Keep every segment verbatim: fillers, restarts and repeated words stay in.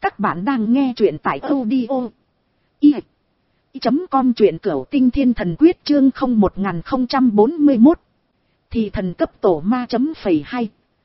Các bạn đang nghe truyện tại audio i chấm com, truyện cửu tinh thiên thần quyết chương không một không bốn mốt. Thì thần cấp tổ ma chấm phẩy hay.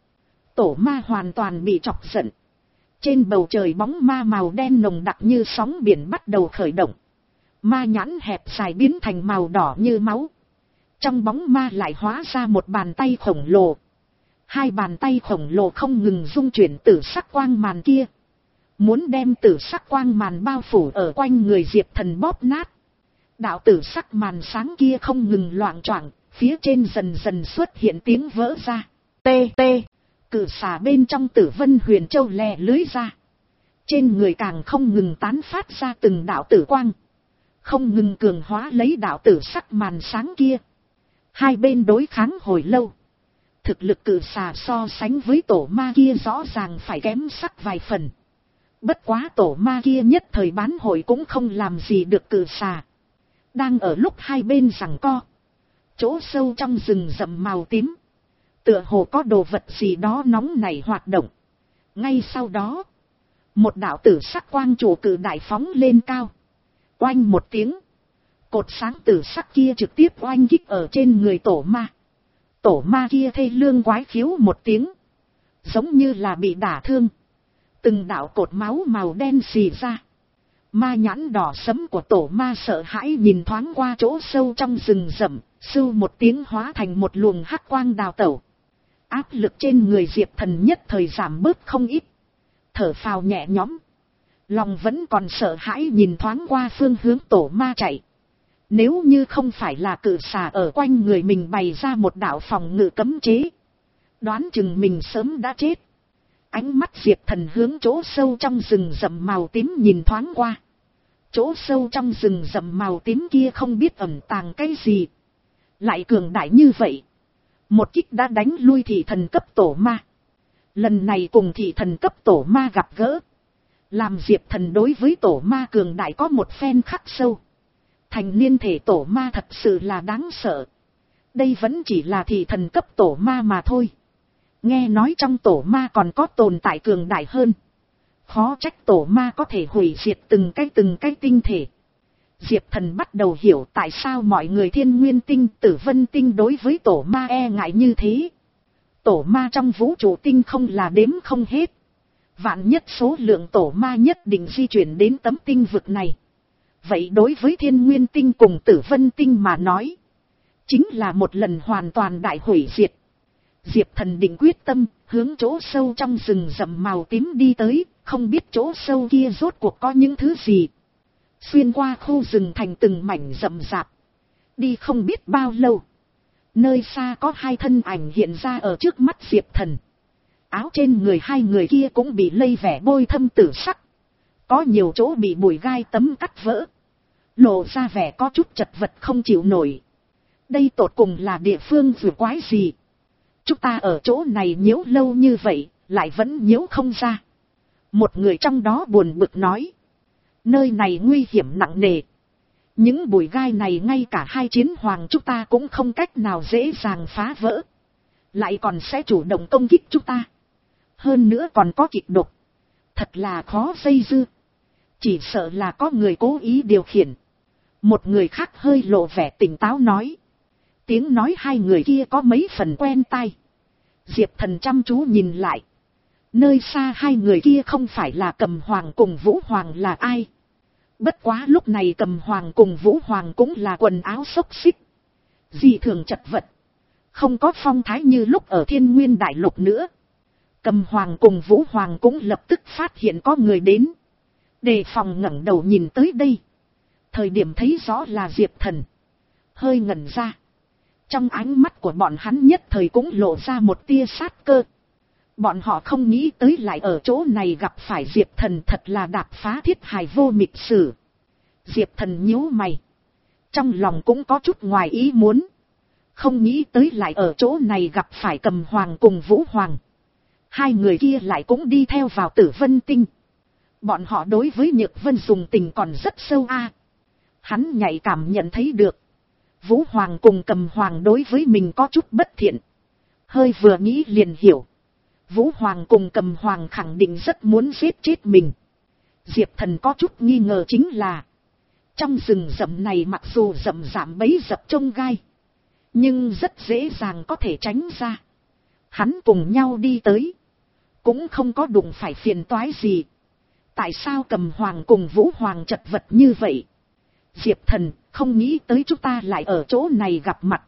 Tổ ma hoàn toàn bị chọc giận. Trên bầu trời bóng ma màu đen nồng đặc như sóng biển bắt đầu khởi động. Ma nhãn hẹp dài biến thành màu đỏ như máu. Trong bóng ma lại hóa ra một bàn tay khổng lồ. Hai bàn tay khổng lồ không ngừng dung chuyển tử sắc quang màn kia. Muốn đem tử sắc quang màn bao phủ ở quanh người Diệp Thần bóp nát. Đạo tử sắc màn sáng kia không ngừng loạng choạng, phía trên dần dần xuất hiện tiếng vỡ ra. Tê tê, cử xà bên trong Tử Vân Huyền Châu lè lưới ra. Trên người càng không ngừng tán phát ra từng đạo tử quang. Không ngừng cường hóa lấy đạo tử sắc màn sáng kia. Hai bên đối kháng hồi lâu. Thực lực cử xà so sánh với tổ ma kia rõ ràng phải kém sắc vài phần. Bất quá tổ ma kia nhất thời bán hội cũng không làm gì được cử xà. Đang ở lúc hai bên giằng co. Chỗ sâu trong rừng rậm màu tím. Tựa hồ có đồ vật gì đó nóng nảy hoạt động. Ngay sau đó. Một đạo tử sắc quang trụ cử đại phóng lên cao. Oanh một tiếng. Cột sáng tử sắc kia trực tiếp oanh kích ở trên người tổ ma. Tổ ma kia thê lương quái khiếu một tiếng. Giống như là bị đả thương. Từng đạo cột máu màu đen xì ra. Ma nhãn đỏ sẫm của tổ ma sợ hãi nhìn thoáng qua chỗ sâu trong rừng rậm, sưu một tiếng hóa thành một luồng hắc quang đào tẩu. Áp lực trên người Diệp Thần nhất thời giảm bớt không ít. Thở phào nhẹ nhõm. Lòng vẫn còn sợ hãi nhìn thoáng qua phương hướng tổ ma chạy. Nếu như không phải là cự xà ở quanh người mình bày ra một đạo phòng ngự cấm chế, đoán chừng mình sớm đã chết. Ánh mắt Diệp Thần hướng chỗ sâu trong rừng rậm màu tím nhìn thoáng qua. Chỗ sâu trong rừng rậm màu tím kia không biết ẩn tàng cái gì. Lại cường đại như vậy. Một kích đã đánh lui thị thần cấp tổ ma. Lần này cùng thị thần cấp tổ ma gặp gỡ. Làm Diệp Thần đối với tổ ma cường đại có một phen khắc sâu. Thành niên thể tổ ma thật sự là đáng sợ. Đây vẫn chỉ là thị thần cấp tổ ma mà thôi. Nghe nói trong tổ ma còn có tồn tại cường đại hơn. Khó trách tổ ma có thể hủy diệt từng cái từng cái tinh thể. Diệp Thần bắt đầu hiểu tại sao mọi người Thiên Nguyên Tinh, Tử Vân Tinh đối với tổ ma e ngại như thế. Tổ ma trong vũ trụ tinh không là đếm không hết. Vạn nhất số lượng tổ ma nhất định di chuyển đến tấm tinh vực này. Vậy đối với Thiên Nguyên Tinh cùng Tử Vân Tinh mà nói, chính là một lần hoàn toàn đại hủy diệt. Diệp Thần định quyết tâm, hướng chỗ sâu trong rừng rậm màu tím đi tới, không biết chỗ sâu kia rốt cuộc có những thứ gì. Xuyên qua khu rừng thành từng mảnh rậm rạp. Đi không biết bao lâu. Nơi xa có hai thân ảnh hiện ra ở trước mắt Diệp Thần. Áo trên người hai người kia cũng bị lây vẻ bôi thâm tử sắc. Có nhiều chỗ bị bụi gai tấm cắt vỡ. Lộ ra vẻ có chút chật vật không chịu nổi. Đây tột cùng là địa phương vừa quái gì? Chúng ta ở chỗ này nhiễu lâu như vậy, lại vẫn nhiễu không ra. Một người trong đó buồn bực nói. Nơi này nguy hiểm nặng nề. Những bụi gai này ngay cả hai chiến hoàng chúng ta cũng không cách nào dễ dàng phá vỡ. Lại còn sẽ chủ động công kích chúng ta. Hơn nữa còn có kịch độc. Thật là khó dây dưa. Chỉ sợ là có người cố ý điều khiển. Một người khác hơi lộ vẻ tỉnh táo nói. Tiếng nói hai người kia có mấy phần quen tai. Diệp Thần chăm chú nhìn lại. Nơi xa hai người kia không phải là Cầm Hoàng cùng Vũ Hoàng là ai. Bất quá lúc này Cầm Hoàng cùng Vũ Hoàng cũng là quần áo xốc xích. Dị thường chật vật. Không có phong thái như lúc ở Thiên Nguyên Đại Lục nữa. Cầm Hoàng cùng Vũ Hoàng cũng lập tức phát hiện có người đến. Đề phòng ngẩng đầu nhìn tới đây. Thời điểm thấy rõ là Diệp Thần. Hơi ngẩn ra. Trong ánh mắt của bọn hắn nhất thời cũng lộ ra một tia sát cơ. Bọn họ không nghĩ tới lại ở chỗ này gặp phải Diệp Thần, thật là đạp phá thiết hài vô mịch sử. Diệp Thần nhíu mày. Trong lòng cũng có chút ngoài ý muốn. Không nghĩ tới lại ở chỗ này gặp phải Cầm Hoàng cùng Vũ Hoàng. Hai người kia lại cũng đi theo vào Tử Vân Tinh. Bọn họ đối với Nhược Vân dùng tình còn rất sâu a. Hắn nhạy cảm nhận thấy được. Vũ Hoàng cùng Cầm Hoàng đối với mình có chút bất thiện. Hơi vừa nghĩ liền hiểu. Vũ Hoàng cùng Cầm Hoàng khẳng định rất muốn giết chết mình. Diệp Thần có chút nghi ngờ chính là, trong rừng rậm này mặc dù rậm rạp bấy dập trông gai, nhưng rất dễ dàng có thể tránh ra. Hắn cùng nhau đi tới, cũng không có đụng phải phiền toái gì. Tại sao Cầm Hoàng cùng Vũ Hoàng chật vật như vậy? Diệp Thần, không nghĩ tới chúng ta lại ở chỗ này gặp mặt.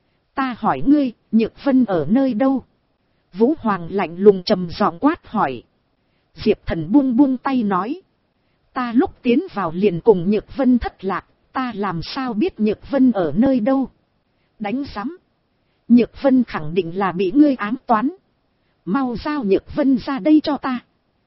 Ta hỏi ngươi, Nhược Vân ở nơi đâu? Vũ Hoàng lạnh lùng trầm giọng quát hỏi. Diệp Thần buông buông tay nói. Ta lúc tiến vào liền cùng Nhược Vân thất lạc, ta làm sao biết Nhược Vân ở nơi đâu? Đánh giám. Nhược Vân khẳng định là bị ngươi ám toán. Mau giao Nhược Vân ra đây cho ta.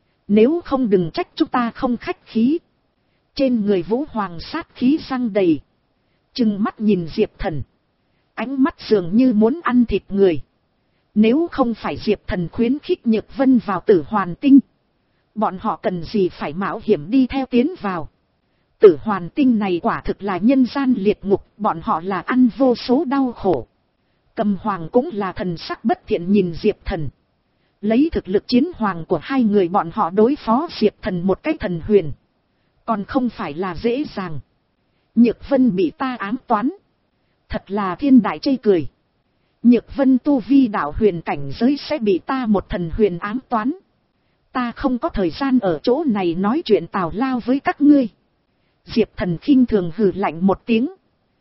Nếu không đừng trách chúng ta không khách khí. Trên người Vũ Hoàng sát khí răng đầy. Trừng mắt nhìn Diệp Thần. Ánh mắt dường như muốn ăn thịt người. Nếu không phải Diệp Thần khuyến khích Nhược Vân vào Tử Hoàn Tinh, bọn họ cần gì phải mạo hiểm đi theo tiến vào. Tử Hoàn Tinh này quả thực là nhân gian liệt ngục, bọn họ là ăn vô số đau khổ. Cầm Hoàng cũng là thần sắc bất thiện nhìn Diệp Thần. Lấy thực lực chiến hoàng của hai người bọn họ đối phó Diệp Thần một cách thần huyền, còn không phải là dễ dàng. Nhược Vân bị ta ám toán. Thật là thiên đại chê cười. Nhược Vân tu vi đạo huyền cảnh giới sẽ bị ta một thần huyền ám toán. Ta không có thời gian ở chỗ này nói chuyện tào lao với các ngươi. Diệp Thần khinh thường hừ lạnh một tiếng.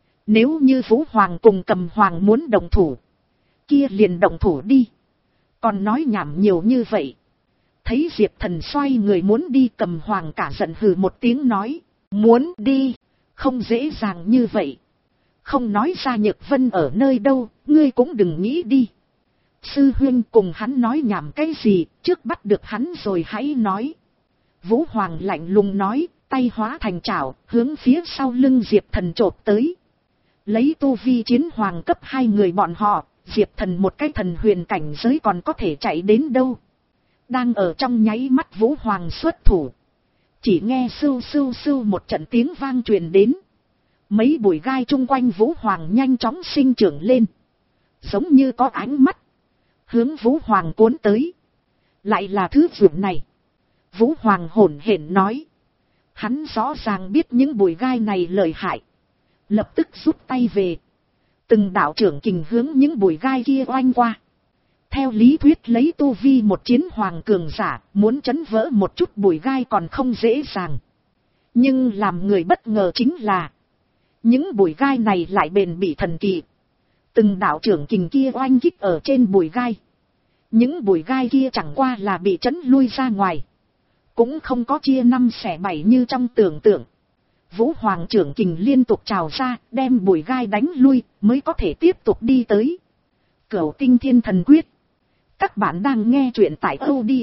Nếu như Vũ Hoàng cùng Cầm Hoàng muốn động thủ, kia liền động thủ đi. Còn nói nhảm nhiều như vậy. Thấy Diệp Thần xoay người muốn đi, Cầm Hoàng cả giận hừ một tiếng nói. Muốn đi, không dễ dàng như vậy. Không nói ra Nhược Vân ở nơi đâu, ngươi cũng đừng nghĩ đi. Sư huynh cùng hắn nói nhảm cái gì, trước bắt được hắn rồi hãy nói. Vũ Hoàng lạnh lùng nói, tay hóa thành chảo, hướng phía sau lưng Diệp Thần chộp tới. Lấy tu vi chiến hoàng cấp hai người bọn họ, Diệp Thần một cái thần huyền cảnh giới còn có thể chạy đến đâu. Đang ở trong nháy mắt Vũ Hoàng xuất thủ. Chỉ nghe sưu sưu sưu một trận tiếng vang truyền đến. Mấy bụi gai chung quanh Vũ Hoàng nhanh chóng sinh trưởng lên. Giống như có ánh mắt. Hướng Vũ Hoàng cuốn tới. Lại là thứ dụng này. Vũ Hoàng hổn hển nói. Hắn rõ ràng biết những bụi gai này lợi hại. Lập tức rút tay về. Từng đạo trưởng kình hướng những bụi gai kia oanh qua. Theo lý thuyết lấy tu vi một chiến hoàng cường giả, muốn chấn vỡ một chút bụi gai còn không dễ dàng. Nhưng làm người bất ngờ chính là, những bụi gai này lại bền bỉ thần kỳ. Từng đạo trưởng kình kia oanh kích ở trên bụi gai. Những bụi gai kia chẳng qua là bị chấn lui ra ngoài. Cũng không có chia năm xẻ bảy như trong tưởng tượng. Vũ Hoàng trưởng kình liên tục trào ra, đem bụi gai đánh lui, mới có thể tiếp tục đi tới. Cửu Tinh Thiên Thần Quyết. Các bạn đang nghe truyện tại audio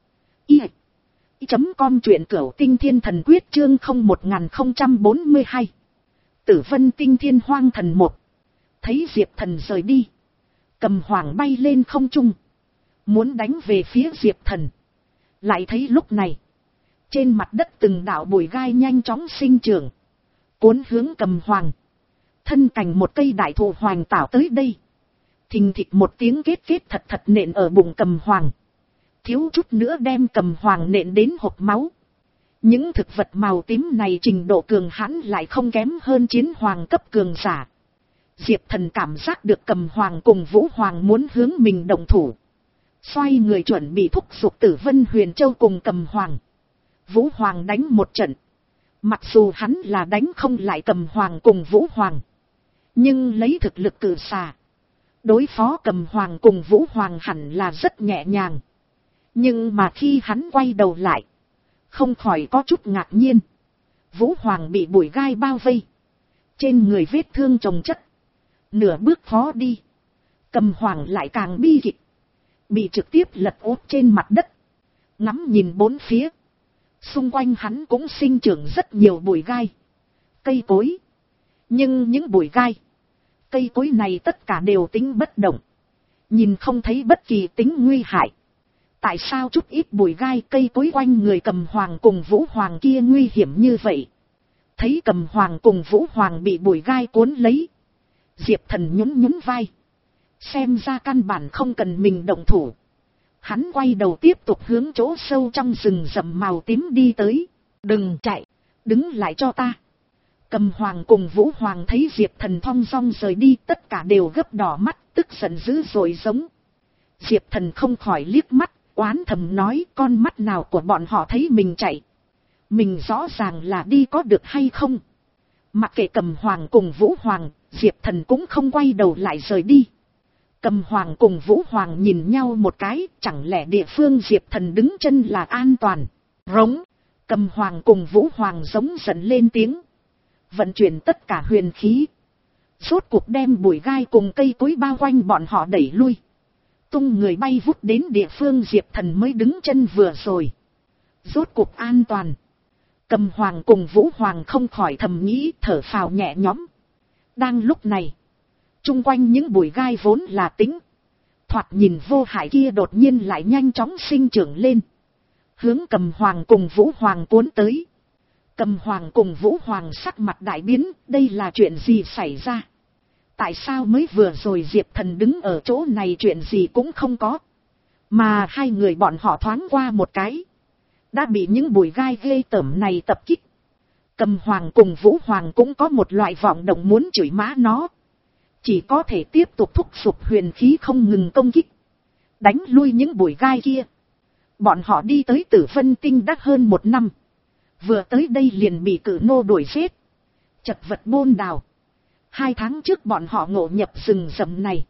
i chấm com, truyện Cửu Tinh Thiên Thần Quyết chương không một không bốn hai. Tử Vân Tinh Thiên Hoang Thần một. Thấy Diệp Thần rời đi, Cầm Hoàng bay lên không trung, muốn đánh về phía Diệp Thần. Lại thấy lúc này, trên mặt đất từng đạo bụi gai nhanh chóng sinh trưởng, cuốn hướng Cầm Hoàng. Thân cành một cây đại thụ hoành tảo tới đây. Thình thịch một tiếng kết kết thật thật nện ở bụng Cầm Hoàng. Thiếu chút nữa đem Cầm Hoàng nện đến hộc máu. Những thực vật màu tím này trình độ cường hãn lại không kém hơn chiến hoàng cấp cường giả. Diệp Thần cảm giác được Cầm Hoàng cùng Vũ Hoàng muốn hướng mình động thủ. Xoay người chuẩn bị thúc giục Tử Vân Huyền Châu cùng Cầm Hoàng. Vũ Hoàng đánh một trận. Mặc dù hắn là đánh không lại Cầm Hoàng cùng Vũ Hoàng, nhưng lấy thực lực cử xà, đối phó Cầm Hoàng cùng Vũ Hoàng hẳn là rất nhẹ nhàng. Nhưng mà khi hắn quay đầu lại, không khỏi có chút ngạc nhiên. Vũ Hoàng bị bụi gai bao vây, trên người vết thương chồng chất, nửa bước khó đi. Cầm Hoàng lại càng bi kịch, bị trực tiếp lật úp trên mặt đất. Ngắm nhìn bốn phía, xung quanh hắn cũng sinh trưởng rất nhiều bụi gai, cây cối. Nhưng những bụi gai, cây cối này tất cả đều tính bất động, nhìn không thấy bất kỳ tính nguy hại. Tại sao chút ít bụi gai cây cối quanh người Cầm Hoàng cùng Vũ Hoàng kia nguy hiểm như vậy? Thấy Cầm Hoàng cùng Vũ Hoàng bị bụi gai cuốn lấy, Diệp Thần nhún nhún vai. Xem ra căn bản không cần mình động thủ. Hắn quay đầu tiếp tục hướng chỗ sâu trong rừng rậm màu tím đi tới. Đừng chạy, đứng lại cho ta. Cầm Hoàng cùng Vũ Hoàng thấy Diệp Thần thong dong rời đi, tất cả đều gấp đỏ mắt, tức giận dữ rồi giống. Diệp Thần không khỏi liếc mắt, oán thầm nói con mắt nào của bọn họ thấy mình chạy. Mình rõ ràng là đi có được hay không. Mặc kệ Cầm Hoàng cùng Vũ Hoàng, Diệp Thần cũng không quay đầu lại rời đi. Cầm Hoàng cùng Vũ Hoàng nhìn nhau một cái, chẳng lẽ địa phương Diệp Thần đứng chân là an toàn. Rống, Cầm Hoàng cùng Vũ Hoàng giống giận lên tiếng. Vận chuyển tất cả huyền khí. Rốt cuộc đem bụi gai cùng cây cối bao quanh bọn họ đẩy lui. Tung người bay vút đến địa phương Diệp Thần mới đứng chân vừa rồi. Rốt cuộc an toàn. Cầm Hoàng cùng Vũ Hoàng không khỏi thầm nghĩ, thở phào nhẹ nhõm. Đang lúc này, chung quanh những bụi gai vốn là tĩnh, thoạt nhìn vô hại kia đột nhiên lại nhanh chóng sinh trưởng lên. Hướng Cầm Hoàng cùng Vũ Hoàng cuốn tới. Cầm Hoàng cùng Vũ Hoàng sắc mặt đại biến, đây là chuyện gì xảy ra? Tại sao mới vừa rồi Diệp Thần đứng ở chỗ này chuyện gì cũng không có. Mà hai người bọn họ thoáng qua một cái, đã bị những bụi gai ghê tởm này tập kích. Cầm Hoàng cùng Vũ Hoàng cũng có một loại vọng động muốn chửi má nó. Chỉ có thể tiếp tục thúc giục huyền khí không ngừng công kích, đánh lui những bụi gai kia. Bọn họ đi tới Tử Vân Tinh đã hơn một năm. Vừa tới đây liền bị cử nô đuổi giết, chật vật bôn đào. Hai tháng trước bọn họ ngộ nhập rừng rậm này.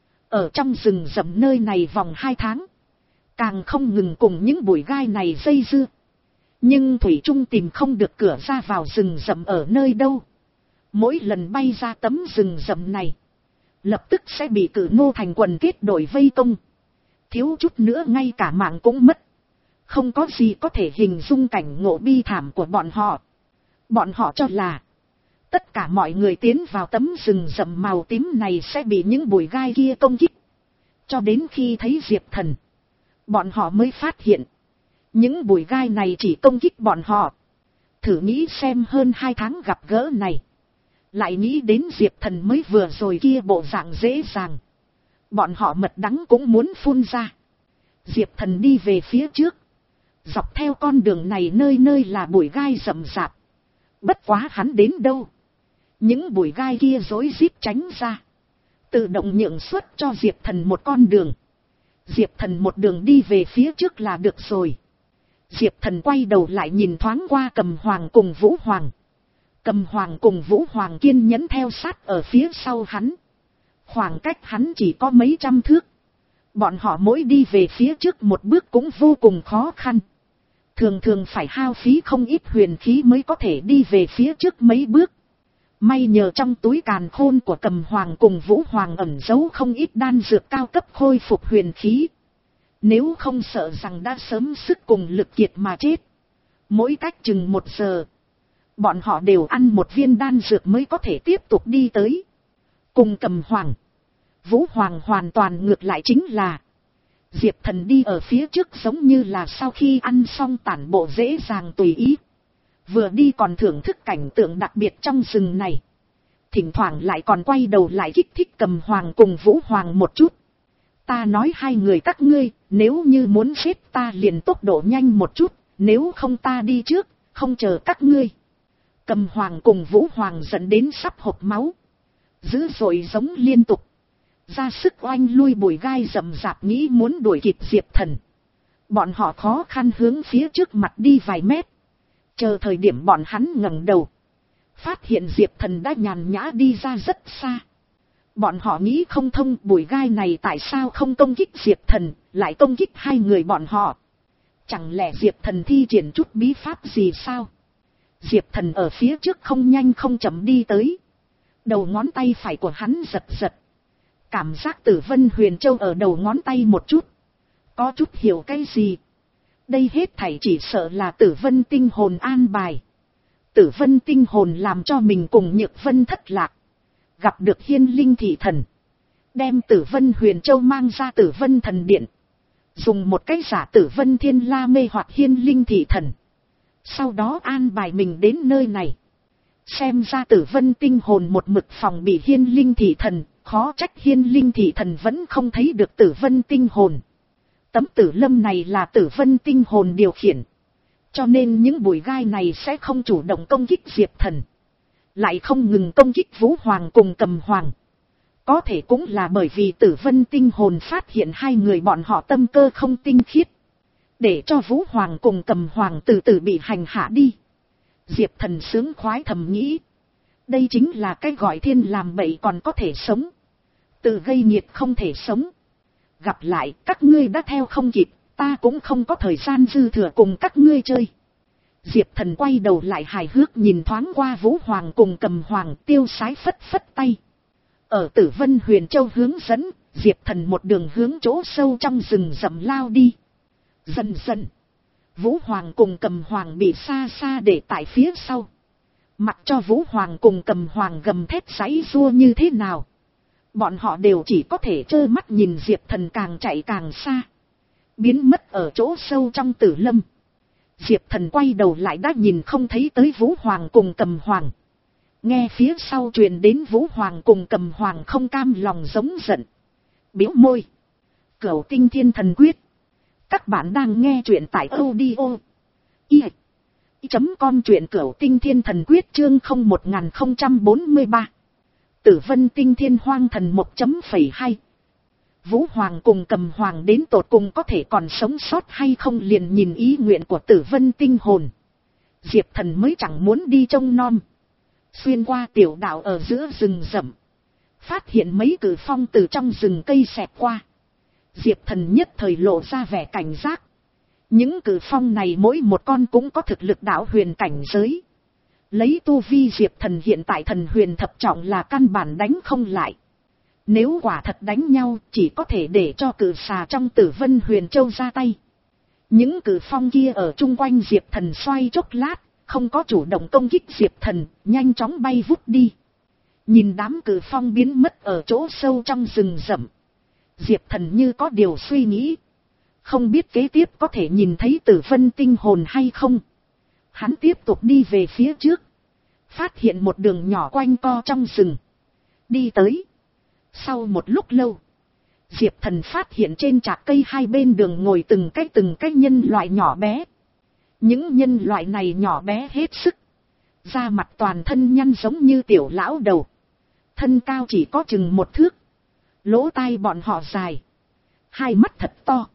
Ở trong rừng rậm nơi này vòng hai tháng, càng không ngừng cùng những bụi gai này dây dưa. Nhưng thủy trung tìm không được cửa ra vào rừng rậm ở nơi đâu. Mỗi lần bay ra tấm rừng rậm này, lập tức sẽ bị cử nô thành quần kết đội vây công. Thiếu chút nữa ngay cả mạng cũng mất. Không có gì có thể hình dung cảnh ngộ bi thảm của bọn họ. Bọn họ cho là tất cả mọi người tiến vào tấm rừng rậm màu tím này sẽ bị những bụi gai kia công kích. Cho đến khi thấy Diệp Thần, bọn họ mới phát hiện những bụi gai này chỉ công kích bọn họ. Thử nghĩ xem hơn hai tháng gặp gỡ này, lại nghĩ đến Diệp Thần mới vừa rồi kia bộ dạng dễ dàng, bọn họ mật đắng cũng muốn phun ra. Diệp Thần đi về phía trước, dọc theo con đường này nơi nơi là bụi gai rậm rạp. Bất quá hắn đến đâu, những bụi gai kia rối rít tránh ra, tự động nhượng xuất cho Diệp Thần một con đường. Diệp Thần một đường đi về phía trước là được rồi. Diệp Thần quay đầu lại nhìn thoáng qua Cầm Hoàng cùng Vũ Hoàng. Cầm Hoàng cùng Vũ Hoàng kiên nhẫn theo sát ở phía sau hắn. Khoảng cách hắn chỉ có mấy trăm thước. Bọn họ mỗi đi về phía trước một bước cũng vô cùng khó khăn. Thường thường phải hao phí không ít huyền khí mới có thể đi về phía trước mấy bước. May nhờ trong túi càn khôn của Cầm Hoàng cùng Vũ Hoàng ẩn giấu không ít đan dược cao cấp khôi phục huyền khí. Nếu không sợ rằng đã sớm sức cùng lực kiệt mà chết. Mỗi cách chừng một giờ, bọn họ đều ăn một viên đan dược mới có thể tiếp tục đi tới. Cùng Cầm Hoàng, Vũ Hoàng hoàn toàn ngược lại, chính là Diệp Thần đi ở phía trước giống như là sau khi ăn xong tản bộ dễ dàng tùy ý. Vừa đi còn thưởng thức cảnh tượng đặc biệt trong rừng này. Thỉnh thoảng lại còn quay đầu lại kích thích Cầm Hoàng cùng Vũ Hoàng một chút. Ta nói hai người các ngươi, nếu như muốn giết ta liền tốc độ nhanh một chút, nếu không ta đi trước, không chờ các ngươi. Cầm Hoàng cùng Vũ Hoàng dẫn đến sắp hộc máu. Dữ dội giống liên tục, ra sức oanh lui bụi gai rậm rạp nghĩ muốn đuổi kịp Diệp Thần. Bọn họ khó khăn hướng phía trước mặt đi vài mét. Chờ thời điểm bọn hắn ngẩng đầu, phát hiện Diệp Thần đã nhàn nhã đi ra rất xa. Bọn họ nghĩ không thông bụi gai này tại sao không công kích Diệp Thần, lại công kích hai người bọn họ. Chẳng lẽ Diệp Thần thi triển chút bí pháp gì sao? Diệp Thần ở phía trước không nhanh không chậm đi tới. Đầu ngón tay phải của hắn giật giật. Cảm giác Tử Vân Huyền Châu ở đầu ngón tay một chút. Có chút hiểu cái gì? Đây hết thảy chỉ sợ là Tử Vân tinh hồn an bài. Tử Vân tinh hồn làm cho mình cùng Nhược Vân thất lạc. Gặp được Hiên Linh Thị Thần, đem Tử Vân Huyền Châu mang ra Tử Vân Thần Điện. Dùng một cái giả Tử Vân Thiên La mê hoặc Hiên Linh Thị Thần. Sau đó an bài mình đến nơi này. Xem ra Tử Vân tinh hồn một mực phòng bị Hiên Linh Thị Thần. Khó trách Hiên Linh Thị Thần vẫn không thấy được Tử Vân tinh hồn. Tấm tử lâm này là Tử Vân tinh hồn điều khiển. Cho nên những bụi gai này sẽ không chủ động công kích Diệp Thần. Lại không ngừng công kích Vũ Hoàng cùng Cầm Hoàng. Có thể cũng là bởi vì Tử Vân tinh hồn phát hiện hai người bọn họ tâm cơ không tinh khiết. Để cho Vũ Hoàng cùng Cầm Hoàng từ từ bị hành hạ đi. Diệp Thần sướng khoái thầm nghĩ. Đây chính là cái gọi thiên làm bậy còn có thể sống. Tự gây nghiệt không thể sống. Gặp lại các ngươi đã theo không kịp. Ta cũng không có thời gian dư thừa cùng các ngươi chơi. Diệp Thần quay đầu lại hài hước nhìn thoáng qua Vũ Hoàng cùng Cầm Hoàng, tiêu sái phất phất tay. Ở Tử Vân Huyền Châu hướng dẫn, Diệp Thần một đường hướng chỗ sâu trong rừng rậm lao đi. Dần dần, Vũ Hoàng cùng Cầm Hoàng bị xa xa để tại phía sau. Mặc cho Vũ Hoàng cùng Cầm Hoàng gầm thét giãy giụa như thế nào, bọn họ đều chỉ có thể trơ mắt nhìn Diệp Thần càng chạy càng xa, biến mất ở chỗ sâu trong Tử Lâm. Diệp Thần quay đầu lại đã nhìn không thấy tới Vũ Hoàng cùng Cầm Hoàng. Nghe phía sau truyền đến Vũ Hoàng cùng Cầm Hoàng không cam lòng giống giận. Biểu môi. Cửu Tinh Thiên Thần Quyết. Các bạn đang nghe truyện tại audio i chấm com truyện Cửu Tinh Thiên Thần Quyết chương không một không bốn ba. Tử Vân Tinh Thiên Hoang Thần một chấm phẩy hai. Vũ Hoàng cùng Cầm Hoàng đến tột cùng có thể còn sống sót hay không liền nhìn ý nguyện của Tử Vân tinh hồn. Diệp Thần mới chẳng muốn đi trông nom. Xuyên qua tiểu đạo ở giữa rừng rậm, phát hiện mấy cử phong từ trong rừng cây xẹt qua. Diệp Thần nhất thời lộ ra vẻ cảnh giác. Những cử phong này mỗi một con cũng có thực lực đạo huyền cảnh giới. Lấy tu vi Diệp Thần hiện tại thần huyền thập trọng là căn bản đánh không lại. Nếu quả thật đánh nhau chỉ có thể để cho cử xà trong Tử Vân Huyền Châu ra tay. Những cử phong kia ở chung quanh Diệp Thần xoay chốc lát, không có chủ động công kích Diệp Thần, nhanh chóng bay vút đi. Nhìn đám cử phong biến mất ở chỗ sâu trong rừng rậm, Diệp Thần như có điều suy nghĩ. Không biết kế tiếp có thể nhìn thấy Tử Vân tinh hồn hay không. Hắn tiếp tục đi về phía trước, phát hiện một đường nhỏ quanh co trong rừng. Đi tới. Sau một lúc lâu, Diệp Thần phát hiện trên trạc cây hai bên đường ngồi từng cái từng cái nhân loại nhỏ bé. Những nhân loại này nhỏ bé hết sức. Da mặt toàn thân nhăn giống như tiểu lão đầu. Thân cao chỉ có chừng một thước. Lỗ tai bọn họ dài. Hai mắt thật to.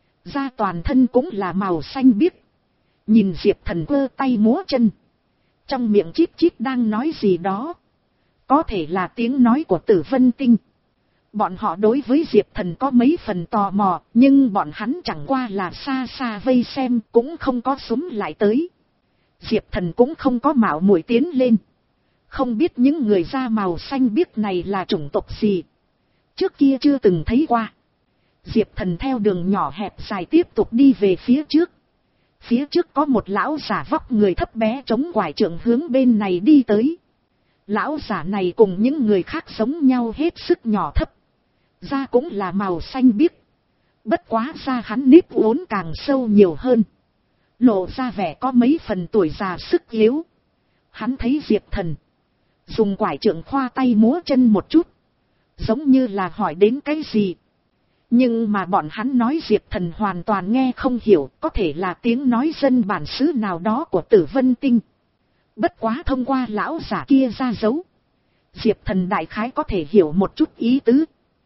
Da toàn thân cũng là màu xanh biếc. Nhìn Diệp Thần quơ tay múa chân. Trong miệng chít chít đang nói gì đó. Có thể là tiếng nói của Tử Vân Tinh. Bọn họ đối với Diệp Thần có mấy phần tò mò, nhưng bọn hắn chẳng qua là xa xa vây xem, cũng không có xúm lại tới. Diệp Thần cũng không có mạo muội tiến lên. Không biết những người da màu xanh biếc này là chủng tộc gì. Trước kia chưa từng thấy qua. Diệp Thần theo đường nhỏ hẹp dài tiếp tục đi về phía trước. Phía trước có một lão giả vóc người thấp bé chống quải trượng hướng bên này đi tới. Lão giả này cùng những người khác giống nhau hết sức nhỏ thấp. Da cũng là màu xanh biếc. Bất quá da hắn nếp uốn càng sâu nhiều hơn. Lộ ra vẻ có mấy phần tuổi già sức yếu. Hắn thấy Diệp Thần. Dùng quải trượng khoa tay múa chân một chút. Giống như là hỏi đến cái gì. Nhưng mà bọn hắn nói Diệp Thần hoàn toàn nghe không hiểu. Có thể là tiếng nói dân bản xứ nào đó của Tử Vân Tinh. Bất quá thông qua lão giả kia ra dấu. Diệp Thần đại khái có thể hiểu một chút ý tứ.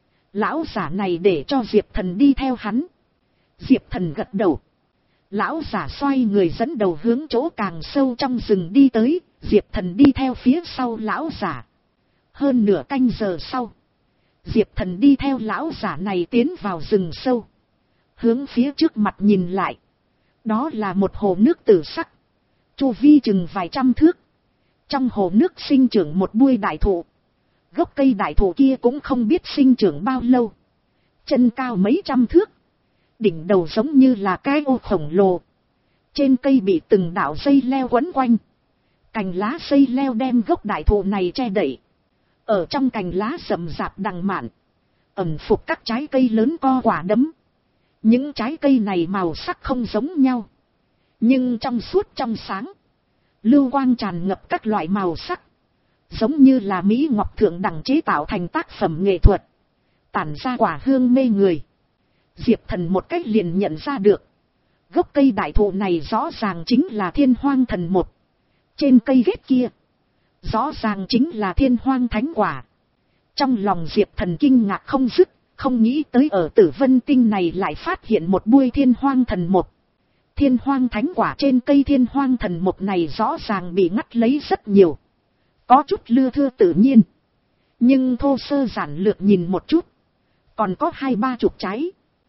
Lão giả này để cho Diệp Thần đi theo hắn. Diệp Thần gật đầu. Lão giả xoay người dẫn đầu hướng chỗ càng sâu trong rừng đi tới. Diệp Thần đi theo phía sau lão giả. Hơn nửa canh giờ sau, Diệp Thần đi theo lão giả này tiến vào rừng sâu. Hướng phía trước mặt nhìn lại. Đó là một hồ nước tử sắc. Chu vi chừng vài trăm thước. Trong hồ nước sinh trưởng một bụi đại thụ. Gốc cây đại thụ kia cũng không biết sinh trưởng bao lâu. Chân cao mấy trăm thước. Đỉnh đầu giống như là cái ô khổng lồ. Trên cây bị từng đạo dây leo quấn quanh. Cành lá dây leo đem gốc đại thụ này che đậy. Ở trong cành lá rậm rạp đằng mạn, ẩn phục các trái cây lớn co quả đấm. Những trái cây này màu sắc không giống nhau. Nhưng trong suốt trong sáng. Lưu quang tràn ngập các loại màu sắc. Giống như là mỹ ngọc thượng đẳng chế tạo thành tác phẩm nghệ thuật. Tản ra quả hương mê người. Diệp Thần một cách liền nhận ra được. Gốc cây đại thụ này rõ ràng chính là Thiên Hoang Thần Một. Trên cây ghét kia, rõ ràng chính là Thiên Hoang Thánh Quả. Trong lòng Diệp Thần kinh ngạc không dứt, không nghĩ tới ở Tử Vân Tinh này lại phát hiện một bụi Thiên Hoang Thần Một. Thiên Hoang Thánh Quả trên cây Thiên Hoang Thần Một này rõ ràng bị ngắt lấy rất nhiều. Có chút lưa thưa tự nhiên. Nhưng thô sơ giản lược nhìn một chút, còn có hai ba chục trái.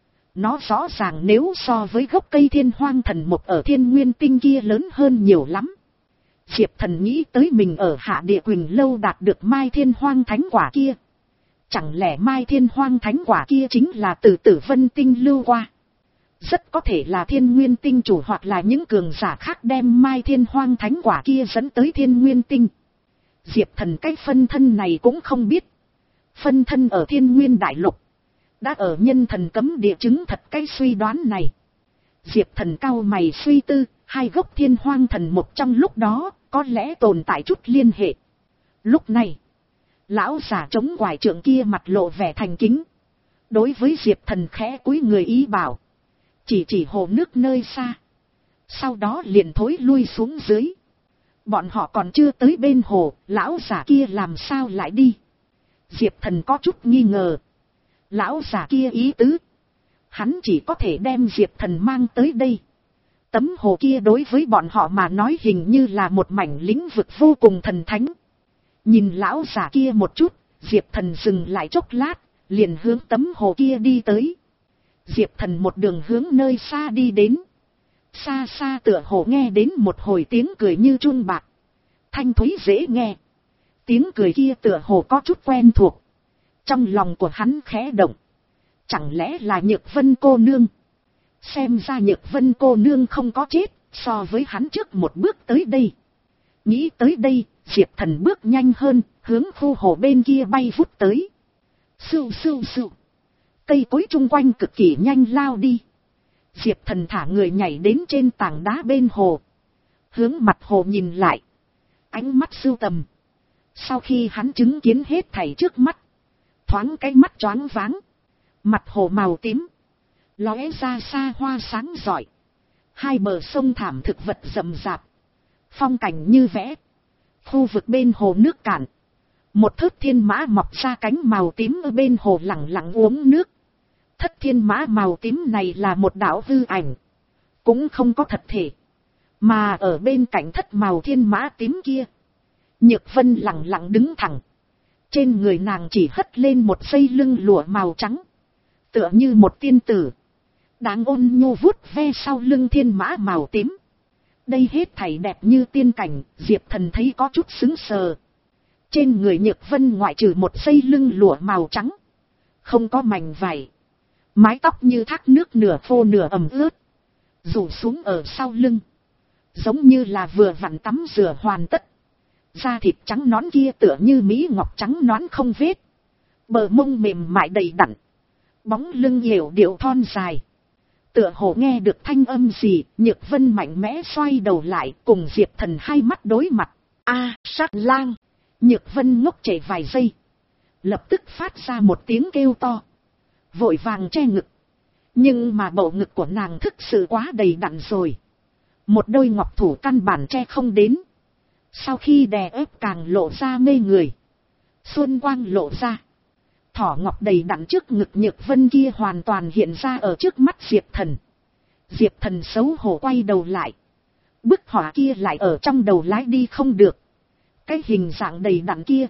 Nó rõ ràng nếu so với gốc cây Thiên Hoang Thần Một ở Thiên Nguyên Tinh kia lớn hơn nhiều lắm. Diệp Thần nghĩ tới mình ở Hạ Địa Quỳnh Lâu đạt được Mai Thiên Hoang Thánh Quả kia. Chẳng lẽ Mai Thiên Hoang Thánh Quả kia chính là từ Tử Vân Tinh lưu qua? Rất có thể là Thiên Nguyên Tinh chủ hoặc là những cường giả khác đem Mai Thiên Hoang Thánh Quả kia dẫn tới Thiên Nguyên Tinh. Diệp Thần cái phân thân này cũng không biết. Phân thân ở Thiên Nguyên Đại Lục đã ở nhân thần cấm địa chứng thật cái suy đoán này. Diệp Thần cau mày suy tư, hai gốc Thiên Hoang Thần Một trong lúc đó có lẽ tồn tại chút liên hệ. Lúc này, lão giả chống quải trượng kia mặt lộ vẻ thành kính. Đối với Diệp Thần khẽ cúi người ý bảo. Chỉ chỉ hồ nước nơi xa. Sau đó liền thối lui xuống dưới. Bọn họ còn chưa tới bên hồ, lão giả kia làm sao lại đi? Diệp Thần có chút nghi ngờ. Lão giả kia ý tứ, hắn chỉ có thể đem Diệp Thần mang tới đây. Tấm hồ kia đối với bọn họ mà nói hình như là một mảnh lĩnh vực vô cùng thần thánh. Nhìn lão giả kia một chút, Diệp Thần dừng lại chốc lát, liền hướng tấm hồ kia đi tới. Diệp Thần một đường hướng nơi xa đi đến. Xa xa tựa hồ nghe đến một hồi tiếng cười như chuông bạc. Thanh thúy dễ nghe. Tiếng cười kia tựa hồ có chút quen thuộc. Trong lòng của hắn khẽ động. Chẳng lẽ là Nhược Vân cô nương? Xem ra Nhược Vân cô nương không có chết, so với hắn trước một bước tới đây. Nghĩ tới đây, Diệp Thần bước nhanh hơn, hướng khu hồ bên kia bay vút tới. Sưu sưu sưu. Cây cối chung quanh cực kỳ nhanh lao đi. Diệp Thần thả người nhảy đến trên tảng đá bên hồ. Hướng mặt hồ nhìn lại. Ánh mắt sưu tầm. Sau khi hắn chứng kiến hết thảy trước mắt, thoáng cái mắt choáng váng. Mặt hồ màu tím, lóe ra xa hoa sáng rọi. Hai bờ sông thảm thực vật rậm rạp, phong cảnh như vẽ. Khu vực bên hồ nước cạn, một thớt thiên mã mọc ra cánh màu tím ở bên hồ lặng lặng uống nước. Thất thiên mã màu tím này là một đạo hư ảnh, cũng không có thật thể. Mà ở bên cạnh thất màu thiên mã tím kia, Nhược Vân lặng lặng đứng thẳng. Trên người nàng chỉ hất lên một dây lưng lụa màu trắng, tựa như một tiên tử đáng ôn nhu vuốt ve sau lưng thiên mã màu tím. Đây hết thảy đẹp như tiên cảnh, Diệp Thần thấy có chút sững sờ. Trên người Nhược Vân ngoại trừ một dây lưng lụa màu trắng, không có mảnh vải. Mái tóc như thác nước nửa khô nửa ẩm ướt, rủ xuống ở sau lưng, giống như là vừa vặn tắm rửa hoàn tất. Da thịt trắng nõn kia tựa như mỹ ngọc trắng nõn không vết. Bờ mông mềm mại đầy đặn, bóng lưng hiểu điệu thon dài. Tựa hồ nghe được thanh âm gì, Nhược Vân mạnh mẽ xoay đầu lại, cùng Diệp Thần hai mắt đối mặt. A, Sát Lang! Nhược Vân ngốc trệ vài giây, lập tức phát ra một tiếng kêu to, vội vàng che ngực. Nhưng mà bầu ngực của nàng thực sự quá đầy đặn rồi, một đôi ngọc thủ căn bản che không đến. Sau khi đè ép càng lộ ra mê người, xuân quang lộ ra. Thỏ ngọc đầy đặn trước ngực Nhược Vân kia hoàn toàn hiện ra ở trước mắt Diệp Thần. Diệp Thần xấu hổ quay đầu lại, bức họa kia lại ở trong đầu lái đi không được. Cái hình dạng đầy đặn kia,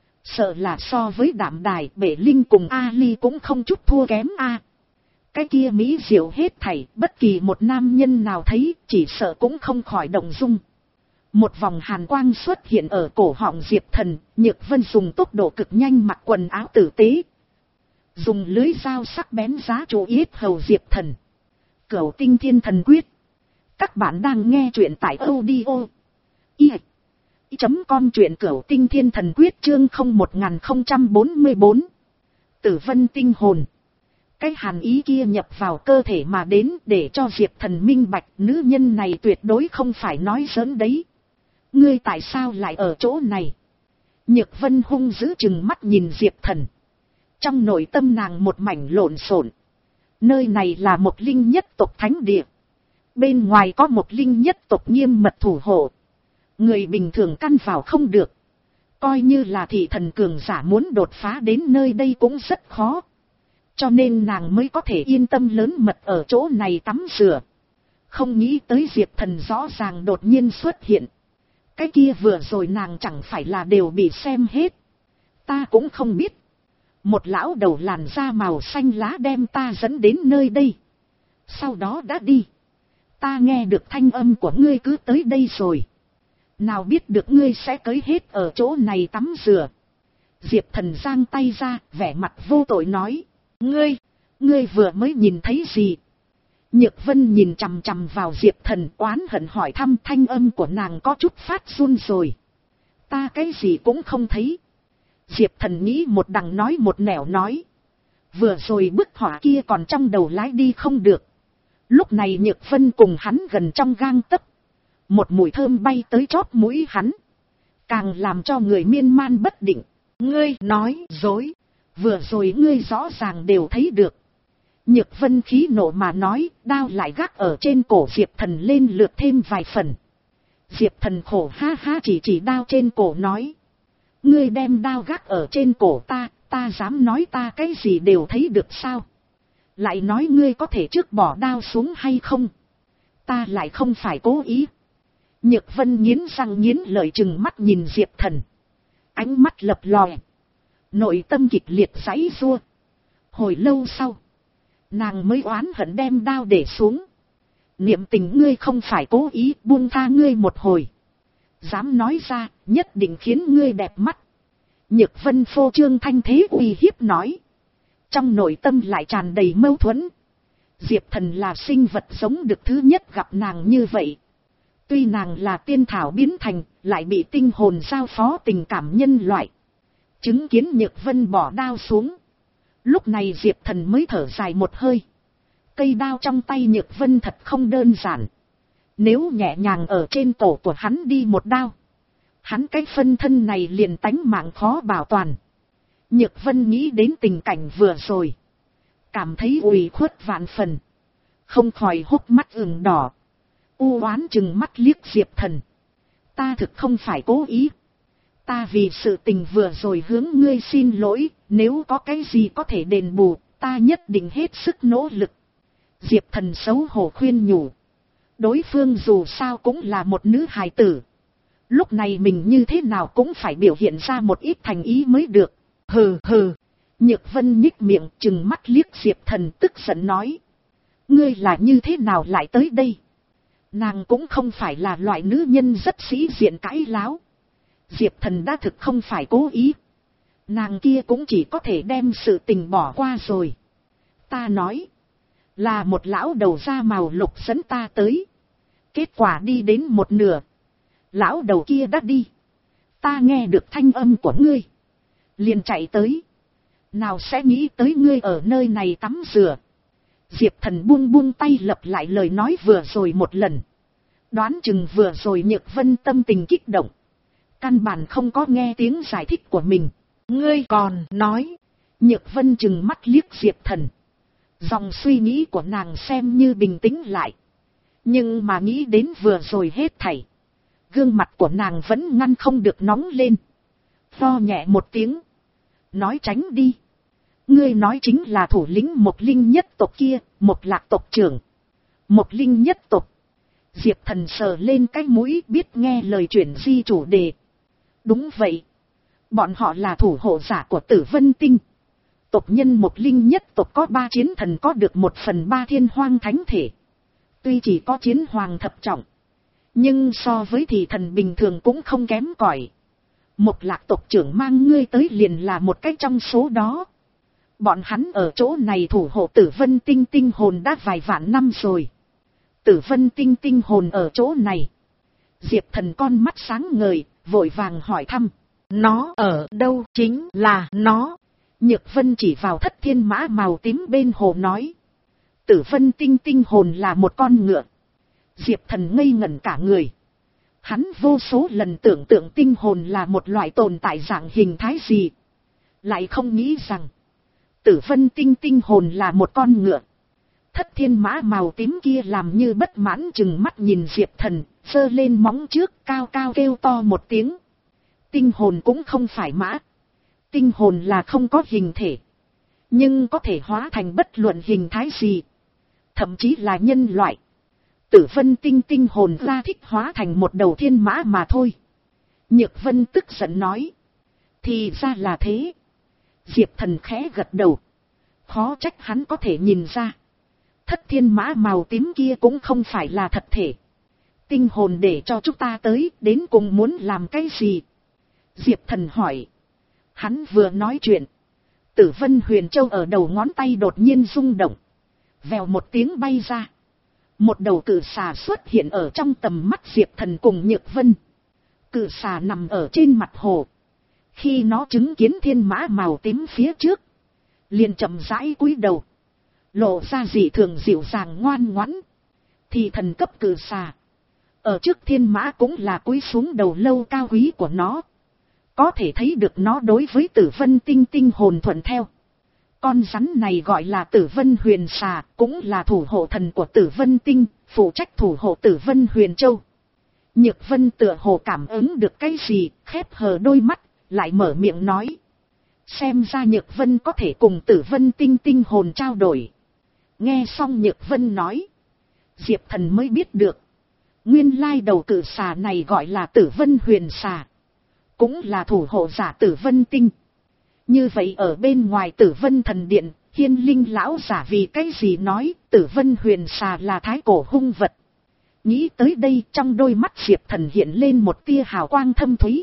sợ là so với Đạm Đài, Bể Linh cùng A Ly cũng không chút thua kém a. Cái kia mỹ diệu hết thảy, bất kỳ một nam nhân nào thấy chỉ sợ cũng không khỏi động dung. Một vòng hàn quang xuất hiện ở cổ họng Diệp Thần, Nhược Vân dùng tốc độ cực nhanh mặc quần áo tử tế, dùng lưới dao sắc bén giá chỗ yết hầu Diệp Thần. Cửu Tinh Thiên Thần Quyết. Các bạn đang nghe truyện tại audio i chấm com, truyện Cửu Tinh Thiên Thần Quyết chương không một không bốn bốn. Tử Vân tinh hồn. Cái hàn ý kia nhập vào cơ thể mà đến, để cho Diệp Thần minh bạch nữ nhân này tuyệt đối không phải nói giỡn đấy. Ngươi tại sao lại ở chỗ này? Nhược Vân hung dữ chừng mắt nhìn Diệp Thần. Trong nội tâm nàng một mảnh lộn xộn. Nơi này là một linh nhất tộc thánh địa. Bên ngoài có một linh nhất tộc nghiêm mật thủ hộ. Người bình thường căn vào không được. Coi như là thị thần cường giả muốn đột phá đến nơi đây cũng rất khó. Cho nên nàng mới có thể yên tâm lớn mật ở chỗ này tắm rửa. Không nghĩ tới Diệp Thần rõ ràng đột nhiên xuất hiện. Cái kia vừa rồi nàng chẳng phải là đều bị xem hết. Ta cũng không biết. Một lão đầu làn da màu xanh lá đem ta dẫn đến nơi đây. Sau đó đã đi. Ta nghe được thanh âm của ngươi cứ tới đây rồi. Nào biết được ngươi sẽ cưới hết ở chỗ này tắm rửa. Diệp Thần giang tay ra, vẻ mặt vô tội nói. Ngươi, ngươi vừa mới nhìn thấy gì? Nhược Vân nhìn chằm chằm vào Diệp Thần, oán hận hỏi thăm, thanh âm của nàng có chút phát run rồi. Ta cái gì cũng không thấy. Diệp Thần nghĩ một đằng nói một nẻo nói. Vừa rồi bức họa kia còn trong đầu lái đi không được. Lúc này Nhược Vân cùng hắn gần trong gang tấc. Một mùi thơm bay tới chóp mũi hắn. Càng làm cho người miên man bất định. Ngươi nói dối. Vừa rồi ngươi rõ ràng đều thấy được. Nhược Vân khí nộ mà nói, đao lại gác ở trên cổ Diệp Thần lên lượt thêm vài phần. Diệp Thần khổ ha ha chỉ chỉ đao trên cổ nói. Ngươi đem đao gác ở trên cổ ta, ta dám nói ta cái gì đều thấy được sao? Lại nói ngươi có thể trước bỏ đao xuống hay không? Ta lại không phải cố ý. Nhược Vân nghiến răng nghiến lợi chừng mắt nhìn Diệp Thần. Ánh mắt lập lòe. Nội tâm kịch liệt giãy giụa. Hồi lâu sau, nàng mới oán hận đem đao để xuống. Niệm tình ngươi không phải cố ý, buông tha ngươi một hồi. Dám nói ra, nhất định khiến ngươi đẹp mắt. Nhược Vân phô trương thanh thế uy hiếp nói. Trong nội tâm lại tràn đầy mâu thuẫn. Diệp Thần là sinh vật sống được thứ nhất gặp nàng như vậy. Tuy nàng là tiên thảo biến thành, lại bị tinh hồn giao phó tình cảm nhân loại. Chứng kiến Nhược Vân bỏ đao xuống. Lúc này Diệp Thần mới thở dài một hơi. Cây đao trong tay Nhược Vân thật không đơn giản. Nếu nhẹ nhàng ở trên cổ của hắn đi một đao, hắn cái phân thân này liền tánh mạng khó bảo toàn. Nhược Vân nghĩ đến tình cảnh vừa rồi, cảm thấy ủy khuất vạn phần, không khỏi hốc mắt ửng đỏ, u oán chừng mắt liếc Diệp Thần. Ta thực không phải cố ý. Ta vì sự tình vừa rồi hướng ngươi xin lỗi, nếu có cái gì có thể đền bù, ta nhất định hết sức nỗ lực. Diệp Thần xấu hổ khuyên nhủ. Đối phương dù sao cũng là một nữ hài tử. Lúc này mình như thế nào cũng phải biểu hiện ra một ít thành ý mới được. Hừ hừ. Nhược Vân nhích miệng chừng mắt liếc Diệp Thần tức giận nói. Ngươi là như thế nào lại tới đây? Nàng cũng không phải là loại nữ nhân rất sĩ diện cãi láo. Diệp Thần đã thực không phải cố ý. Nàng kia cũng chỉ có thể đem sự tình bỏ qua rồi. Ta nói. Là một lão đầu da màu lục dẫn ta tới. Kết quả đi đến một nửa. Lão đầu kia đã đi. Ta nghe được thanh âm của ngươi. Liền chạy tới. Nào sẽ nghĩ tới ngươi ở nơi này tắm rửa. Diệp Thần buông buông tay lặp lại lời nói vừa rồi một lần. Đoán chừng vừa rồi Nhược Vân tâm tình kích động. Căn bản không có nghe tiếng giải thích của mình. Ngươi còn nói. Nhược Vân chừng mắt liếc Diệp Thần. Dòng suy nghĩ của nàng xem như bình tĩnh lại. Nhưng mà nghĩ đến vừa rồi hết thảy. Gương mặt của nàng vẫn ngăn không được nóng lên. Vo nhẹ một tiếng. Nói tránh đi. Ngươi nói chính là thủ lĩnh một linh nhất tộc kia, một lạc tộc trưởng. Một linh nhất tộc. Diệp Thần sờ lên cái mũi biết nghe lời chuyển di chủ đề. Đúng vậy. Bọn họ là thủ hộ giả của Tử Vân Tinh. Tộc nhân một linh nhất tộc có ba chiến thần có được một phần ba thiên hoang thánh thể. Tuy chỉ có chiến hoàng thập trọng. Nhưng so với thì thần bình thường cũng không kém cỏi. Một lạc tộc trưởng mang ngươi tới liền là một cách trong số đó. Bọn hắn ở chỗ này thủ hộ Tử Vân Tinh tinh hồn đã vài vạn năm rồi. Tử Vân Tinh tinh hồn ở chỗ này. Diệp Thần con mắt sáng ngời, vội vàng hỏi thăm. Nó ở đâu? Chính là nó. Nhược Vân chỉ vào thất thiên mã màu tím bên hồ nói. Tử Vân Tinh tinh hồn là một con ngựa. Diệp Thần ngây ngẩn cả người. Hắn vô số lần tưởng tượng tinh hồn là một loại tồn tại dạng hình thái gì. Lại không nghĩ rằng Tử Vân Tinh tinh hồn là một con ngựa. Thất thiên mã màu tím kia làm như bất mãn chừng mắt nhìn Diệp Thần, giơ lên móng trước cao cao kêu to một tiếng. Tinh hồn cũng không phải mã. Tinh hồn là không có hình thể. Nhưng có thể hóa thành bất luận hình thái gì. Thậm chí là nhân loại. Tử Vân tinh tinh hồn ra thích hóa thành một đầu thiên mã mà thôi. Nhược Vân tức giận nói. Thì ra là thế. Diệp Thần khẽ gật đầu. Khó trách hắn có thể nhìn ra. Thất thiên mã màu tím kia cũng không phải là thật thể. Tinh hồn để cho chúng ta tới, đến cùng muốn làm cái gì? Diệp Thần hỏi. Hắn vừa nói chuyện. Tử Vân Huyền Châu ở đầu ngón tay đột nhiên rung động. Vèo một tiếng bay ra. Một đầu cự xà xuất hiện ở trong tầm mắt Diệp Thần cùng Nhược Vân. Cự xà nằm ở trên mặt hồ. Khi nó chứng kiến thiên mã màu tím phía trước, liền chậm rãi cúi đầu, lộ ra dị thường dịu dàng ngoan ngoãn. Thì thần cấp cự xà ở trước thiên mã cũng là cúi xuống đầu lâu cao quý của nó. Có thể thấy được nó đối với Tử Vân tinh tinh hồn thuận theo. Con rắn này gọi là Tử Vân Huyền Xà, cũng là thủ hộ thần của Tử Vân tinh, phụ trách thủ hộ Tử Vân Huyền Châu. Nhược Vân tựa hồ cảm ứng được cái gì, khép hờ đôi mắt, lại mở miệng nói. Xem ra Nhược Vân có thể cùng Tử Vân tinh tinh hồn trao đổi. Nghe xong Nhược Vân nói, Diệp Thần mới biết được. Nguyên lai đầu cự xà này gọi là Tử Vân Huyền Xà, cũng là thủ hộ giả Tử Vân tinh. Như vậy ở bên ngoài Tử Vân thần điện, Hiên Linh lão giả vì cái gì nói Tử Vân Huyền Xà là thái cổ hung vật. Nghĩ tới đây, trong đôi mắt Diệp Thần hiện lên một tia hào quang thâm thúy.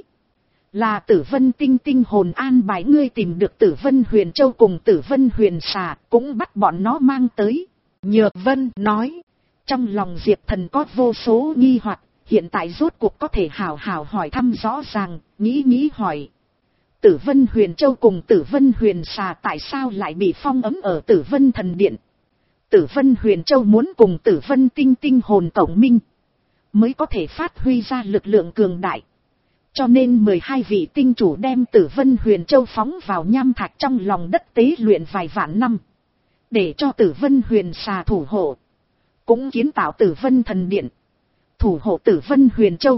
Là Tử Vân tinh tinh hồn an bài ngươi tìm được Tử Vân Huyền Châu cùng Tử Vân Huyền Xà, cũng bắt bọn nó mang tới. Nhược Vân nói. Trong lòng Diệp Thần có vô số nghi hoặc, hiện tại rốt cuộc có thể hào hào hỏi thăm rõ ràng, nghĩ nghĩ hỏi. Tử Vân Huyền Châu cùng Tử Vân Huyền Xà tại sao lại bị phong ấm ở Tử Vân thần điện? Tử Vân Huyền Châu muốn cùng Tử Vân tinh tinh hồn cộng minh, mới có thể phát huy ra lực lượng cường đại. Cho nên mười hai vị tinh chủ đem Tử Vân Huyền Châu phóng vào nham thạch trong lòng đất tế luyện vài vạn năm. Để cho Tử Vân Huyền Xà thủ hộ. Cũng kiến tạo Tử Vân thần điện, thủ hộ Tử Vân Huyền Châu.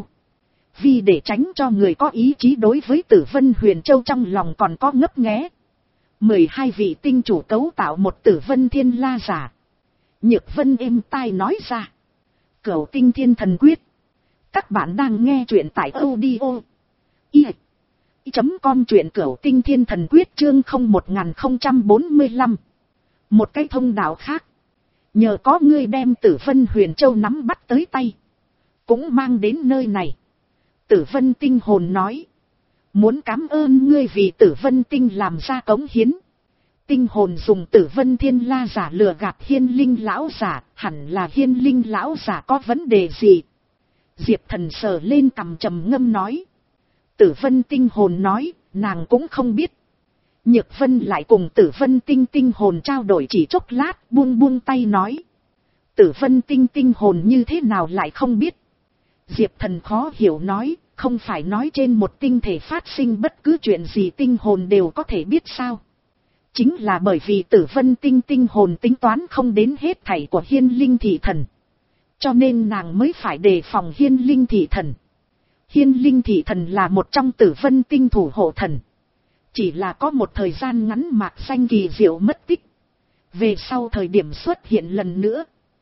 Vì để tránh cho người có ý chí đối với Tử Vân Huyền Châu trong lòng còn có ngấp nghé, mười hai vị tinh chủ cấu tạo một Tử Vân Thiên La giả. Nhược Vân êm tai nói ra. Cửu Tinh Thiên Thần Quyết. Các bạn đang nghe truyện tại audio i chấm com, truyện Cửu Tinh Thiên Thần Quyết chương không một không bốn lăm. Một cái thông đạo khác. Nhờ có ngươi đem Tử Vân Huyền Châu nắm bắt tới tay, cũng mang đến nơi này. Tử Vân tinh hồn nói. Muốn cảm ơn ngươi vì Tử Vân tinh làm ra cống hiến. Tinh hồn dùng Tử Vân Thiên La giả lừa gạt Hiên Linh lão giả, hẳn là Hiên Linh lão giả có vấn đề gì? Diệp Thần sờ lên cằm trầm ngâm nói. Tử Vân tinh hồn nói, nàng cũng không biết. Nhược Vân lại cùng Tử Vân tinh tinh hồn trao đổi chỉ chốc lát, buông buông tay nói. Tử Vân tinh tinh hồn như thế nào lại không biết? Diệp Thần khó hiểu nói, không phải nói trên một tinh thể phát sinh bất cứ chuyện gì tinh hồn đều có thể biết sao? Chính là bởi vì Tử Vân tinh tinh hồn tính toán không đến hết thảy của Hiên Linh thị thần, cho nên nàng mới phải đề phòng Hiên Linh thị thần. Hiên Linh thị thần là một trong Tử Vân tinh thủ hộ thần. Chỉ là có một thời gian ngắn mạc xanh kỳ diệu mất tích. Về sau thời điểm xuất hiện lần nữa,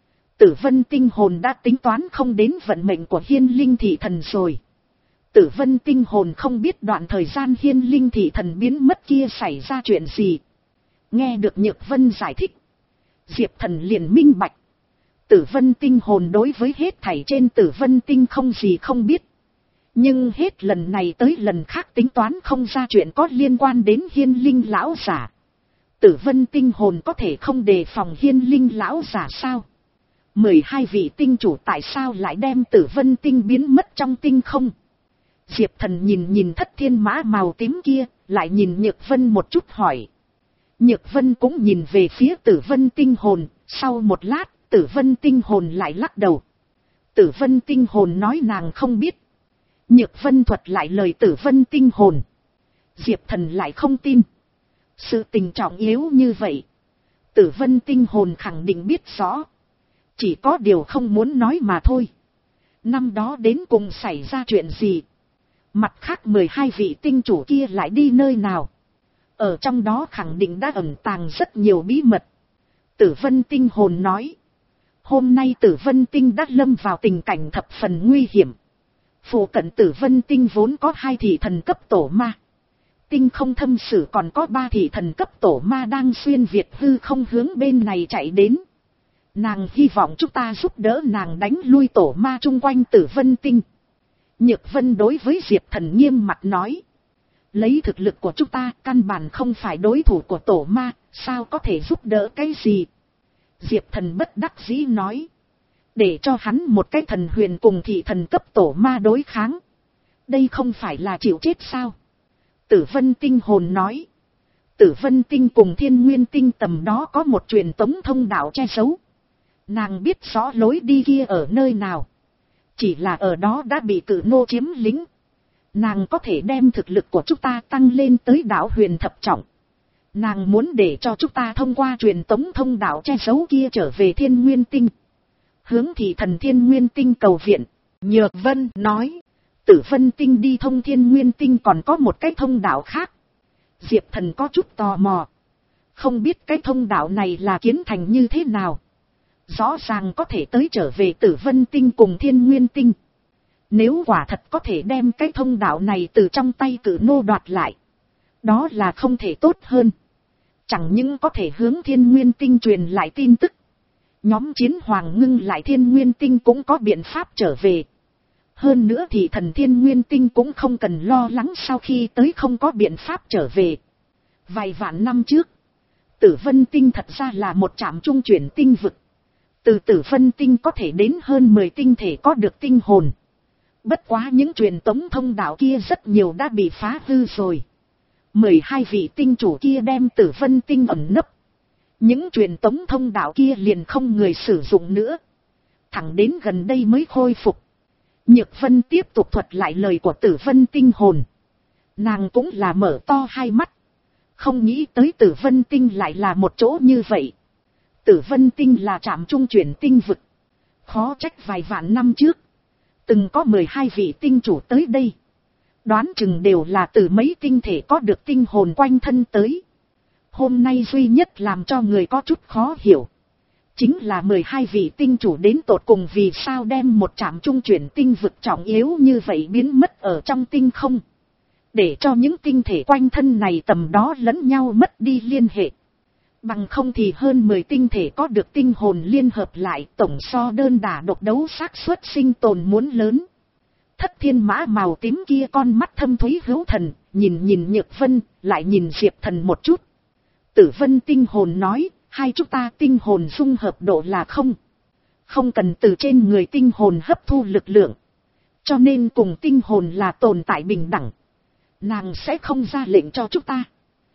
Tử Vân tinh hồn đã tính toán không đến vận mệnh của Hiên Linh thị thần rồi. Tử Vân tinh hồn không biết đoạn thời gian Hiên Linh thị thần biến mất kia xảy ra chuyện gì. Nghe được Nhược Vân giải thích, Diệp Thần liền minh bạch. Tử Vân tinh hồn đối với hết thảy trên Tử Vân tinh không gì không biết. Nhưng hết lần này tới lần khác tính toán không ra chuyện có liên quan đến Hiên Linh lão giả. Tử Vân tinh hồn có thể không đề phòng Hiên Linh lão giả sao? Mười hai vị tinh chủ tại sao lại đem Tử Vân tinh biến mất trong tinh không? Diệp Thần nhìn nhìn thất thiên mã màu tím kia, lại nhìn Nhược Vân một chút hỏi. Nhược Vân cũng nhìn về phía Tử Vân tinh hồn, sau một lát, Tử Vân tinh hồn lại lắc đầu. Tử Vân tinh hồn nói nàng không biết. Nhược Vân thuật lại lời Tử Vân tinh hồn. Diệp Thần lại không tin. Sự tình trọng yếu như vậy, Tử vân tinh hồn khẳng định biết rõ. Chỉ có điều không muốn nói mà thôi. Năm đó đến cùng xảy ra chuyện gì? Mặt khác mười hai vị tinh chủ kia lại đi nơi nào? Ở trong đó khẳng định đã ẩn tàng rất nhiều bí mật. Tử vân tinh hồn nói. Hôm nay tử vân tinh đã lâm vào tình cảnh thập phần nguy hiểm. Phụ cận tử vân tinh vốn có hai thị thần cấp tổ ma. Tinh không thâm sử còn có ba thị thần cấp tổ ma đang xuyên việt hư không hướng bên này chạy đến. Nàng hy vọng chúng ta giúp đỡ nàng đánh lui tổ ma chung quanh tử vân tinh. Nhược Vân đối với Diệp Thần nghiêm mặt nói. Lấy thực lực của chúng ta căn bản không phải đối thủ của tổ ma, sao có thể giúp đỡ cái gì? Diệp Thần bất đắc dĩ nói. Để cho hắn một cái thần huyền cùng thị thần cấp tổ ma đối kháng. Đây không phải là chịu chết sao? Tử vân tinh hồn nói. Tử vân tinh cùng thiên nguyên tinh tầm đó có một truyền tống thông đạo che giấu. Nàng biết rõ lối đi kia ở nơi nào. Chỉ là ở đó đã bị cử nô chiếm lĩnh. Nàng có thể đem thực lực của chúng ta tăng lên tới đạo huyền thập trọng. Nàng muốn để cho chúng ta thông qua truyền tống thông đạo che giấu kia trở về thiên nguyên tinh. Hướng thị thần thiên nguyên tinh cầu viện. Nhược Vân nói. Tử vân tinh đi thông thiên nguyên tinh còn có một cái thông đạo khác. Diệp Thần có chút tò mò. Không biết cái thông đạo này là kiến thành như thế nào. Rõ ràng có thể tới trở về tử vân tinh cùng thiên nguyên tinh. Nếu quả thật có thể đem cái thông đạo này từ trong tay cử nô đoạt lại. Đó là không thể tốt hơn. Chẳng những có thể hướng thiên nguyên tinh truyền lại tin tức. Nhóm chiến hoàng ngưng lại thiên nguyên tinh cũng có biện pháp trở về. Hơn nữa thì thần thiên nguyên tinh cũng không cần lo lắng sau khi tới không có biện pháp trở về. Vài vạn năm trước, tử vân tinh thật ra là một trạm trung chuyển tinh vực. Từ tử vân tinh có thể đến hơn mười tinh thể có được tinh hồn. Bất quá những truyền tống thông đạo kia rất nhiều đã bị phá hư rồi. mười hai vị tinh chủ kia đem tử vân tinh ẩn nấp. Những truyền tống thông đạo kia liền không người sử dụng nữa. Thẳng đến gần đây mới khôi phục. Nhược Vân tiếp tục thuật lại lời của tử vân tinh hồn. Nàng cũng là mở to hai mắt. Không nghĩ tới tử vân tinh lại là một chỗ như vậy. Tử vân tinh là trạm trung chuyển tinh vực. Khó trách vài vạn năm trước. Từng có mười hai vị tinh chủ tới đây. Đoán chừng đều là từ mấy tinh thể có được tinh hồn quanh thân tới. Hôm nay duy nhất làm cho người có chút khó hiểu. Chính là mười hai vị tinh chủ đến tột cùng vì sao đem một trạm trung chuyển tinh vực trọng yếu như vậy biến mất ở trong tinh không. Để cho những tinh thể quanh thân này tầm đó lẫn nhau mất đi liên hệ. Bằng không thì hơn mười tinh thể có được tinh hồn liên hợp lại tổng so đơn đả độc đấu xác suất sinh tồn muốn lớn. Thất thiên mã màu tím kia con mắt thâm thúy hữu thần, nhìn nhìn Nhược Vân, lại nhìn Diệp Thần một chút. Tử vân tinh hồn nói, hai chúng ta tinh hồn dung hợp độ là không. Không cần từ trên người tinh hồn hấp thu lực lượng. Cho nên cùng tinh hồn là tồn tại bình đẳng. Nàng sẽ không ra lệnh cho chúng ta.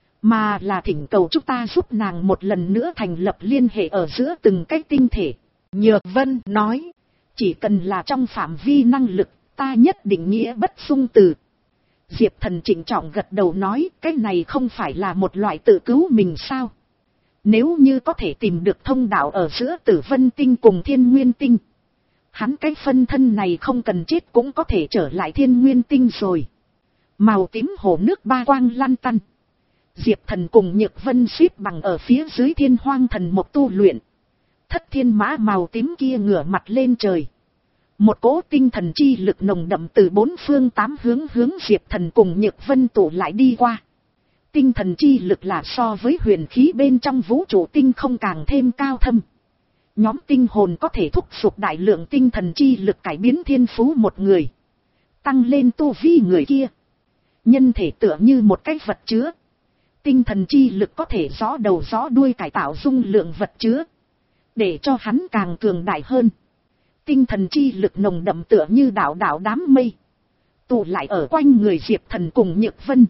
Mà là thỉnh cầu chúng ta giúp nàng một lần nữa thành lập liên hệ ở giữa từng cái tinh thể. Nhược Vân nói, chỉ cần là trong phạm vi năng lực, ta nhất định nghĩa bất dung từ. Diệp Thần trịnh trọng gật đầu nói, cái này không phải là một loại tự cứu mình sao? Nếu như có thể tìm được thông đạo ở giữa tử vân tinh cùng thiên nguyên tinh. Hắn cái phân thân này không cần chết cũng có thể trở lại thiên nguyên tinh rồi. Màu tím hồ nước ba quang lăn tăn. Diệp Thần cùng Nhược Vân xếp bằng ở phía dưới thiên hoang thần một tu luyện. Thất thiên mã màu tím kia ngửa mặt lên trời. Một cỗ tinh thần chi lực nồng đậm từ bốn phương tám hướng hướng Diệp Thần cùng Nhược Vân tụ lại đi qua. Tinh thần chi lực là so với huyền khí bên trong vũ trụ tinh không càng thêm cao thâm. Nhóm tinh hồn có thể thúc giục đại lượng tinh thần chi lực cải biến thiên phú một người. Tăng lên tu vi người kia. Nhân thể tựa như một cái vật chứa. Tinh thần chi lực có thể rõ đầu rõ đuôi cải tạo dung lượng vật chứa. Để cho hắn càng cường đại hơn. Tinh thần chi lực nồng đậm tựa như đạo đạo đám mây. Tụ lại ở quanh người Diệp Thần cùng Nhược Vân.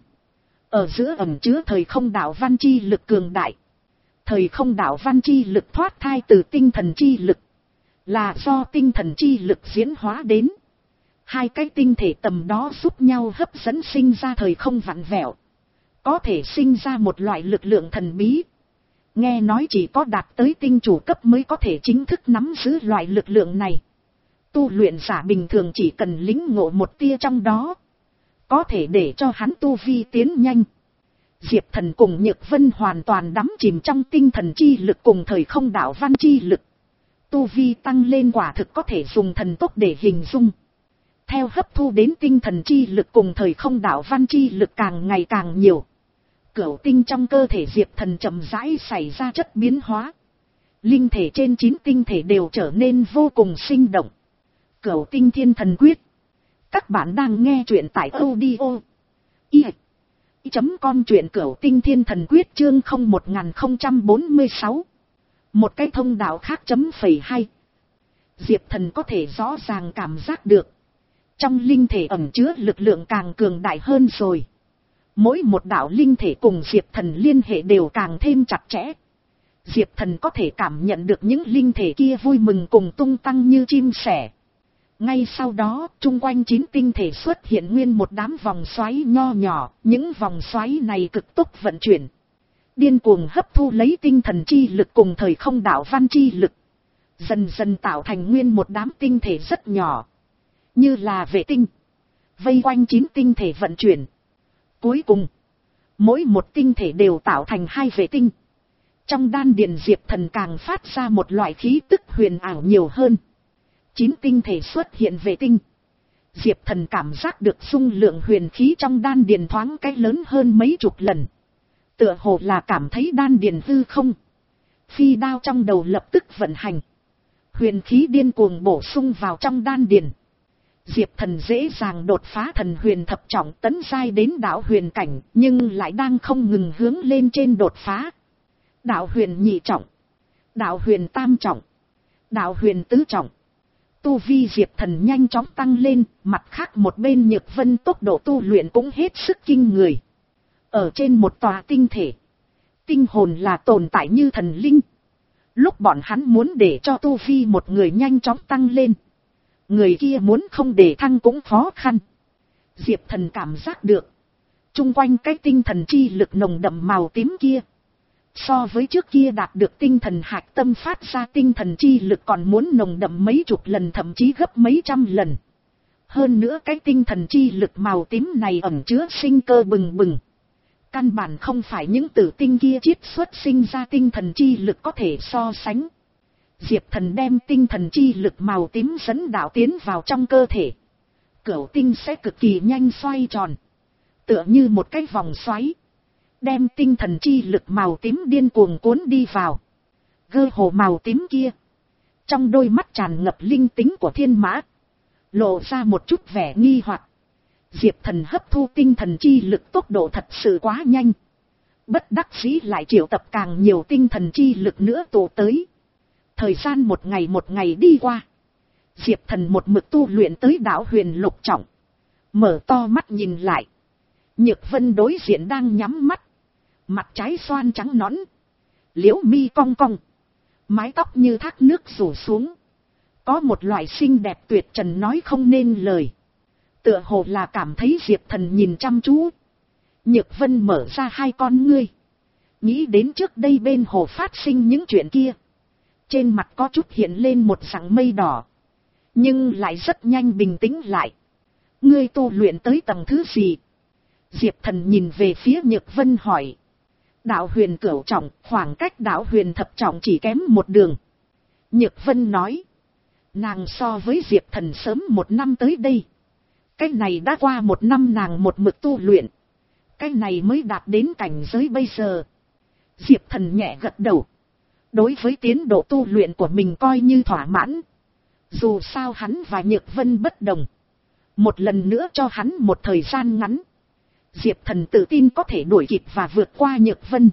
Ở giữa ẩn chứa thời không đạo văn chi lực cường đại. Thời không đạo văn chi lực thoát thai từ tinh thần chi lực. Là do tinh thần chi lực diễn hóa đến. Hai cái tinh thể tầm đó giúp nhau hấp dẫn sinh ra thời không vặn vẹo. Có thể sinh ra một loại lực lượng thần bí. Nghe nói chỉ có đạt tới tinh chủ cấp mới có thể chính thức nắm giữ loại lực lượng này. Tu luyện giả bình thường chỉ cần lĩnh ngộ một tia trong đó, có thể để cho hắn tu vi tiến nhanh. Diệp Thần cùng Nhược Vân hoàn toàn đắm chìm trong tinh thần chi lực cùng thời không đạo văn chi lực. Tu vi tăng lên quả thực có thể dùng thần tốc để hình dung. Theo hấp thu đến tinh thần chi lực cùng thời không đạo văn chi lực càng ngày càng nhiều, cửu tinh trong cơ thể Diệp Thần chậm rãi xảy ra chất biến hóa. Linh thể trên chín tinh thể đều trở nên vô cùng sinh động. Cửu tinh thiên thần quyết. Các bạn đang nghe truyện tại audio i chấm com truyện cửu tinh thiên thần quyết chương không một không bốn sáu. Một cái thông đạo khác chấm phẩy hai. Diệp Thần có thể rõ ràng cảm giác được, trong linh thể ẩn chứa lực lượng càng cường đại hơn rồi. Mỗi một đạo linh thể cùng Diệp Thần liên hệ đều càng thêm chặt chẽ. Diệp Thần có thể cảm nhận được những linh thể kia vui mừng cùng tung tăng như chim sẻ. Ngay sau đó, chung quanh chín tinh thể xuất hiện nguyên một đám vòng xoáy nho nhỏ, những vòng xoáy này cực tốc vận chuyển, điên cuồng hấp thu lấy tinh thần chi lực cùng thời không đạo văn chi lực, dần dần tạo thành nguyên một đám tinh thể rất nhỏ, như là vệ tinh, vây quanh chín tinh thể vận chuyển. Cuối cùng, mỗi một tinh thể đều tạo thành hai vệ tinh. Trong đan điền Diệp Thần càng phát ra một loại khí tức huyền ảo nhiều hơn. Chín tinh thể xuất hiện vệ tinh. Diệp Thần cảm giác được dung lượng huyền khí trong đan điền thoáng cái lớn hơn mấy chục lần. Tựa hồ là cảm thấy đan điền hư không. Phi đao trong đầu lập tức vận hành. Huyền khí điên cuồng bổ sung vào trong đan điền. Diệp Thần dễ dàng đột phá thần huyền thập trọng tấn giai đến đạo huyền cảnh, nhưng lại đang không ngừng hướng lên trên đột phá. Đạo huyền nhị trọng, đạo huyền tam trọng, đạo huyền tứ trọng. Tu vi Diệp Thần nhanh chóng tăng lên, mặt khác một bên Nhược Vân tốc độ tu luyện cũng hết sức kinh người. Ở trên một tòa tinh thể, tinh hồn là tồn tại như thần linh. Lúc bọn hắn muốn để cho tu vi một người nhanh chóng tăng lên, người kia muốn không để thăng cũng khó khăn. Diệp Thần cảm giác được, chung quanh cái tinh thần chi lực nồng đậm màu tím kia, so với trước kia đạt được tinh thần hạch tâm phát ra tinh thần chi lực còn muốn nồng đậm mấy chục lần, thậm chí gấp mấy trăm lần. Hơn nữa cái tinh thần chi lực màu tím này ẩn chứa sinh cơ bừng bừng. Căn bản không phải những tử tinh kia chiết xuất sinh ra tinh thần chi lực có thể so sánh. Diệp Thần đem tinh thần chi lực màu tím dẫn đạo tiến vào trong cơ thể. Cửu tinh sẽ cực kỳ nhanh xoay tròn, tựa như một cái vòng xoáy, đem tinh thần chi lực màu tím điên cuồng cuốn đi vào. Gơ hồ màu tím kia, trong đôi mắt tràn ngập linh tính của thiên mã, lộ ra một chút vẻ nghi hoặc. Diệp Thần hấp thu tinh thần chi lực tốc độ thật sự quá nhanh. Bất đắc dĩ lại triệu tập càng nhiều tinh thần chi lực nữa tụ tới. Thời gian một ngày một ngày đi qua, Diệp Thần một mực tu luyện tới đạo huyền lục trọng. Mở to mắt nhìn lại, Nhược Vân đối diện đang nhắm mắt, mặt trái xoan trắng nõn, liễu mi cong cong, mái tóc như thác nước rủ xuống, có một loại xinh đẹp tuyệt trần nói không nên lời. Tựa hồ là cảm thấy Diệp Thần nhìn chăm chú. Nhược Vân mở ra hai con ngươi, nghĩ đến trước đây bên hồ phát sinh những chuyện kia. Trên mặt có chút hiện lên một sảng mây đỏ, nhưng lại rất nhanh bình tĩnh lại. Ngươi tu luyện tới tầng thứ gì? Diệp Thần nhìn về phía Nhược Vân hỏi. Đạo huyền cửu trọng, khoảng cách đạo huyền thập trọng chỉ kém một đường. Nhược Vân nói. Nàng so với Diệp Thần sớm một năm tới đây. Cái này đã qua một năm nàng một mực tu luyện. Cái này mới đạt đến cảnh giới bây giờ. Diệp Thần nhẹ gật đầu. Đối với tiến độ tu luyện của mình coi như thỏa mãn. Dù sao hắn và Nhược Vân bất đồng. Một lần nữa cho hắn một thời gian ngắn, Diệp Thần tự tin có thể đuổi kịp và vượt qua Nhược Vân.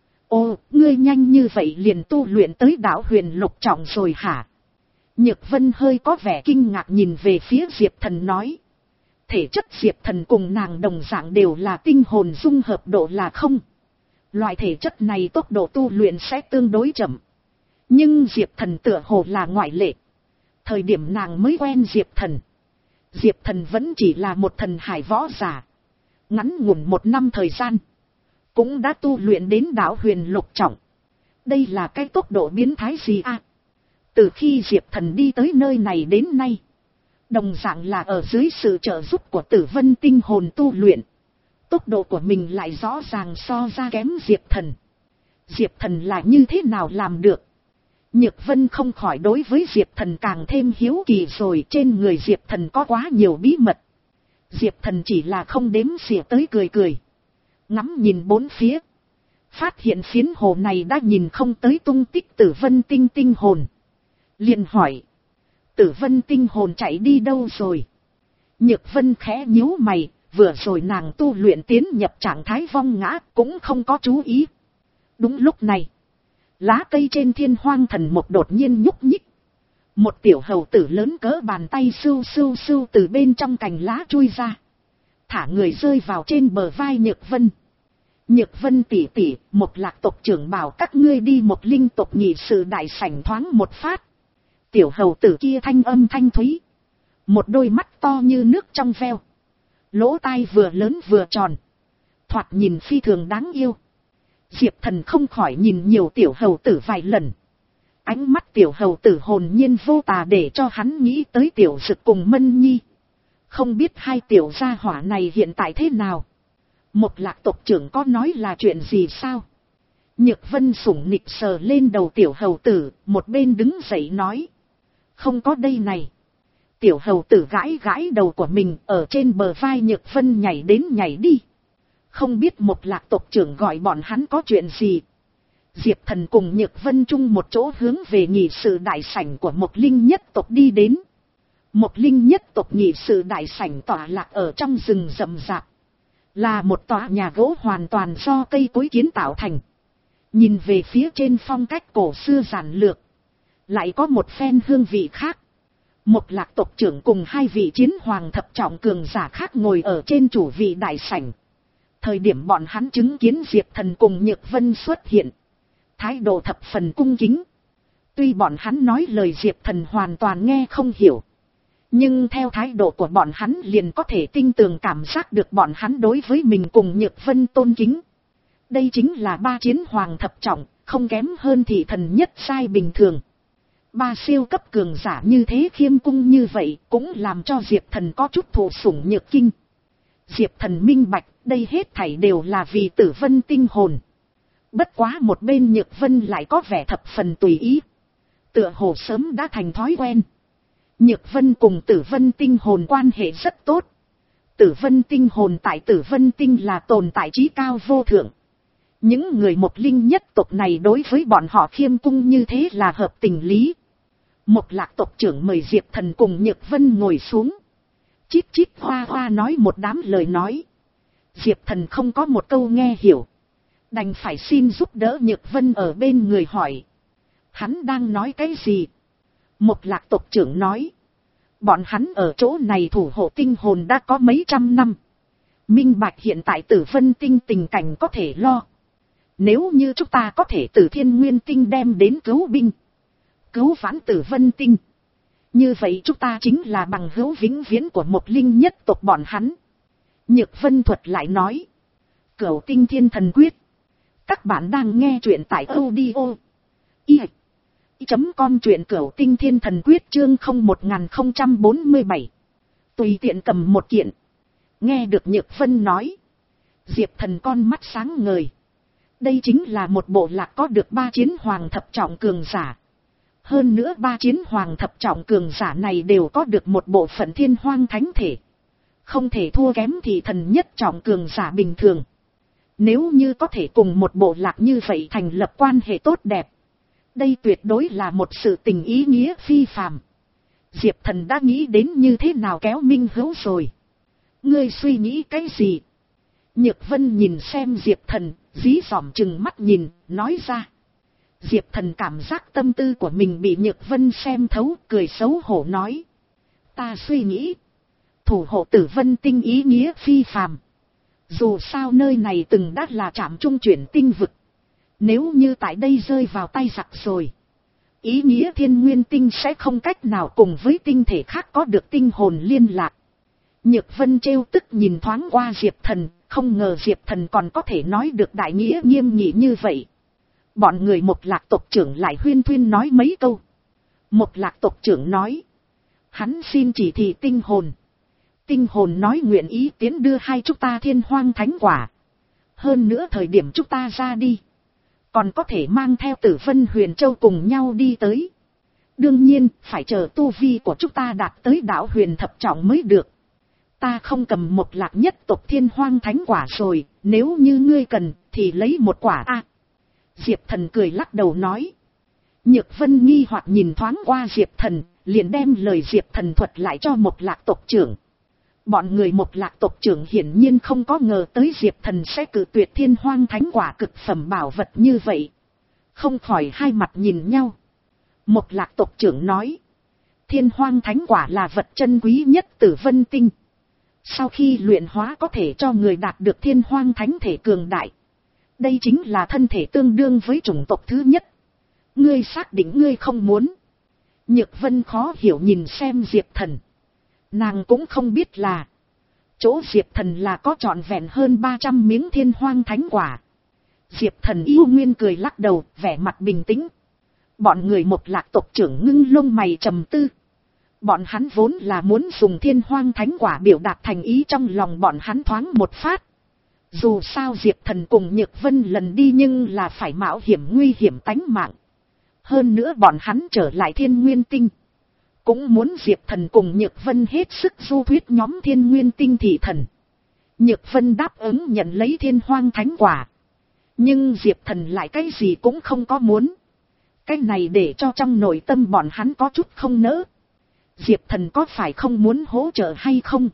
Ô, ngươi nhanh như vậy liền tu luyện tới đạo huyền lục trọng rồi hả? Nhược Vân hơi có vẻ kinh ngạc nhìn về phía Diệp Thần nói. Thể chất Diệp Thần cùng nàng đồng dạng đều là tinh hồn dung hợp độ là không. Loại thể chất này tốc độ tu luyện sẽ tương đối chậm. Nhưng Diệp Thần tựa hồ là ngoại lệ. Thời điểm nàng mới quen Diệp Thần, Diệp Thần vẫn chỉ là một thần hải võ giả. Ngắn ngủn một năm thời gian, cũng đã tu luyện đến đạo huyền lục trọng. Đây là cái tốc độ biến thái gì à? Từ khi Diệp Thần đi tới nơi này đến nay, đồng dạng là ở dưới sự trợ giúp của Tử Vân tinh hồn tu luyện, tốc độ của mình lại rõ ràng so ra kém Diệp Thần. Diệp Thần là như thế nào làm được? Nhược Vân không khỏi đối với Diệp Thần càng thêm hiếu kỳ rồi, trên người Diệp Thần có quá nhiều bí mật. Diệp Thần chỉ là không đếm xỉa tới cười cười. Ngắm nhìn bốn phía. Phát hiện phiến hồ này đã nhìn không tới tung tích Tử Vân tinh tinh hồn. Liền hỏi. Tử Vân tinh hồn chạy đi đâu rồi? Nhược Vân khẽ nhíu mày, vừa rồi nàng tu luyện tiến nhập trạng thái vong ngã cũng không có chú ý. Đúng lúc này, lá cây trên Thiên Hoang Thần Mục đột nhiên nhúc nhích. Một tiểu hầu tử lớn cỡ bàn tay sưu sưu sưu từ bên trong cành lá chui ra. Thả người rơi vào trên bờ vai Nhược Vân. Nhược Vân tỷ tỷ, một lạc tộc trưởng bảo các ngươi đi một linh tộc nghị sự đại sảnh thoáng một phát. Tiểu hầu tử kia thanh âm thanh thúy. Một đôi mắt to như nước trong veo. Lỗ tai vừa lớn vừa tròn. Thoạt nhìn phi thường đáng yêu. Diệp Thần không khỏi nhìn nhiều tiểu hầu tử vài lần. Ánh mắt tiểu hầu tử hồn nhiên vô tà để cho hắn nghĩ tới tiểu dực cùng Mân Nhi. Không biết hai tiểu gia hỏa này hiện tại thế nào? Một lạc tộc trưởng có nói là chuyện gì sao? Nhược Vân sủng nịch sờ lên đầu tiểu hầu tử, một bên đứng dậy nói. Không có đây này. Tiểu hầu tử gãi gãi đầu của mình, ở trên bờ vai Nhược Vân nhảy đến nhảy đi. Không biết một lạc tộc trưởng gọi bọn hắn có chuyện gì. Diệp Thần cùng Nhược Vân chung một chỗ hướng về nghị sự đại sảnh của một linh nhất tộc đi đến. Một linh nhất tộc nghị sự đại sảnh tọa lạc ở trong rừng rậm rạp. Là một tòa nhà gỗ hoàn toàn do cây cối kiến tạo thành. Nhìn về phía trên phong cách cổ xưa giản lược. Lại có một phen hương vị khác. Một lạc tộc trưởng cùng hai vị chiến hoàng thập trọng cường giả khác ngồi ở trên chủ vị đại sảnh. Thời điểm bọn hắn chứng kiến Diệp Thần cùng Nhược Vân xuất hiện. Thái độ thập phần cung kính. Tuy bọn hắn nói lời Diệp Thần hoàn toàn nghe không hiểu. Nhưng theo thái độ của bọn hắn liền có thể tinh tường cảm giác được bọn hắn đối với mình cùng Nhược Vân tôn kính. Đây chính là ba chiến hoàng thập trọng, không kém hơn thị thần nhất sai bình thường. Ba siêu cấp cường giả như thế khiêm cung như vậy cũng làm cho Diệp Thần có chút thụ sủng nhược kinh. Diệp Thần minh bạch, đây hết thảy đều là vì Tử Vân tinh hồn. Bất quá một bên Nhược Vân lại có vẻ thập phần tùy ý. Tựa hồ sớm đã thành thói quen. Nhược Vân cùng Tử Vân tinh hồn quan hệ rất tốt. Tử Vân tinh hồn tại Tử Vân tinh là tồn tại trí cao vô thượng. Những người một linh nhất tộc này đối với bọn họ khiêm cung như thế là hợp tình lý. Một lạc tộc trưởng mời Diệp Thần cùng Nhược Vân ngồi xuống. Chít chít hoa hoa nói một đám lời nói. Diệp Thần không có một câu nghe hiểu. Đành phải xin giúp đỡ Nhược Vân ở bên người hỏi. Hắn đang nói cái gì? Một lạc tộc trưởng nói. Bọn hắn ở chỗ này thủ hộ tinh hồn đã có mấy trăm năm. Minh bạch hiện tại Tử Vân tinh tình cảnh có thể lo. Nếu như chúng ta có thể từ Thiên Nguyên tinh đem đến cứu binh. Cứu vãn Tử Vân tinh. Như vậy chúng ta chính là bằng hữu vĩnh viễn của một linh nhất tộc bọn hắn. Nhược Vân thuật lại nói. Cửu tinh thiên thần quyết. Các bạn đang nghe truyện tại audio. Y. Chấm com truyện cửu tinh thiên thần quyết chương không một nghìn không trăm bốn mươi bảy. Tùy tiện cầm một kiện. Nghe được Nhược Vân nói. Diệp Thần con mắt sáng ngời. Đây chính là một bộ lạc có được ba chiến hoàng thập trọng cường giả. Hơn nữa ba chiến hoàng thập trọng cường giả này đều có được một bộ phận thiên hoang thánh thể. Không thể thua kém thị thần nhất trọng cường giả bình thường. Nếu như có thể cùng một bộ lạc như vậy thành lập quan hệ tốt đẹp. Đây tuyệt đối là một sự tình ý nghĩa phi phàm. Diệp Thần đã nghĩ đến như thế nào kéo minh hữu rồi. Ngươi suy nghĩ cái gì? Nhược Vân nhìn xem Diệp Thần, dí dỏm chừng mắt nhìn, nói ra. Diệp Thần cảm giác tâm tư của mình bị Nhược Vân xem thấu, cười xấu hổ nói. Ta suy nghĩ. Thủ hộ Tử Vân tinh ý nghĩa phi phàm. Dù sao nơi này từng đã là trạm trung chuyển tinh vực. Nếu như tại đây rơi vào tay giặc rồi. Ý nghĩa Thiên Nguyên tinh sẽ không cách nào cùng với tinh thể khác có được tinh hồn liên lạc. Nhược Vân trêu tức nhìn thoáng qua Diệp Thần, không ngờ Diệp Thần còn có thể nói được đại nghĩa nghiêm nghị như vậy. Bọn người một lạc tộc trưởng lại huyên thuyên nói mấy câu. Một lạc tộc trưởng nói. Hắn xin chỉ thị tinh hồn. Tinh hồn nói nguyện ý tiến đưa hai chúng ta thiên hoang thánh quả. Hơn nữa thời điểm chúng ta ra đi. Còn có thể mang theo Tử Vân Huyền Châu cùng nhau đi tới. Đương nhiên, phải chờ tu vi của chúng ta đạt tới đạo huyền thập trọng mới được. Ta không cầm một lạc nhất tộc thiên hoang thánh quả rồi, nếu như ngươi cần, thì lấy một quả a. Diệp Thần cười lắc đầu nói. Nhược Vân nghi hoặc nhìn thoáng qua Diệp Thần, liền đem lời Diệp Thần thuật lại cho một lạc tộc trưởng. Bọn người một lạc tộc trưởng hiển nhiên không có ngờ tới Diệp Thần sẽ cử tuyệt thiên hoang thánh quả cực phẩm bảo vật như vậy. Không khỏi hai mặt nhìn nhau. Một lạc tộc trưởng nói. Thiên hoang thánh quả là vật chân quý nhất Tử Vân Tinh. Sau khi luyện hóa có thể cho người đạt được thiên hoang thánh thể cường đại. Đây chính là thân thể tương đương với chủng tộc thứ nhất. Ngươi xác định ngươi không muốn. Nhược Vân khó hiểu nhìn xem Diệp Thần. Nàng cũng không biết là. Chỗ Diệp Thần là có trọn vẹn hơn ba trăm miếng thiên hoang thánh quả. Diệp Thần yêu nguyên cười lắc đầu, vẻ mặt bình tĩnh. Bọn người một lạc tộc trưởng ngưng lông mày trầm tư. Bọn hắn vốn là muốn dùng thiên hoang thánh quả biểu đạt thành ý trong lòng bọn hắn thoáng một phát. Dù sao Diệp Thần cùng Nhược Vân lần đi nhưng là phải mạo hiểm nguy hiểm tánh mạng. Hơn nữa bọn hắn trở lại Thiên Nguyên Tinh. Cũng muốn Diệp Thần cùng Nhược Vân hết sức du thuyết nhóm Thiên Nguyên Tinh thị thần. Nhược Vân đáp ứng nhận lấy thiên hoang thánh quả. Nhưng Diệp Thần lại cái gì cũng không có muốn. Cái này để cho trong nội tâm bọn hắn có chút không nỡ. Diệp Thần có phải không muốn hỗ trợ hay không?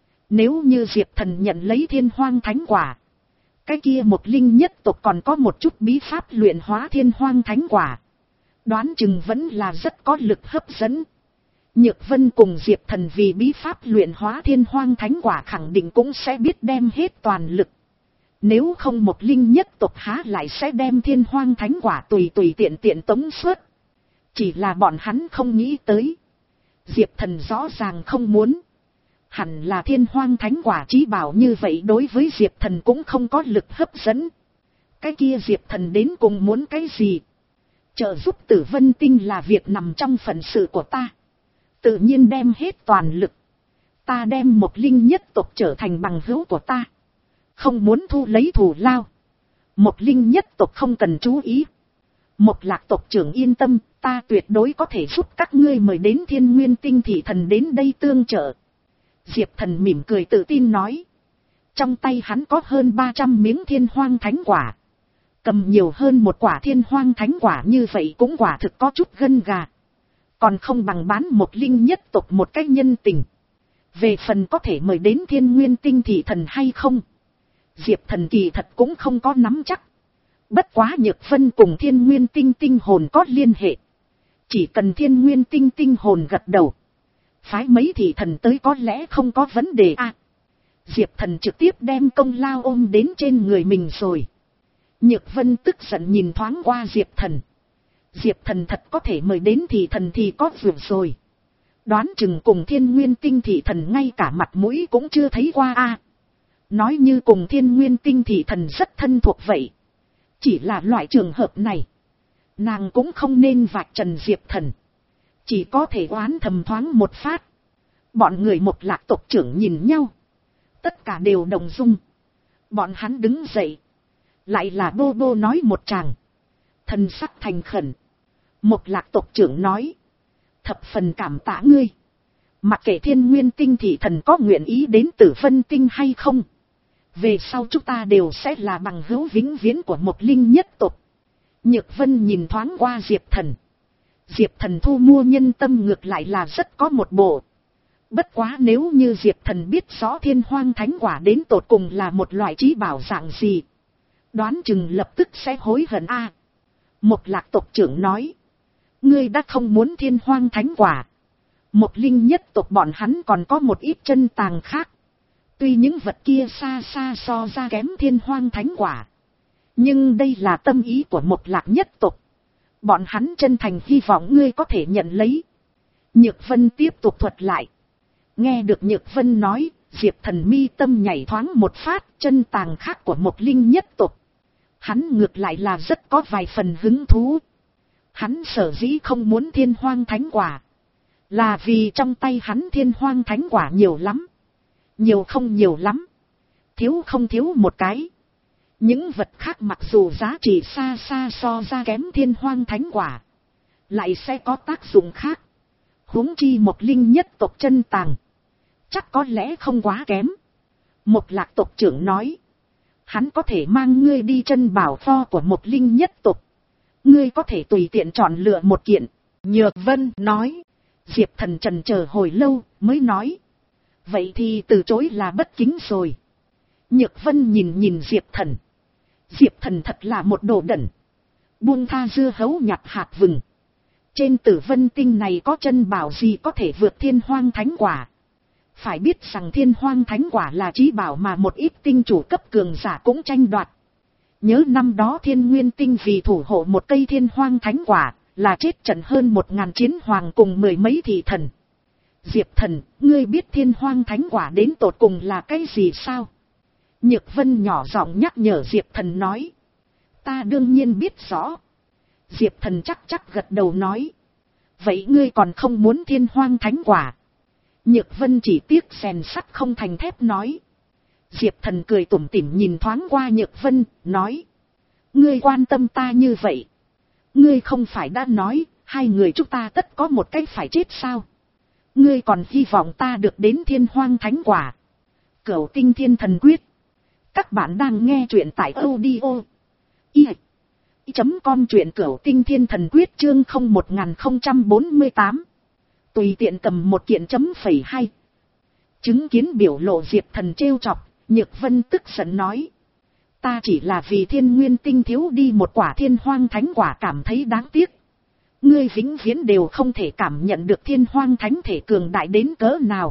Nếu như Diệp Thần nhận lấy thiên hoang thánh quả. Cái kia một linh nhất tộc còn có một chút bí pháp luyện hóa thiên hoang thánh quả. Đoán chừng vẫn là rất có lực hấp dẫn. Nhược Vân cùng Diệp Thần vì bí pháp luyện hóa thiên hoang thánh quả khẳng định cũng sẽ biết đem hết toàn lực. Nếu không một linh nhất tộc há lại sẽ đem thiên hoang thánh quả tùy tùy tiện tiện tống xuất. Chỉ là bọn hắn không nghĩ tới. Diệp Thần rõ ràng không muốn. Hẳn là thiên hoang thánh quả chí bảo như vậy đối với Diệp Thần cũng không có lực hấp dẫn. Cái kia Diệp Thần đến cùng muốn cái gì? Trợ giúp Tử Vân Tinh là việc nằm trong phận sự của ta. Tự nhiên đem hết toàn lực. Ta đem một linh nhất tộc trở thành bằng hữu của ta. Không muốn thu lấy thù lao. Một linh nhất tộc không cần chú ý. Một lạc tộc trưởng yên tâm, ta tuyệt đối có thể giúp các ngươi mời đến Thiên Nguyên Tinh thị thần đến đây tương trợ. Diệp Thần mỉm cười tự tin nói. Trong tay hắn có hơn ba trăm miếng thiên hoang thánh quả. Cầm nhiều hơn một quả thiên hoang thánh quả như vậy cũng quả thực có chút gân gà. Còn không bằng bán một linh nhất tộc một cách nhân tình. Về phần có thể mời đến Thiên Nguyên Tinh thị thần hay không? Diệp Thần kỳ thật cũng không có nắm chắc. Bất quá Nhược Vân cùng Thiên Nguyên Tinh tinh hồn có liên hệ. Chỉ cần Thiên Nguyên Tinh tinh hồn gật đầu. Phái mấy thị thần tới có lẽ không có vấn đề à. Diệp Thần trực tiếp đem công lao ôm đến trên người mình rồi. Nhược Vân tức giận nhìn thoáng qua Diệp Thần. Diệp Thần thật có thể mời đến thị thần thì có vượt rồi. Đoán chừng cùng Thiên Nguyên Tinh thị thần ngay cả mặt mũi cũng chưa thấy qua a. À. Nói như cùng Thiên Nguyên Tinh thị thần rất thân thuộc vậy. Chỉ là loại trường hợp này. Nàng cũng không nên vạch trần Diệp Thần. Chỉ có thể oán thầm thoáng một phát. Bọn người một lạc tộc trưởng nhìn nhau. Tất cả đều đồng dung. Bọn hắn đứng dậy. Lại là bô bô nói một tràng. Thần sắc thành khẩn. Một lạc tộc trưởng nói. Thập phần cảm tạ ngươi. Mặc kệ Thiên Nguyên Tinh thị thần có nguyện ý đến Tử Vân Tinh hay không. Về sau chúng ta đều sẽ là bằng hữu vĩnh viễn của một linh nhất tộc. Nhược Vân nhìn thoáng qua Diệp Thần. Diệp Thần thu mua nhân tâm ngược lại là rất có một bộ. Bất quá nếu như Diệp Thần biết rõ thiên hoang thánh quả đến tột cùng là một loại trí bảo dạng gì. Đoán chừng lập tức sẽ hối hận a. À, một lạc tộc trưởng nói. Ngươi đã không muốn thiên hoang thánh quả. Một linh nhất tộc bọn hắn còn có một ít chân tàng khác. Tuy những vật kia xa xa so ra kém thiên hoang thánh quả. Nhưng đây là tâm ý của một lạc nhất tộc. Bọn hắn chân thành hy vọng ngươi có thể nhận lấy. Nhược Vân tiếp tục thuật lại. Nghe được Nhược Vân nói, Diệp Thần mi tâm nhảy thoáng một phát, chân tàng khác của một linh nhất tộc. Hắn ngược lại là rất có vài phần hứng thú. Hắn sở dĩ không muốn thiên hoang thánh quả, là vì trong tay hắn thiên hoang thánh quả nhiều lắm. Nhiều không nhiều lắm, thiếu không thiếu một cái. Những vật khác mặc dù giá trị xa xa so ra kém thiên hoang thánh quả, lại sẽ có tác dụng khác. Huống chi một linh nhất tộc chân tàng, chắc có lẽ không quá kém. Một lạc tộc trưởng nói, hắn có thể mang ngươi đi chân bảo kho của một linh nhất tộc. Ngươi có thể tùy tiện chọn lựa một kiện. Nhược Vân nói. Diệp Thần trần chờ hồi lâu mới nói, vậy thì từ chối là bất kính rồi. Nhược Vân nhìn nhìn Diệp Thần. Diệp Thần thật là một đồ đẩn. Buông tha dưa hấu nhặt hạt vừng. Trên Tử Vân tinh này có chân bảo gì có thể vượt thiên hoang thánh quả. Phải biết rằng thiên hoang thánh quả là chí bảo mà một ít tinh chủ cấp cường giả cũng tranh đoạt. Nhớ năm đó thiên nguyên tinh vì thủ hộ một cây thiên hoang thánh quả, là chết trận hơn một ngàn chiến hoàng cùng mười mấy thị thần. Diệp Thần, ngươi biết thiên hoang thánh quả đến tột cùng là cái gì sao? Nhược Vân nhỏ giọng nhắc nhở Diệp Thần nói. Ta đương nhiên biết rõ. Diệp Thần chắc chắc gật đầu nói. Vậy ngươi còn không muốn thiên hoang thánh quả? Nhược Vân chỉ tiếc rèn sắt không thành thép nói. Diệp Thần cười tủm tỉm nhìn thoáng qua Nhược Vân, nói. Ngươi quan tâm ta như vậy. Ngươi không phải đã nói, hai người chúng ta tất có một cái phải chết sao? Ngươi còn hy vọng ta được đến thiên hoang thánh quả. Cửu Tinh Thiên Thần Quyết. Các bạn đang nghe truyện tại audio i chấm com truyện Cửu Tinh Thiên Thần Quyết chương không một không bốn tám. Tùy tiện cầm một kiện chấm phẩy hai. Chứng kiến biểu lộ Diệp Thần trêu chọc, Nhược Vân tức giận nói. Ta chỉ là vì thiên nguyên tinh thiếu đi một quả thiên hoang thánh quả cảm thấy đáng tiếc. Ngươi vĩnh viễn đều không thể cảm nhận được thiên hoang thánh thể cường đại đến cỡ nào.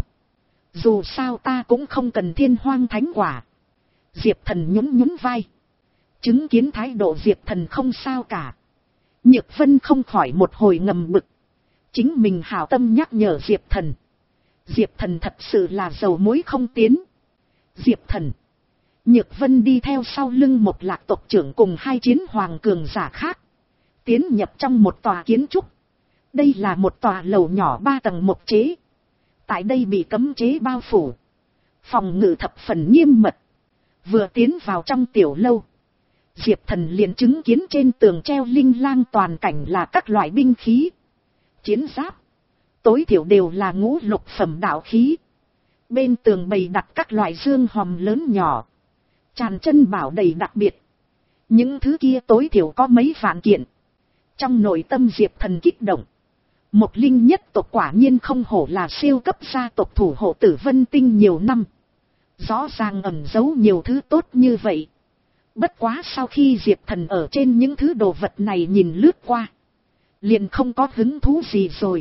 Dù sao ta cũng không cần thiên hoang thánh quả. Diệp Thần nhún nhún vai. Chứng kiến thái độ Diệp Thần không sao cả. Nhược Vân không khỏi một hồi ngầm bực. Chính mình hảo tâm nhắc nhở Diệp Thần. Diệp Thần thật sự là dầu muối không tiến. Diệp Thần. Nhược Vân đi theo sau lưng một lạc tộc trưởng cùng hai chiến hoàng cường giả khác. Tiến nhập trong một tòa kiến trúc. Đây là một tòa lầu nhỏ ba tầng mộc chế. Tại đây bị cấm chế bao phủ. Phòng ngự thập phần nghiêm mật. Vừa tiến vào trong tiểu lâu. Diệp Thần liền chứng kiến trên tường treo linh lang toàn cảnh là các loại binh khí. Chiến giáp. Tối thiểu đều là ngũ lục phẩm đạo khí. Bên tường bày đặt các loại dương hòm lớn nhỏ. Tràn chân bảo đầy đặc biệt. Những thứ kia tối thiểu có mấy vạn kiện. Trong nội tâm Diệp Thần kích động. Một linh nhất tộc quả nhiên không hổ là siêu cấp gia tộc thủ hộ Tử Vân Tinh nhiều năm. Rõ ràng ẩn giấu nhiều thứ tốt như vậy. Bất quá sau khi Diệp Thần ở trên những thứ đồ vật này nhìn lướt qua. Liền không có hứng thú gì rồi.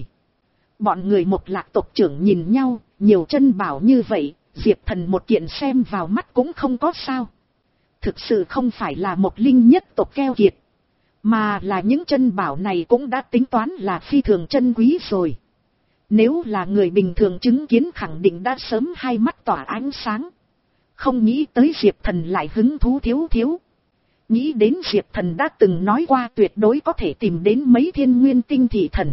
Bọn người một lạc tộc trưởng nhìn nhau, nhiều chân bảo như vậy, Diệp Thần một kiện xem vào mắt cũng không có sao. Thực sự không phải là một linh nhất tộc keo kiệt. Mà là những chân bảo này cũng đã tính toán là phi thường chân quý rồi. Nếu là người bình thường chứng kiến khẳng định đã sớm hai mắt tỏa ánh sáng. Không nghĩ tới Diệp Thần lại hứng thú thiếu thiếu. Nghĩ đến Diệp Thần đã từng nói qua tuyệt đối có thể tìm đến mấy thiên nguyên tinh thị thần.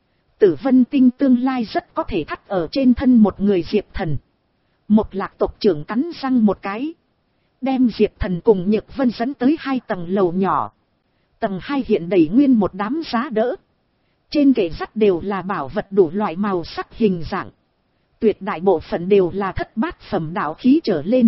Tử Vân Tinh tương lai rất có thể thắt ở trên thân một người Diệp Thần. Một lạc tộc trưởng cắn răng một cái. Đem Diệp Thần cùng Nhược Vân dẫn tới hai tầng lầu nhỏ. Tầng hai hiện đầy nguyên một đám giá đỡ. Trên kệ sắt đều là bảo vật đủ loại màu sắc hình dạng. Tuyệt đại bộ phận đều là thất bát phẩm đạo khí trở lên.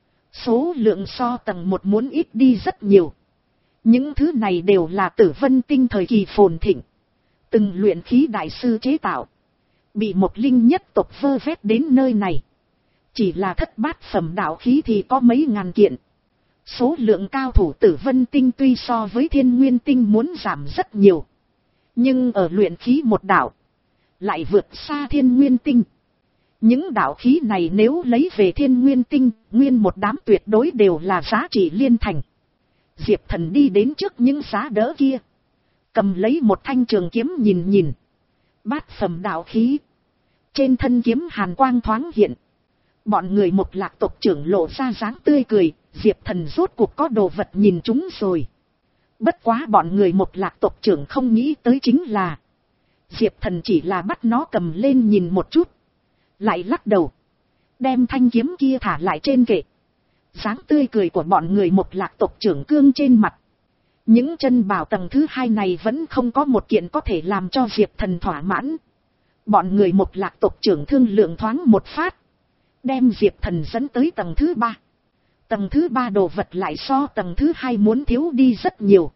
Số lượng so tầng một muốn ít đi rất nhiều. Những thứ này đều là Tử Vân Tinh thời kỳ phồn thịnh. Từng luyện khí đại sư chế tạo. Bị một linh nhất tộc vơ vét đến nơi này. Chỉ là thất bát phẩm đạo khí thì có mấy ngàn kiện. Số lượng cao thủ Tử Vân Tinh tuy so với Thiên Nguyên Tinh muốn giảm rất nhiều. Nhưng ở luyện khí một đạo. Lại vượt xa Thiên Nguyên Tinh. Những đạo khí này nếu lấy về Thiên Nguyên Tinh, nguyên một đám tuyệt đối đều là giá trị liên thành. Diệp Thần đi đến trước những giá đỡ kia. Cầm lấy một thanh trường kiếm nhìn nhìn. Bát phẩm đạo khí. Trên thân kiếm hàn quang thoáng hiện. Bọn người một lạc tộc trưởng lộ ra dáng tươi cười, Diệp Thần rốt cuộc có đồ vật nhìn chúng rồi. Bất quá bọn người một lạc tộc trưởng không nghĩ tới chính là Diệp Thần chỉ là bắt nó cầm lên nhìn một chút, lại lắc đầu, đem thanh kiếm kia thả lại trên kệ. Dáng tươi cười của bọn người một lạc tộc trưởng cương trên mặt. Những chân bảo tầng thứ hai này vẫn không có một kiện có thể làm cho Diệp Thần thỏa mãn. Bọn người một lạc tộc trưởng thương lượng thoáng một phát, đem Diệp Thần dẫn tới tầng thứ ba. Tầng thứ ba đồ vật lại so tầng thứ hai muốn thiếu đi rất nhiều.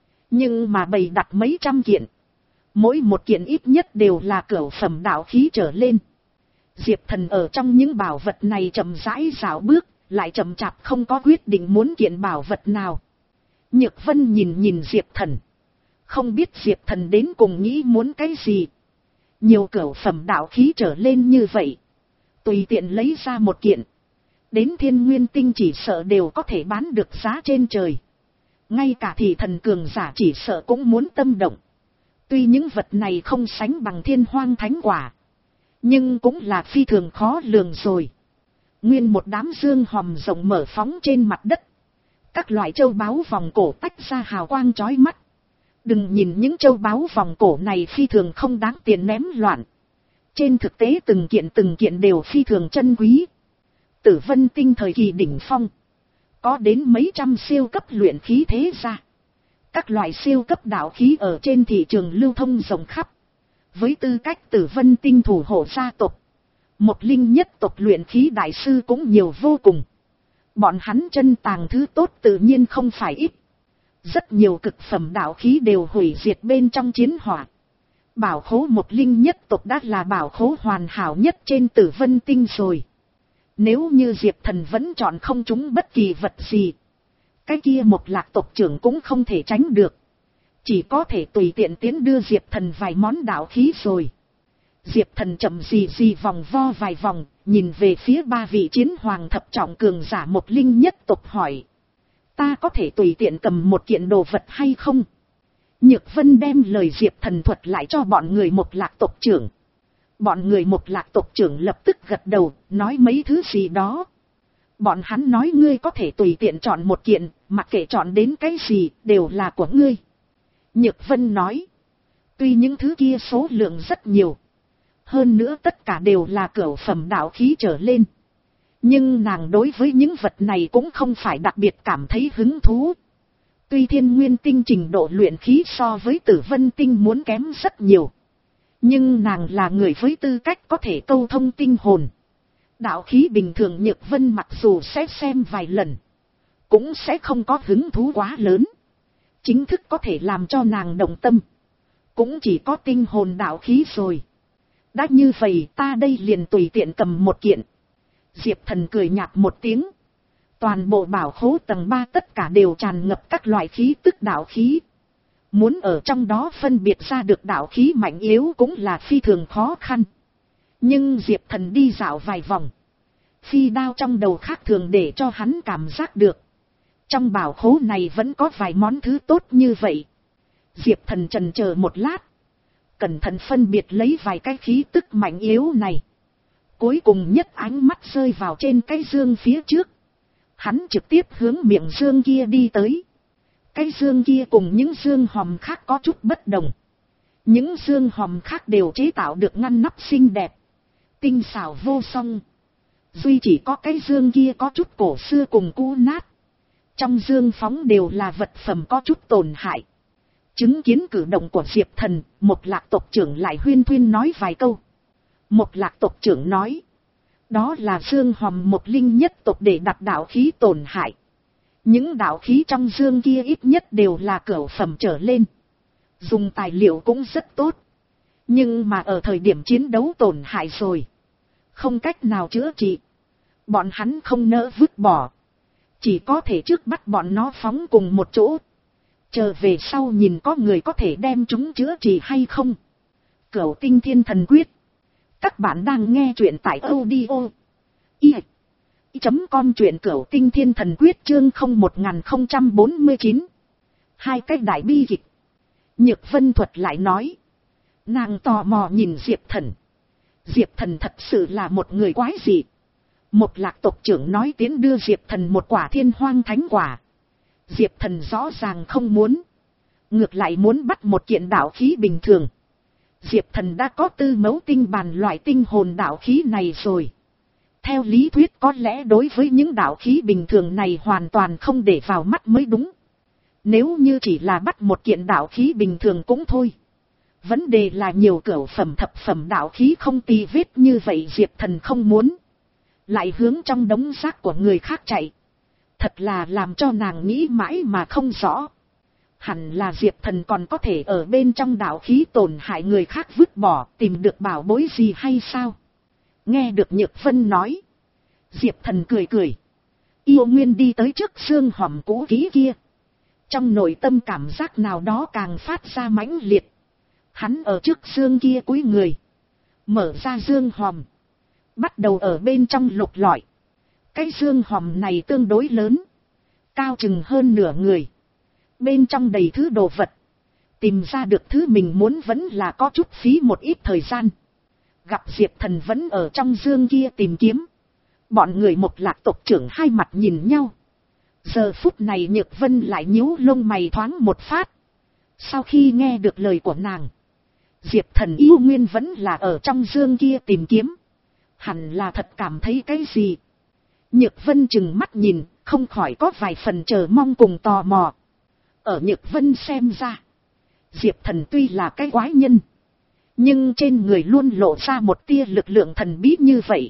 Nhưng mà bày đặt mấy trăm kiện. Mỗi một kiện ít nhất đều là cửu phẩm đạo khí trở lên. Diệp Thần ở trong những bảo vật này chậm rãi dạo bước, lại chậm chạp không có quyết định muốn kiện bảo vật nào. Nhược Vân nhìn nhìn Diệp Thần. Không biết Diệp Thần đến cùng nghĩ muốn cái gì. Nhiều cửu phẩm đạo khí trở lên như vậy. Tùy tiện lấy ra một kiện. Đến Thiên Nguyên Tinh chỉ sợ đều có thể bán được giá trên trời. Ngay cả thị thần cường giả chỉ sợ cũng muốn tâm động. Tuy những vật này không sánh bằng Thiên Hoang Thánh Quả, nhưng cũng là phi thường khó lường rồi. Nguyên một đám dương hòm rộng mở phóng trên mặt đất. Các loại châu báu vòng cổ tách ra hào quang chói mắt. Đừng nhìn những châu báu vòng cổ này phi thường không đáng tiền ném loạn. Trên thực tế từng kiện từng kiện đều phi thường chân quý. Tử Vân Tinh thời kỳ đỉnh phong, có đến mấy trăm siêu cấp luyện khí thế gia. Các loại siêu cấp đạo khí ở trên thị trường lưu thông rộng khắp. Với tư cách Tử Vân Tinh thủ hộ gia tộc, một linh nhất tộc luyện khí đại sư cũng nhiều vô cùng. Bọn hắn chân tàng thứ tốt tự nhiên không phải ít. Rất nhiều cực phẩm đạo khí đều hủy diệt bên trong chiến hỏa. Bảo khố một linh nhất tộc đã là bảo khố hoàn hảo nhất trên Tử Vân Tinh rồi. Nếu như Diệp Thần vẫn chọn không trúng bất kỳ vật gì, cái kia một lạc tộc trưởng cũng không thể tránh được. Chỉ có thể tùy tiện tiến đưa Diệp Thần vài món đạo khí rồi. Diệp Thần chậm gì gì vòng vo vài vòng, nhìn về phía ba vị chiến hoàng thập trọng cường giả một linh nhất tộc hỏi. Ta có thể tùy tiện cầm một kiện đồ vật hay không? Nhược Vân đem lời Diệp Thần thuật lại cho bọn người một lạc tộc trưởng. Bọn người một lạc tộc trưởng lập tức gật đầu, nói mấy thứ gì đó. Bọn hắn nói ngươi có thể tùy tiện chọn một kiện, mặc kệ chọn đến cái gì, đều là của ngươi. Nhược Vân nói, tuy những thứ kia số lượng rất nhiều, hơn nữa tất cả đều là cửu phẩm đạo khí trở lên, nhưng nàng đối với những vật này cũng không phải đặc biệt cảm thấy hứng thú. Tuy Thiên Nguyên Tinh trình độ luyện khí so với Tử Vân Tinh muốn kém rất nhiều, nhưng nàng là người với tư cách có thể câu thông tinh hồn. Đạo khí bình thường Nhược Vân mặc dù sẽ xem vài lần, cũng sẽ không có hứng thú quá lớn. Chính thức có thể làm cho nàng động tâm, cũng chỉ có tinh hồn đạo khí rồi. Đã như vậy ta đây liền tùy tiện cầm một kiện. Diệp Thần cười nhạt một tiếng. Toàn bộ bảo khố tầng ba tất cả đều tràn ngập các loại khí tức đạo khí. Muốn ở trong đó phân biệt ra được đạo khí mạnh yếu cũng là phi thường khó khăn. Nhưng Diệp Thần đi dạo vài vòng, phi đao trong đầu khác thường để cho hắn cảm giác được trong bảo khố này vẫn có vài món thứ tốt như vậy. Diệp Thần chần chờ một lát, cẩn thận phân biệt lấy vài cái khí tức mạnh yếu này. Cuối cùng nhất ánh mắt rơi vào trên cái dương phía trước. Hắn trực tiếp hướng miệng dương kia đi tới. Cái dương kia cùng những dương hòm khác có chút bất đồng. Những dương hòm khác đều chế tạo được ngăn nắp xinh đẹp, tinh xảo vô song. Duy chỉ có cái dương kia có chút cổ xưa cùng cũ nát. Trong dương phóng đều là vật phẩm có chút tổn hại. Chứng kiến cử động của Diệp Thần, một lạc tộc trưởng lại huyên thuyên nói vài câu. Một lạc tộc trưởng nói, đó là dương hòm một linh nhất tộc để đặt đạo khí tổn hại. Những đạo khí trong dương kia ít nhất đều là cửu phẩm trở lên. Dùng tài liệu cũng rất tốt. Nhưng mà ở thời điểm chiến đấu tổn hại rồi, không cách nào chữa trị. Bọn hắn không nỡ vứt bỏ, chỉ có thể trước bắt bọn nó phóng cùng một chỗ. Chờ về sau nhìn có người có thể đem chúng chữa trị hay không. Cửu Tinh Thiên Thần Quyết. Các bạn đang nghe truyện tại audio i chấm com truyện Cửu Tinh Thiên Thần Quyết chương không một không bốn chín. Hai cách đại bi kịch. Nhược Vân thuật lại nói. Nàng tò mò nhìn Diệp Thần. Diệp Thần thật sự là một người quái dị. Một lạc tộc trưởng nói tiến đưa Diệp Thần một quả thiên hoang thánh quả. Diệp Thần rõ ràng không muốn. Ngược lại muốn bắt một kiện đạo khí bình thường. Diệp Thần đã có tư mẫu tinh bàn loại tinh hồn đạo khí này rồi. Theo lý thuyết có lẽ đối với những đạo khí bình thường này hoàn toàn không để vào mắt mới đúng. Nếu như chỉ là bắt một kiện đạo khí bình thường cũng thôi. Vấn đề là nhiều cửu phẩm thập phẩm đạo khí không tì vết như vậy Diệp Thần không muốn. Lại hướng trong đống rác của người khác chạy. Thật là làm cho nàng nghĩ mãi mà không rõ. Hẳn là Diệp Thần còn có thể ở bên trong đạo khí tổn hại người khác vứt bỏ tìm được bảo bối gì hay sao? Nghe được Nhược Vân nói. Diệp Thần cười cười. Yêu Nguyên đi tới trước xương hòm cũ kỹ kia. Trong nội tâm cảm giác nào đó càng phát ra mãnh liệt. Hắn ở trước xương kia cúi người. Mở ra dương hòm. Bắt đầu ở bên trong lục lọi. Cái dương hòm này tương đối lớn. Cao chừng hơn nửa người. Bên trong đầy thứ đồ vật. Tìm ra được thứ mình muốn vẫn là có chút phí một ít thời gian. Gặp Diệp Thần vẫn ở trong dương kia tìm kiếm. Bọn người một lạc tộc trưởng hai mặt nhìn nhau. Giờ phút này Nhược Vân lại nhíu lông mày thoáng một phát. Sau khi nghe được lời của nàng. Diệp Thần yêu nguyên vẫn là ở trong dương kia tìm kiếm. Hẳn là thật cảm thấy cái gì. Nhược Vân chừng mắt nhìn, không khỏi có vài phần chờ mong cùng tò mò. Ở Nhược Vân xem ra. Diệp Thần tuy là cái quái nhân. Nhưng trên người luôn lộ ra một tia lực lượng thần bí như vậy.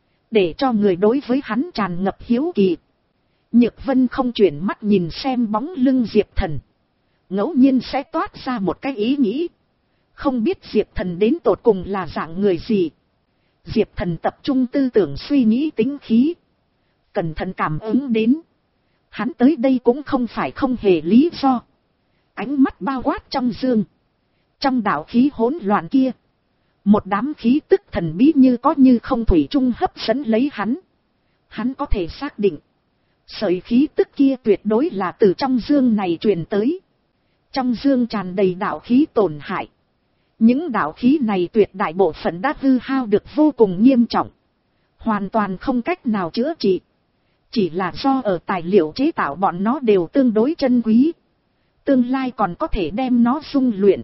Để cho người đối với hắn tràn ngập hiếu kỳ. Nhược Vân không chuyển mắt nhìn xem bóng lưng Diệp Thần. Ngẫu nhiên sẽ toát ra một cái ý nghĩ. Không biết Diệp Thần đến tột cùng là dạng người gì. Diệp Thần tập trung tư tưởng suy nghĩ tính khí. Cẩn thận cảm ứng đến. Hắn tới đây cũng không phải không hề lý do. Ánh mắt bao quát trong dương. Trong đạo khí hỗn loạn kia. Một đám khí tức thần bí như có như không thủy chung hấp dẫn lấy hắn. Hắn có thể xác định. Sợi khí tức kia tuyệt đối là từ trong dương này truyền tới. Trong dương tràn đầy đạo khí tổn hại. Những đạo khí này tuyệt đại bộ phận đã hư hao được vô cùng nghiêm trọng. Hoàn toàn không cách nào chữa trị. Chỉ là do ở tài liệu chế tạo bọn nó đều tương đối chân quý. Tương lai còn có thể đem nó dung luyện.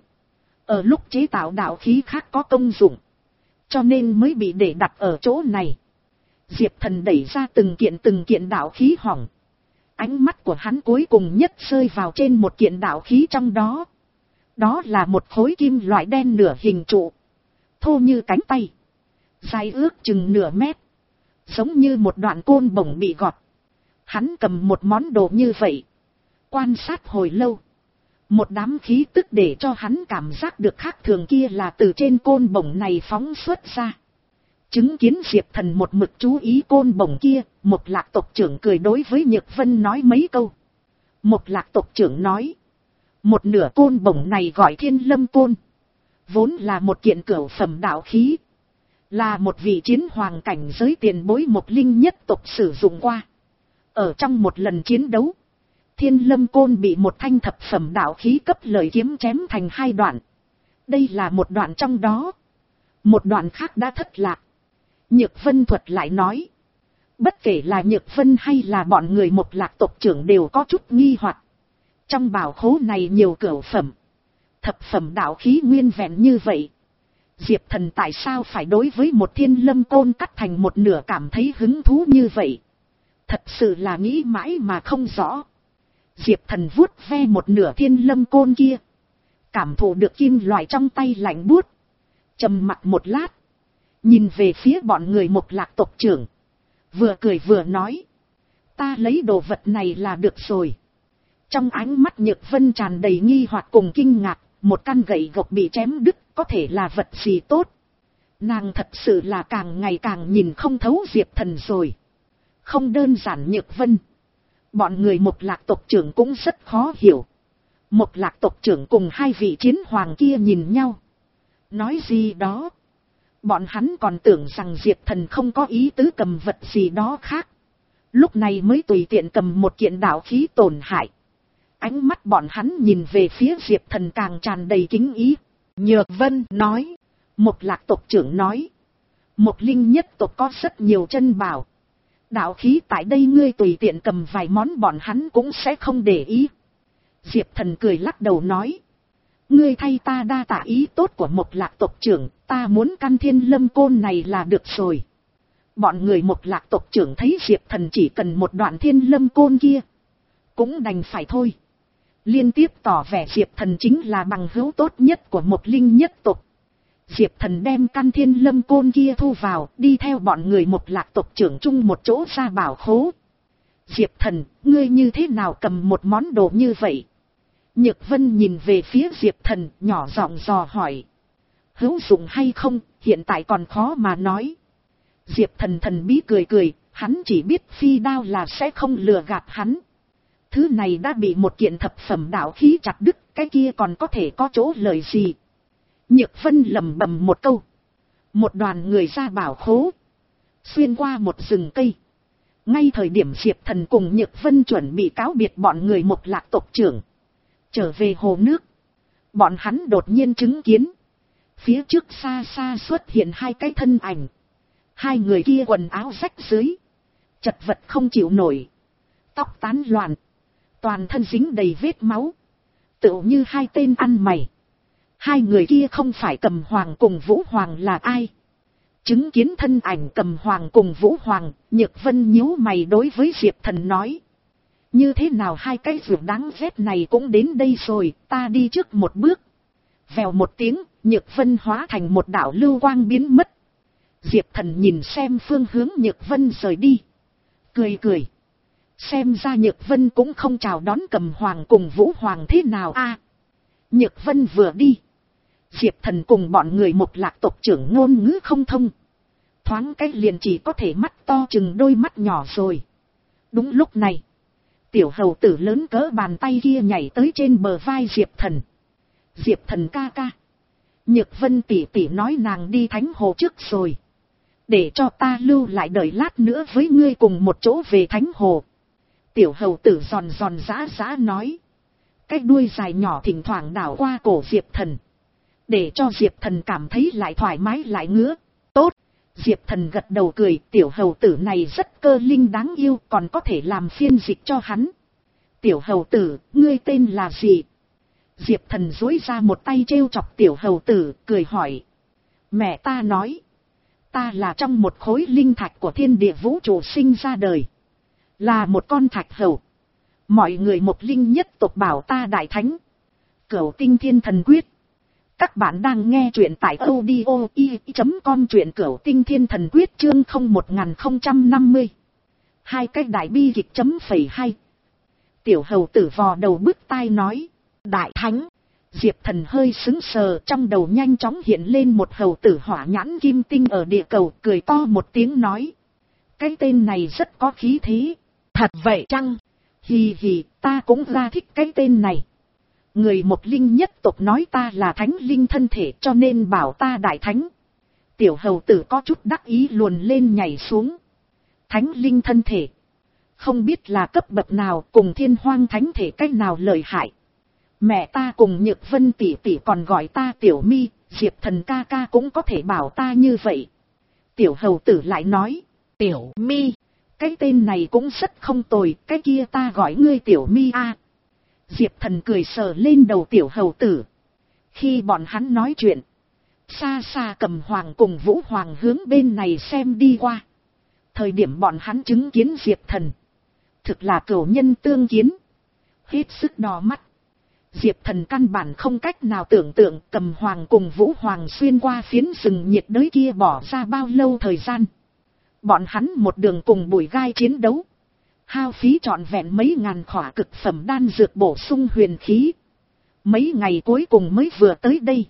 Ở lúc chế tạo đạo khí khác có công dụng. Cho nên mới bị để đặt ở chỗ này. Diệp Thần đẩy ra từng kiện từng kiện đạo khí hỏng. Ánh mắt của hắn cuối cùng nhất rơi vào trên một kiện đạo khí trong đó. Đó là một khối kim loại đen nửa hình trụ. Thô như cánh tay. Dài ước chừng nửa mét. Giống như một đoạn côn bổng bị gọt. Hắn cầm một món đồ như vậy. Quan sát hồi lâu. Một đám khí tức để cho hắn cảm giác được khác thường kia là từ trên côn bổng này phóng xuất ra. Chứng kiến Diệp Thần một mực chú ý côn bổng kia, một lạc tộc trưởng cười đối với Nhược Vân nói mấy câu. Một lạc tộc trưởng nói. Một nửa côn bổng này gọi Thiên Lâm Côn. Vốn là một kiện cửu phẩm đạo khí. Là một vị chiến hoàng cảnh giới tiền bối một linh nhất tộc sử dụng qua. Ở trong một lần chiến đấu. Thiên Lâm Côn bị một thanh thập phẩm đạo khí cấp lợi kiếm chém thành hai đoạn. Đây là một đoạn trong đó. Một đoạn khác đã thất lạc. Nhược Vân thuật lại nói. Bất kể là Nhược Vân hay là bọn người một lạc tộc trưởng đều có chút nghi hoặc. Trong bảo khố này nhiều cửu phẩm. Thập phẩm đạo khí nguyên vẹn như vậy. Diệp Thần tại sao phải đối với một Thiên Lâm Côn cắt thành một nửa cảm thấy hứng thú như vậy? Thật sự là nghĩ mãi mà không rõ. Diệp Thần vuốt ve một nửa Thiên Lâm Côn kia. Cảm thụ được kim loại trong tay lạnh buốt. Trầm mặc một lát. Nhìn về phía bọn người một lạc tộc trưởng. Vừa cười vừa nói. Ta lấy đồ vật này là được rồi. Trong ánh mắt Nhược Vân tràn đầy nghi hoặc cùng kinh ngạc. Một căn gậy gộc bị chém đứt có thể là vật gì tốt. Nàng thật sự là càng ngày càng nhìn không thấu Diệp Thần rồi. Không đơn giản Nhược Vân. Bọn người một lạc tộc trưởng cũng rất khó hiểu. Một lạc tộc trưởng cùng hai vị chiến hoàng kia nhìn nhau. Nói gì đó. Bọn hắn còn tưởng rằng Diệp Thần không có ý tứ cầm vật gì đó khác. Lúc này mới tùy tiện cầm một kiện đạo khí tổn hại. Ánh mắt bọn hắn nhìn về phía Diệp Thần càng tràn đầy kính ý. Nhược Vân nói. Một lạc tộc trưởng nói. Một linh nhất tộc có rất nhiều chân bảo. Đạo khí tại đây ngươi tùy tiện cầm vài món bọn hắn cũng sẽ không để ý. Diệp Thần cười lắc đầu nói. Ngươi thay ta đa tạ ý tốt của một lạc tộc trưởng, ta muốn căn thiên lâm côn này là được rồi. Bọn người một lạc tộc trưởng thấy Diệp Thần chỉ cần một đoạn thiên lâm côn kia, cũng đành phải thôi. Liên tiếp tỏ vẻ Diệp Thần chính là bằng hữu tốt nhất của một linh nhất tộc. Diệp Thần đem căn thiên lâm côn kia thu vào, đi theo bọn người một lạc tộc trưởng chung một chỗ ra bảo khố. Diệp Thần, ngươi như thế nào cầm một món đồ như vậy? Nhược Vân nhìn về phía Diệp Thần, nhỏ giọng dò hỏi. Hữu dụng hay không, hiện tại còn khó mà nói. Diệp Thần thần bí cười cười, hắn chỉ biết phi đao là sẽ không lừa gạt hắn. Thứ này đã bị một kiện thập phẩm đạo khí chặt đứt, cái kia còn có thể có chỗ lợi gì? Nhược Vân lẩm bẩm một câu. Một đoàn người ra bảo khố, xuyên qua một rừng cây. Ngay thời điểm Diệp Thần cùng Nhược Vân chuẩn bị cáo biệt bọn người một lạc tộc trưởng, trở về hồ nước, bọn hắn đột nhiên chứng kiến phía trước xa xa xuất hiện hai cái thân ảnh. Hai người kia quần áo rách rưới, chật vật không chịu nổi, tóc tán loạn, toàn thân dính đầy vết máu, tựu như hai tên ăn mày. Hai người kia không phải Cầm Hoàng cùng Vũ Hoàng là ai? Chứng kiến thân ảnh Cầm Hoàng cùng Vũ Hoàng, Nhược Vân nhíu mày đối với Diệp Thần nói. Như thế nào hai cái ruột đáng ghét này cũng đến đây rồi, ta đi trước một bước. Vèo một tiếng, Nhược Vân hóa thành một đạo lưu quang biến mất. Diệp Thần nhìn xem phương hướng Nhược Vân rời đi, cười cười. Xem ra Nhược Vân cũng không chào đón Cầm Hoàng cùng Vũ Hoàng thế nào a. À, Nhược Vân vừa đi, Diệp Thần cùng bọn người một lạc tộc trưởng ngôn ngữ không thông. Thoáng cái liền chỉ có thể mắt to chừng đôi mắt nhỏ rồi. Đúng lúc này, tiểu hầu tử lớn cỡ bàn tay kia nhảy tới trên bờ vai Diệp Thần. Diệp Thần ca ca, Nhược Vân tỷ tỷ nói nàng đi thánh hồ trước rồi, để cho ta lưu lại đợi lát nữa với ngươi cùng một chỗ về thánh hồ. Tiểu hầu tử giòn giòn giã giã nói. Cái đuôi dài nhỏ thỉnh thoảng đảo qua cổ Diệp Thần, để cho Diệp Thần cảm thấy lại thoải mái lại ngứa. Tốt, Diệp Thần gật đầu cười, tiểu hầu tử này rất cơ linh đáng yêu, còn có thể làm phiên dịch cho hắn. Tiểu hầu tử, ngươi tên là gì? Diệp Thần duỗi ra một tay trêu chọc tiểu hầu tử, cười hỏi. Mẹ ta nói, ta là trong một khối linh thạch của thiên địa vũ trụ sinh ra đời, là một con thạch hầu. Mọi người một linh nhất tộc bảo ta đại thánh. Cửu tinh thiên thần quyết. Các bạn đang nghe truyện tại audio i chấm com, truyện cửu tinh thiên thần quyết chương không một không năm mươi. Hai cái đại bi kịch chấm phẩy hai. Tiểu hầu tử vò đầu bứt tai nói. Đại thánh. Diệp Thần hơi sững sờ, trong đầu nhanh chóng hiện lên một hầu tử hỏa nhãn kim tinh ở địa cầu, cười to một tiếng nói. Cái tên này rất có khí thế. Thật vậy chăng? Hì hì, ta cũng ra thích cái tên này. Người một linh nhất tộc nói ta là thánh linh thân thể cho nên bảo ta đại thánh. Tiểu hầu tử có chút đắc ý luồn lên nhảy xuống. Thánh linh thân thể, không biết là cấp bậc nào, cùng thiên hoang thánh thể cách nào lợi hại. Mẹ ta cùng Nhược Vân tỷ tỷ còn gọi ta Tiểu Mi, Diệp Thần ca ca cũng có thể bảo ta như vậy. Tiểu hầu tử lại nói. Tiểu Mi, cái tên này cũng rất không tồi, cái kia ta gọi ngươi Tiểu Mi a. À. Diệp Thần cười sờ lên đầu tiểu hầu tử. Khi bọn hắn nói chuyện, xa xa Cầm Hoàng cùng Vũ Hoàng hướng bên này xem đi qua. Thời điểm bọn hắn chứng kiến Diệp Thần, thực là cửu nhân tương kiến, hết sức đỏ mắt. Diệp Thần căn bản không cách nào tưởng tượng Cầm Hoàng cùng Vũ Hoàng xuyên qua phiến rừng nhiệt đới kia bỏ ra bao lâu thời gian. Bọn hắn một đường cùng bụi gai chiến đấu, hao phí trọn vẹn mấy ngàn khỏa cực phẩm đan dược bổ sung huyền khí. Mấy ngày cuối cùng mới vừa tới đây.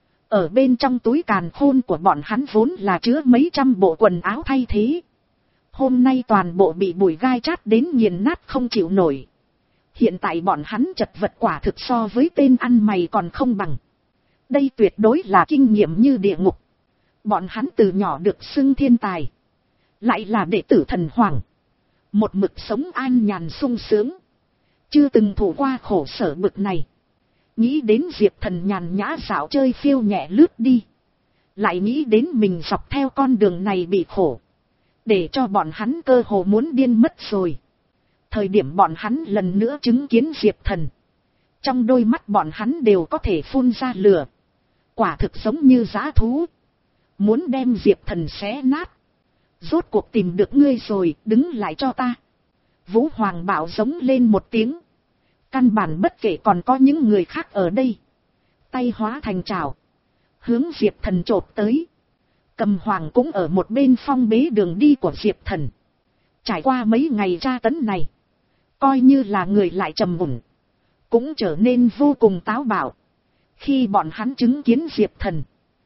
Ở bên trong túi càn khôn của bọn hắn vốn là chứa mấy trăm bộ quần áo thay thế. Hôm nay toàn bộ bị bụi gai chát đến nghiền nát không chịu nổi. Hiện tại bọn hắn chật vật quả thực so với tên ăn mày còn không bằng. Đây tuyệt đối là kinh nghiệm như địa ngục. Bọn hắn từ nhỏ được xưng thiên tài, lại là đệ tử thần hoàng, một mực sống an nhàn sung sướng, chưa từng thụ qua khổ sở bực này. Nghĩ đến Diệp Thần nhàn nhã dạo chơi phiêu nhẹ lướt đi, lại nghĩ đến mình dọc theo con đường này bị khổ, để cho bọn hắn cơ hồ muốn điên mất rồi. Thời điểm bọn hắn lần nữa chứng kiến Diệp Thần, trong đôi mắt bọn hắn đều có thể phun ra lửa, quả thực giống như dã thú, muốn đem Diệp Thần xé nát. Rốt cuộc tìm được ngươi rồi, đứng lại cho ta. Vũ Hoàng bảo giống lên một tiếng, căn bản bất kể còn có những người khác ở đây, tay hóa thành trảo, hướng Diệp Thần chộp tới. Cầm Hoàng cũng ở một bên phong bế đường đi của Diệp Thần. Trải qua mấy ngày tra tấn này, coi như là người lại trầm mùn, cũng trở nên vô cùng táo bạo. Khi bọn hắn chứng kiến Diệp Thần,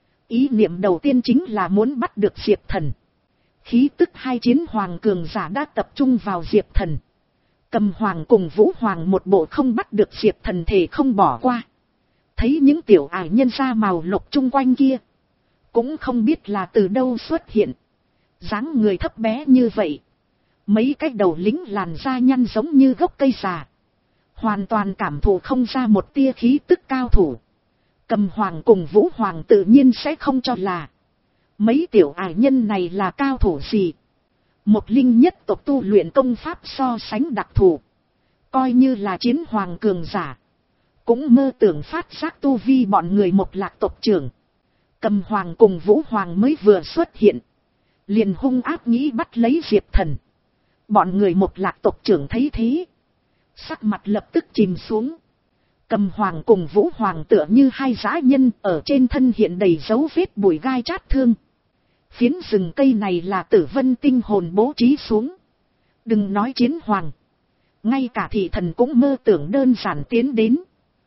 ý niệm đầu tiên chính là muốn bắt được Diệp Thần. Khí tức hai chiến hoàng cường giả đã tập trung vào Diệp Thần. Cầm Hoàng cùng Vũ Hoàng một bộ không bắt được Diệp Thần thể không bỏ qua. Thấy những tiểu ải nhân da màu lục chung quanh kia, cũng không biết là từ đâu xuất hiện. Dáng người thấp bé như vậy, mấy cái đầu lính làn da nhăn giống như gốc cây già, hoàn toàn cảm thụ không ra một tia khí tức cao thủ. Cầm Hoàng cùng Vũ Hoàng tự nhiên sẽ không cho là mấy tiểu ải nhân này là cao thủ gì. Một linh nhất tộc tu luyện công pháp so sánh đặc thù, coi như là chiến hoàng cường giả, cũng mơ tưởng phát giác tu vi bọn người một lạc tộc trưởng. Cầm Hoàng cùng Vũ Hoàng mới vừa xuất hiện, liền hung ác nghĩ bắt lấy Diệp Thần. Bọn người một lạc tộc trưởng thấy thế, sắc mặt lập tức chìm xuống. Cầm Hoàng cùng Vũ Hoàng tựa như hai dã nhân, ở trên thân hiện đầy dấu vết bùi gai chát thương. Phiến rừng cây này là Tử Vân tinh hồn bố trí xuống. Đừng nói chiến hoàng, ngay cả thị thần cũng mơ tưởng đơn giản tiến đến.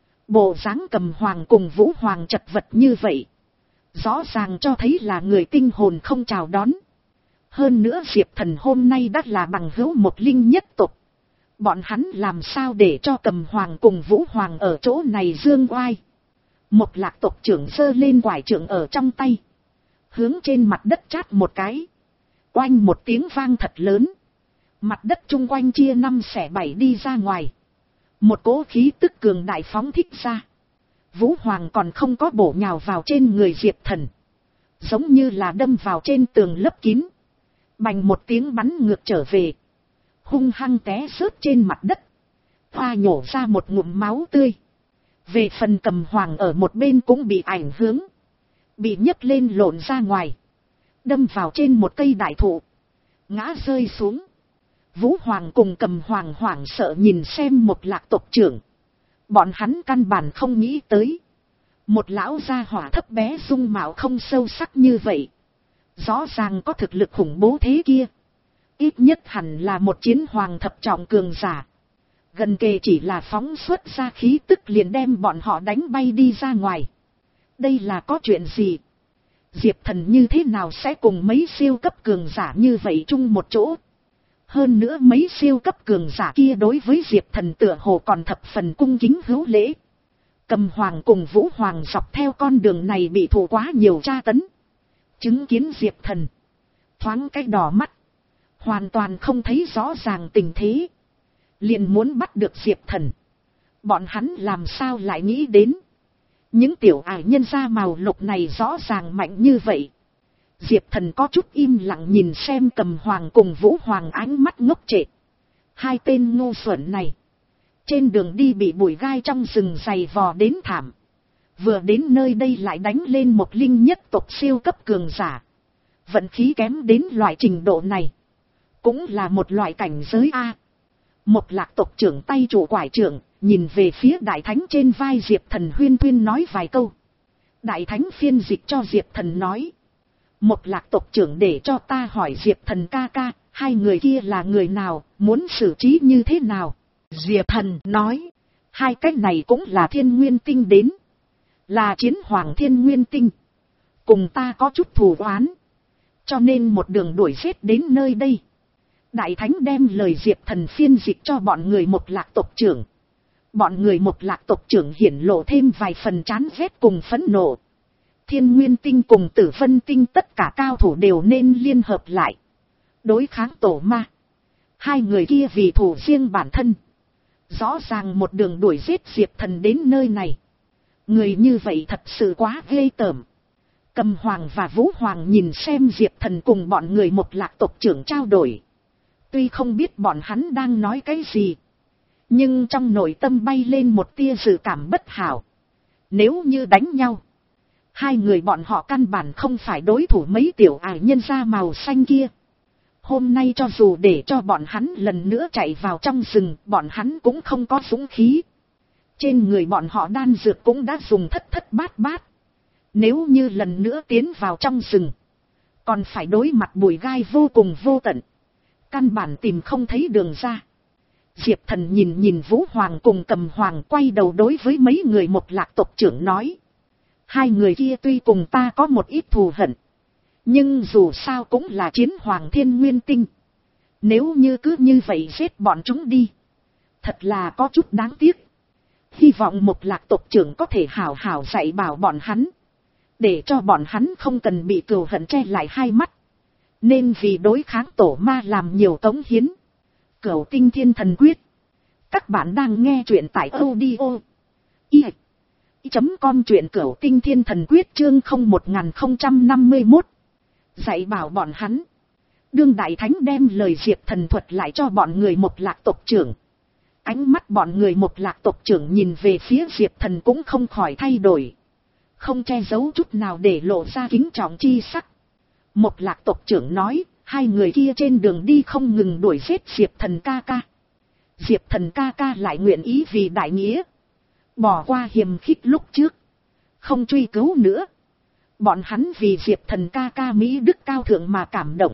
Bộ dáng Cầm Hoàng cùng Vũ Hoàng chật vật như vậy, rõ ràng cho thấy là người tinh hồn không chào đón. Hơn nữa Diệp Thần hôm nay đã là bằng hữu một linh nhất tộc, bọn hắn làm sao để cho Cầm Hoàng cùng Vũ Hoàng ở chỗ này dương oai. Một lạc tộc trưởng giơ lên quải trượng ở trong tay, hướng trên mặt đất chát một cái, oanh một tiếng vang thật lớn, mặt đất chung quanh chia năm xẻ bảy đi ra ngoài, một cỗ khí tức cường đại phóng thích ra. Vũ Hoàng còn không có bổ nhào vào trên người Diệp Thần, giống như là đâm vào trên tường lấp kín, bành một tiếng bắn ngược trở về, hung hăng té rớt trên mặt đất, hoa nhổ ra một ngụm máu tươi. Về phần Cầm Hoàng ở một bên cũng bị ảnh hưởng, bị nhấc lên lộn ra ngoài, đâm vào trên một cây đại thụ, ngã rơi xuống. Vũ Hoàng cùng Cầm Hoàng hoảng sợ nhìn xem một lạc tộc trưởng, bọn hắn căn bản không nghĩ tới, một lão gia hỏa thấp bé dung mạo không sâu sắc như vậy, rõ ràng có thực lực khủng bố thế kia, ít nhất hẳn là một chiến hoàng thập trọng cường giả. Gần kề chỉ là phóng xuất ra khí tức liền đem bọn họ đánh bay đi ra ngoài. Đây là có chuyện gì? Diệp Thần như thế nào sẽ cùng mấy siêu cấp cường giả như vậy chung một chỗ? Hơn nữa mấy siêu cấp cường giả kia đối với Diệp Thần tựa hồ còn thập phần cung kính hữu lễ. Cầm Hoàng cùng Vũ Hoàng dọc theo con đường này bị thụ quá nhiều tra tấn, chứng kiến Diệp Thần thoáng cái đỏ mắt, hoàn toàn không thấy rõ ràng tình thế, liền muốn bắt được Diệp Thần. Bọn hắn làm sao lại nghĩ đến những tiểu ải nhân da màu lục này rõ ràng mạnh như vậy. Diệp Thần có chút im lặng nhìn xem Cầm Hoàng cùng Vũ Hoàng, ánh mắt ngốc trệ. Hai tên ngu xuẩn này trên đường đi bị bụi gai trong rừng dày vò đến thảm, vừa đến nơi đây lại đánh lên một linh nhất tộc siêu cấp cường giả. Vận khí kém đến loại trình độ này cũng là một loại cảnh giới A. Một lạc tộc trưởng tay chủ quải trưởng, nhìn về phía đại thánh trên vai Diệp Thần, huyên thuyên nói vài câu. Đại thánh phiên dịch cho Diệp Thần nói, một lạc tộc trưởng để cho ta hỏi Diệp Thần ca ca, hai người kia là người nào, muốn xử trí như thế nào? Diệp Thần nói, hai cái này cũng là thiên nguyên tinh đến, là chiến hoàng thiên nguyên tinh, cùng ta có chút thù oán, cho nên một đường đuổi giết đến nơi đây. Đại thánh đem lời Diệp Thần phiên dịch cho bọn người một lạc tộc trưởng. Bọn người một lạc tộc trưởng hiển lộ thêm vài phần chán ghét cùng phẫn nộ. Thiên nguyên tinh cùng Tử Vân tinh tất cả cao thủ đều nên liên hợp lại, đối kháng tổ ma. Hai người kia vì thủ riêng bản thân, rõ ràng một đường đuổi giết Diệp Thần đến nơi này. Người như vậy thật sự quá ghê tởm. Cầm Hoàng và Vũ Hoàng nhìn xem Diệp Thần cùng bọn người một lạc tộc trưởng trao đổi. Tuy không biết bọn hắn đang nói cái gì, nhưng trong nội tâm bay lên một tia dự cảm bất hảo. Nếu như đánh nhau, hai người bọn họ căn bản không phải đối thủ mấy tiểu ải nhân da màu xanh kia. Hôm nay cho dù để cho bọn hắn lần nữa chạy vào trong rừng, bọn hắn cũng không có dũng khí. Trên người bọn họ đan dược cũng đã dùng thất thất bát bát. Nếu như lần nữa tiến vào trong rừng, còn phải đối mặt bụi gai vô cùng vô tận. Căn bản tìm không thấy đường ra. Diệp Thần nhìn nhìn Vũ Hoàng cùng Cầm Hoàng, quay đầu đối với mấy người một lạc tộc trưởng nói. Hai người kia tuy cùng ta có một ít thù hận, nhưng dù sao cũng là chiến hoàng thiên nguyên tinh. Nếu như cứ như vậy giết bọn chúng đi, thật là có chút đáng tiếc. Hy vọng một lạc tộc trưởng có thể hảo hảo dạy bảo bọn hắn, để cho bọn hắn không cần bị cừu hận che lại hai mắt, nên vì đối kháng tổ ma làm nhiều cống hiến. Cửu Tinh Thiên Thần Quyết. Các bạn đang nghe truyện tại audio i chấm com, truyện Cửu Tinh Thiên Thần Quyết chương không một không năm mốt. Dạy bảo bọn hắn. Đương Đại Thánh đem lời Diệp Thần thuật lại cho bọn người một lạc tộc trưởng. Ánh mắt bọn người một lạc tộc trưởng nhìn về phía Diệp Thần cũng không khỏi thay đổi, không che giấu chút nào để lộ ra kính trọng chi sắc. Một lạc tộc trưởng nói, hai người kia trên đường đi không ngừng đuổi giết Diệp Thần ca ca. Diệp Thần ca ca lại nguyện ý vì đại nghĩa, bỏ qua hiềm khích lúc trước, không truy cứu nữa. Bọn hắn vì Diệp Thần ca ca Mỹ đức cao thượng mà cảm động.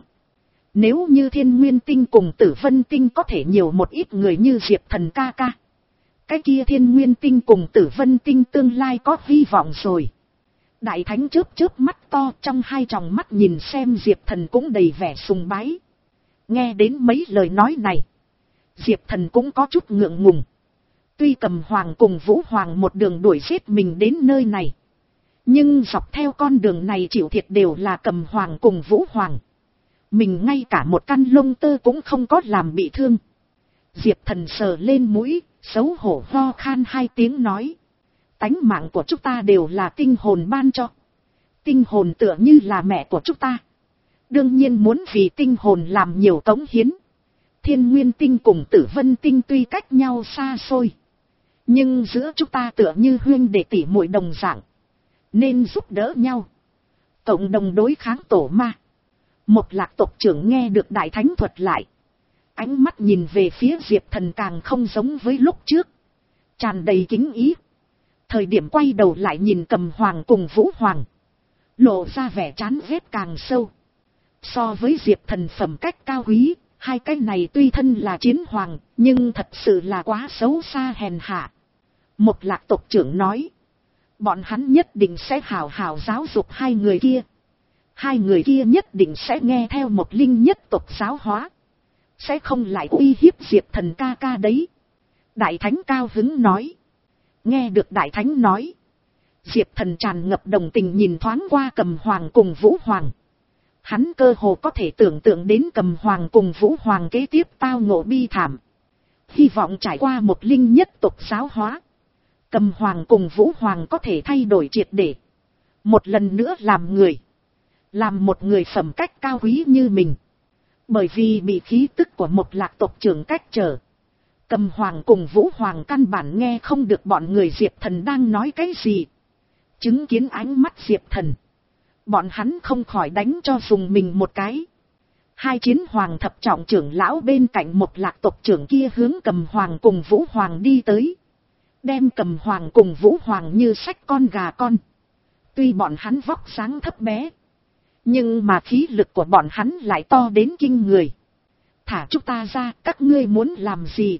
Nếu như Thiên Nguyên Tinh cùng Tử Vân Tinh có thể nhiều một ít người như Diệp Thần ca ca, cái kia Thiên Nguyên Tinh cùng Tử Vân Tinh tương lai có hy vọng rồi. Đại Thánh chớp chớp mắt to, trong hai tròng mắt nhìn xem Diệp Thần cũng đầy vẻ sùng bái. Nghe đến mấy lời nói này, Diệp Thần cũng có chút ngượng ngùng. Tuy Cầm Hoàng cùng Vũ Hoàng một đường đuổi giết mình đến nơi này, nhưng dọc theo con đường này chịu thiệt đều là Cầm Hoàng cùng Vũ Hoàng. Mình ngay cả một căn lông tơ cũng không có làm bị thương. Diệp Thần sờ lên mũi, xấu hổ ho khan hai tiếng nói. Tánh mạng của chúng ta đều là tinh hồn ban cho. Tinh hồn tựa như là mẹ của chúng ta, đương nhiên muốn vì tinh hồn làm nhiều cống hiến. Thiên Nguyên Tinh cùng Tử Vân Tinh tuy cách nhau xa xôi, nhưng giữa chúng ta tựa như huynh đệ tỷ muội đồng dạng, nên giúp đỡ nhau, cộng đồng đối kháng tổ ma. Một lạc tộc trưởng nghe được Đại Thánh thuật lại, ánh mắt nhìn về phía Diệp Thần càng không giống với lúc trước, tràn đầy kính ý. Thời điểm quay đầu lại nhìn Cầm Hoàng cùng Vũ Hoàng, lộ ra vẻ chán ghét càng sâu. So với Diệp Thần phẩm cách cao quý, hai cái này tuy thân là chiến hoàng, nhưng thật sự là quá xấu xa hèn hạ. Một lạc tộc trưởng nói, bọn hắn nhất định sẽ hào hào giáo dục hai người kia. Hai người kia nhất định sẽ nghe theo một linh nhất tộc giáo hóa, sẽ không lại uy hiếp Diệp Thần ca ca đấy. Đại Thánh cao hứng nói. Nghe được Đại Thánh nói, Diệp Thần tràn ngập đồng tình nhìn thoáng qua Cầm Hoàng cùng Vũ Hoàng. Hắn cơ hồ có thể tưởng tượng đến Cầm Hoàng cùng Vũ Hoàng kế tiếp tao ngộ bi thảm. Hy vọng trải qua một linh nhất tộc giáo hóa, Cầm Hoàng cùng Vũ Hoàng có thể thay đổi triệt để, một lần nữa làm người, làm một người phẩm cách cao quý như mình. Bởi vì bị khí tức của một lạc tộc trưởng cách trở, Cầm Hoàng cùng Vũ Hoàng căn bản nghe không được bọn người Diệp Thần đang nói cái gì. Chứng kiến ánh mắt Diệp Thần, bọn hắn không khỏi đánh cho dùng mình một cái. Hai chiến hoàng thập trọng trưởng lão bên cạnh một lạc tộc trưởng kia hướng Cầm Hoàng cùng Vũ Hoàng đi tới, đem Cầm Hoàng cùng Vũ Hoàng như xách con gà con. Tuy bọn hắn vóc dáng thấp bé, nhưng mà khí lực của bọn hắn lại to đến kinh người. Thả chúng ta ra, các ngươi muốn làm gì?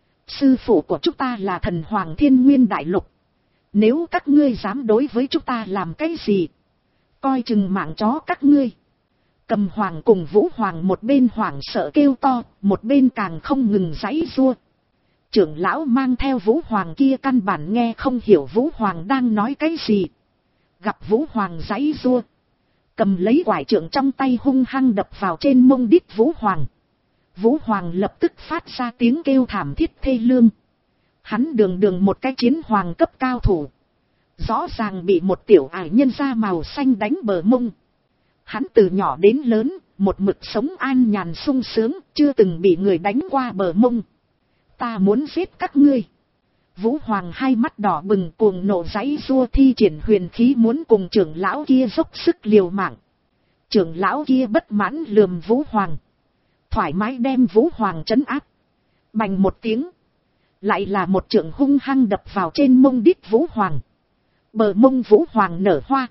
Sư phụ của chúng ta là thần hoàng thiên nguyên đại lục, nếu các ngươi dám đối với chúng ta làm cái gì, coi chừng mạng chó các ngươi. Cầm Hoàng cùng Vũ Hoàng một bên hoảng sợ kêu to, một bên càng không ngừng giãy giụa. Trưởng lão mang theo Vũ Hoàng kia căn bản nghe không hiểu Vũ Hoàng đang nói cái gì. Gặp Vũ Hoàng giãy giụa, cầm lấy quải trượng trong tay hung hăng đập vào trên mông đít Vũ Hoàng. Vũ Hoàng lập tức phát ra tiếng kêu thảm thiết thê lương. Hắn đường đường một cái chiến hoàng cấp cao thủ, Rõ ràng bị một tiểu ải nhân da màu xanh đánh bờ mông. Hắn từ nhỏ đến lớn, một mực sống an nhàn sung sướng, chưa từng bị người đánh qua bờ mông. Ta muốn giết các ngươi. Vũ Hoàng hai mắt đỏ bừng cuồng nộ giãy giụa thi triển huyền khí muốn cùng trưởng lão kia dốc sức liều mạng. Trưởng lão kia bất mãn lườm Vũ Hoàng. Thoải mái đem Vũ Hoàng trấn áp. Bành một tiếng. Lại là một trượng hung hăng đập vào trên mông đít Vũ Hoàng. Bờ mông Vũ Hoàng nở hoa.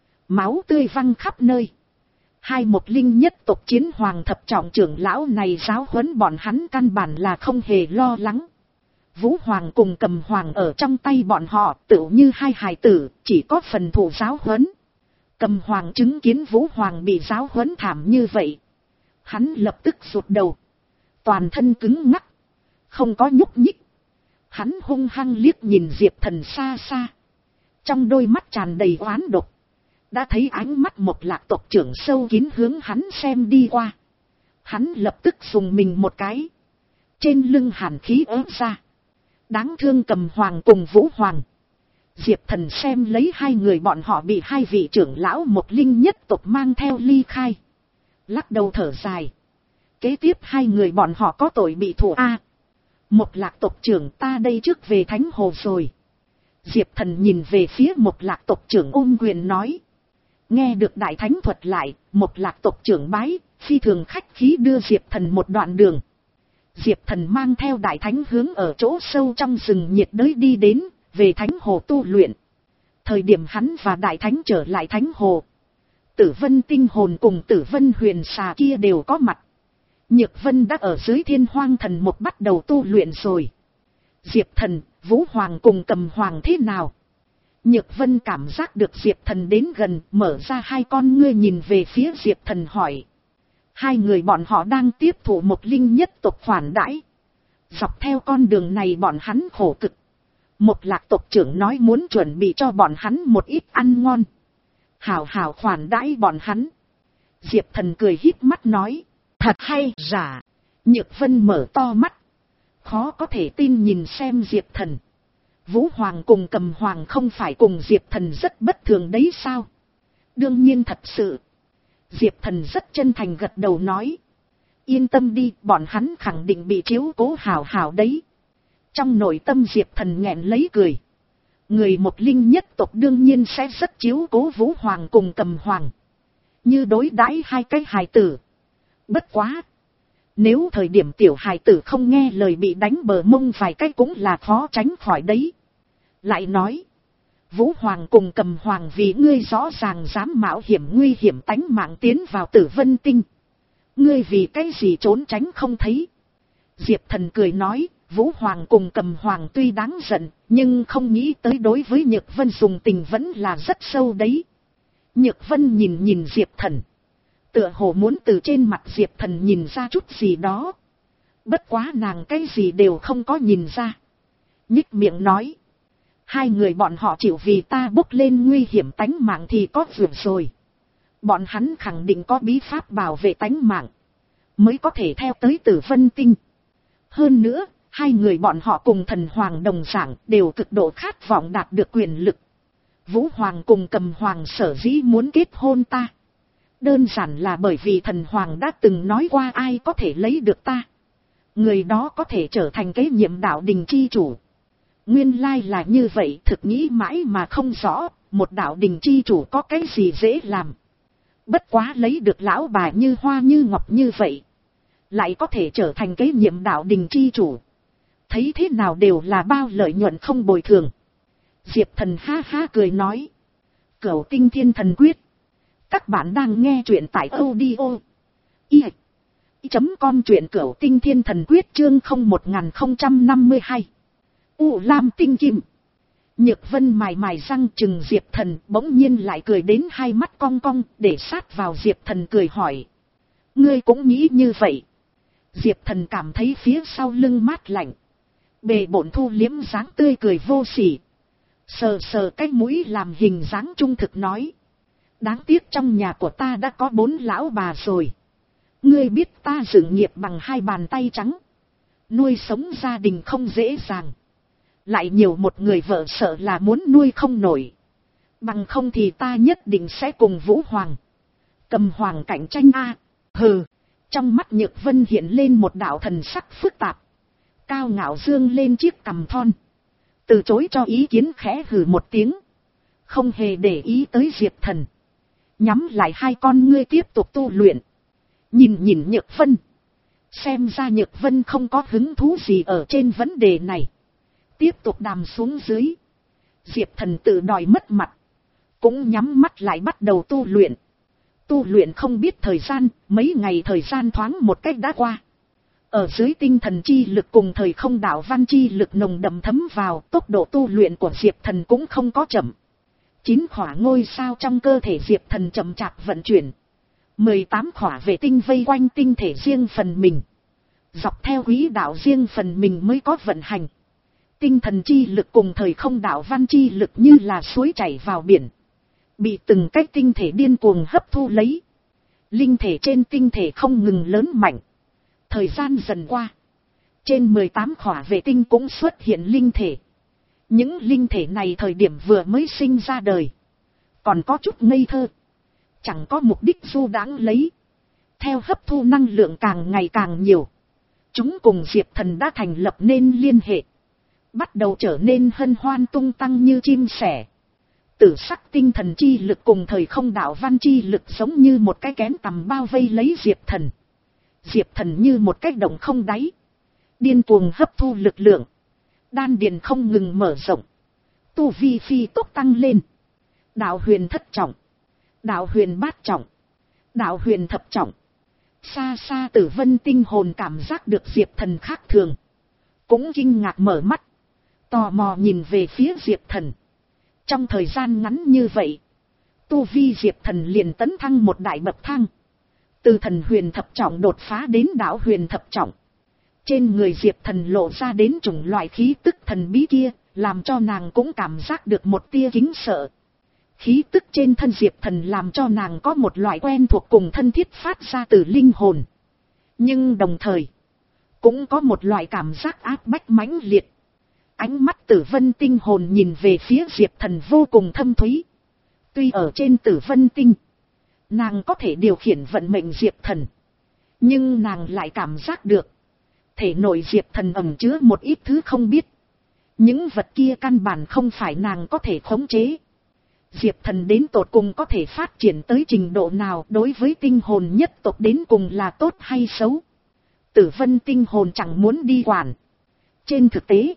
Máu tươi văng khắp nơi. Hai một linh nhất tộc chiến hoàng thập trọng trưởng lão này giáo huấn bọn hắn căn bản là không hề lo lắng. Vũ Hoàng cùng Cầm Hoàng ở trong tay bọn họ tựu như hai hài tử, chỉ có phần thủ giáo huấn. Cầm Hoàng chứng kiến Vũ Hoàng bị giáo huấn thảm như vậy. Hắn lập tức rụt đầu. Toàn thân cứng ngắc. Không có nhúc nhích. Hắn hung hăng liếc nhìn Diệp Thần xa xa. Trong đôi mắt tràn đầy oán độc. Đã thấy ánh mắt một lạc tộc trưởng sâu kín hướng hắn xem đi qua. Hắn lập tức dùng mình một cái. Trên lưng hàn khí ớt ra. Đáng thương Cầm Hoàng cùng Vũ Hoàng. Diệp Thần xem lấy hai người bọn họ bị hai vị trưởng lão một linh nhất tộc mang theo ly khai. Lắc đầu thở dài. Kế tiếp hai người bọn họ có tội bị thù a. Một lạc tộc trưởng ta đây trước về Thánh Hồ rồi. Diệp Thần nhìn về phía một lạc tộc trưởng ôm quyền nói. Nghe được đại thánh thuật lại, một lạc tộc trưởng bái, phi thường khách khí đưa Diệp Thần một đoạn đường. Diệp Thần mang theo đại thánh hướng ở chỗ sâu trong rừng nhiệt đới đi đến, về Thánh Hồ tu luyện. Thời điểm hắn và đại thánh trở lại Thánh Hồ. Tử Vân tinh hồn cùng Tử Vân huyền xà kia đều có mặt. Nhược Vân đã ở dưới Thiên Hoang Thần một bắt đầu tu luyện rồi. Diệp Thần, Vũ Hoàng cùng Cầm Hoàng thế nào? Nhược Vân cảm giác được Diệp Thần đến gần, mở ra hai con ngươi nhìn về phía Diệp Thần hỏi. Hai người bọn họ đang tiếp thụ một linh nhất tộc khoản đãi. Dọc theo con đường này bọn hắn khổ cực. Một lạc tộc trưởng nói muốn chuẩn bị cho bọn hắn một ít ăn ngon. Hảo hảo khoản đãi bọn hắn. Diệp Thần cười híp mắt nói. Thật hay giả? Nhược Vân mở to mắt. Khó có thể tin nhìn xem Diệp Thần. Vũ Hoàng cùng Cầm Hoàng không phải cùng Diệp Thần rất bất thường đấy sao? Đương nhiên thật sự. Diệp Thần rất chân thành gật đầu nói. Yên tâm đi, bọn hắn khẳng định bị chiếu cố hảo hảo đấy. Trong nội tâm Diệp Thần nghẹn lấy cười. Người một linh nhất tộc đương nhiên sẽ rất chiếu cố Vũ Hoàng cùng Cầm Hoàng. Như đối đãi hai cái hài tử. Bất quá. Nếu thời điểm tiểu hài tử không nghe lời bị đánh bờ mông vài cái cũng là khó tránh khỏi đấy. Lại nói. Vũ Hoàng cùng Cầm Hoàng vì ngươi rõ ràng dám mạo hiểm nguy hiểm tánh mạng tiến vào Tử Vân Tinh. Ngươi vì cái gì trốn tránh không thấy. Diệp Thần cười nói. Vũ Hoàng cùng Cầm Hoàng tuy đáng giận, nhưng không nghĩ tới đối với Nhược Vân dùng tình vẫn là rất sâu đấy. Nhược Vân nhìn nhìn Diệp Thần. Tựa hồ muốn từ trên mặt Diệp Thần nhìn ra chút gì đó. Bất quá nàng cái gì đều không có nhìn ra. Nhích miệng nói. Hai người bọn họ chịu vì ta bốc lên nguy hiểm tánh mạng thì có vượt rồi. Bọn hắn khẳng định có bí pháp bảo vệ tánh mạng. Mới có thể theo tới Tử Vân Tinh. Hơn nữa. Hai người bọn họ cùng Thần Hoàng đồng dạng đều cực độ khát vọng đạt được quyền lực. Vũ Hoàng cùng Cầm Hoàng sở dĩ muốn kết hôn ta. Đơn giản là bởi vì Thần Hoàng đã từng nói qua ai có thể lấy được ta. Người đó có thể trở thành kế nhiệm đạo đình chi chủ. Nguyên lai là như vậy, thực nghĩ mãi mà không rõ, một đạo đình chi chủ có cái gì dễ làm. Bất quá lấy được lão bà như hoa như ngọc như vậy. Lại có thể trở thành kế nhiệm đạo đình chi chủ. Thấy thế nào đều là bao lợi nhuận không bồi thường. Diệp Thần ha ha cười nói. Cửu Tinh Thiên Thần Quyết. Các bạn đang nghe truyện tại audio. I. Chấm com truyện Cửu Tinh Thiên Thần Quyết chương không một không năm hai. U Lam Tinh Kim. Nhược Vân mài mài răng chừng Diệp Thần bỗng nhiên lại cười đến hai mắt cong cong để sát vào Diệp Thần cười hỏi. Ngươi cũng nghĩ như vậy. Diệp Thần cảm thấy phía sau lưng mát lạnh. Bề bổn thu liếm dáng tươi cười vô sỉ. Sờ sờ cái mũi làm hình dáng trung thực nói. Đáng tiếc trong nhà của ta đã có bốn lão bà rồi. Ngươi biết ta dựng nghiệp bằng hai bàn tay trắng. Nuôi sống gia đình không dễ dàng. Lại nhiều một người vợ sợ là muốn nuôi không nổi. Bằng không thì ta nhất định sẽ cùng Vũ Hoàng, Cầm Hoàng cạnh tranh a. Hừ. Trong mắt Nhược Vân hiện lên một đạo thần sắc phức tạp. Cao ngạo dương lên chiếc cằm thon, từ chối cho ý kiến, khẽ hừ một tiếng, không hề để ý tới Diệp Thần, nhắm lại hai con ngươi tiếp tục tu luyện. Nhìn nhìn Nhược Vân, xem ra Nhược Vân không có hứng thú gì ở trên vấn đề này. Tiếp tục đàm xuống dưới, Diệp Thần tự đòi mất mặt, cũng nhắm mắt lại bắt đầu tu luyện. Tu luyện không biết thời gian, mấy ngày thời gian thoáng một cách đã qua. Ở dưới tinh thần chi lực cùng thời không đạo văn chi lực nồng đậm thấm vào, tốc độ tu luyện của Diệp Thần cũng không có chậm. Chín khỏa ngôi sao trong cơ thể Diệp Thần chậm chạp vận chuyển. mười tám khỏa vệ tinh vây quanh tinh thể riêng phần mình. Dọc theo quỹ đạo riêng phần mình mới có vận hành. Tinh thần chi lực cùng thời không đạo văn chi lực như là suối chảy vào biển, bị từng cái tinh thể điên cuồng hấp thu lấy. Linh thể trên tinh thể không ngừng lớn mạnh. Thời gian dần qua, trên mười tám khỏa vệ tinh cũng xuất hiện linh thể. Những linh thể này thời điểm vừa mới sinh ra đời, còn có chút ngây thơ, chẳng có mục đích du đãng lấy. Theo hấp thu năng lượng càng ngày càng nhiều, chúng cùng Diệp Thần đã thành lập nên liên hệ, bắt đầu trở nên hân hoan tung tăng như chim sẻ. Tử sắc tinh thần chi lực cùng thời không đạo văn chi lực giống như một cái kén tầm bao vây lấy Diệp Thần. Diệp Thần như một cái động không đáy, điên cuồng hấp thu lực lượng, đan điền không ngừng mở rộng, tu vi phi tốc tăng lên. Đạo huyền thất trọng, đạo huyền bát trọng, đạo huyền thập trọng. Xa xa Tử Vân tinh hồn cảm giác được Diệp Thần khác thường, cũng kinh ngạc mở mắt, tò mò nhìn về phía Diệp Thần. Trong thời gian ngắn như vậy, tu vi Diệp Thần liền tấn thăng một đại bậc thang, từ thần huyền thập trọng đột phá đến đạo huyền thập trọng. Trên người Diệp Thần lộ ra đến chủng loại khí tức thần bí kia, làm cho nàng cũng cảm giác được một tia kính sợ. Khí tức trên thân Diệp Thần làm cho nàng có một loại quen thuộc cùng thân thiết phát ra từ linh hồn. Nhưng đồng thời, cũng có một loại cảm giác áp bách mãnh liệt. Ánh mắt Tử Vân tinh hồn nhìn về phía Diệp Thần vô cùng thâm thúy. Tuy ở trên Tử Vân tinh, nàng có thể điều khiển vận mệnh Diệp Thần, nhưng nàng lại cảm giác được thể nội Diệp Thần ẩn chứa một ít thứ không biết. Những vật kia căn bản không phải nàng có thể khống chế. Diệp Thần đến tột cùng có thể phát triển tới trình độ nào, đối với tinh hồn nhất tộc đến cùng là tốt hay xấu, Tử Vân tinh hồn chẳng muốn đi quản. Trên thực tế,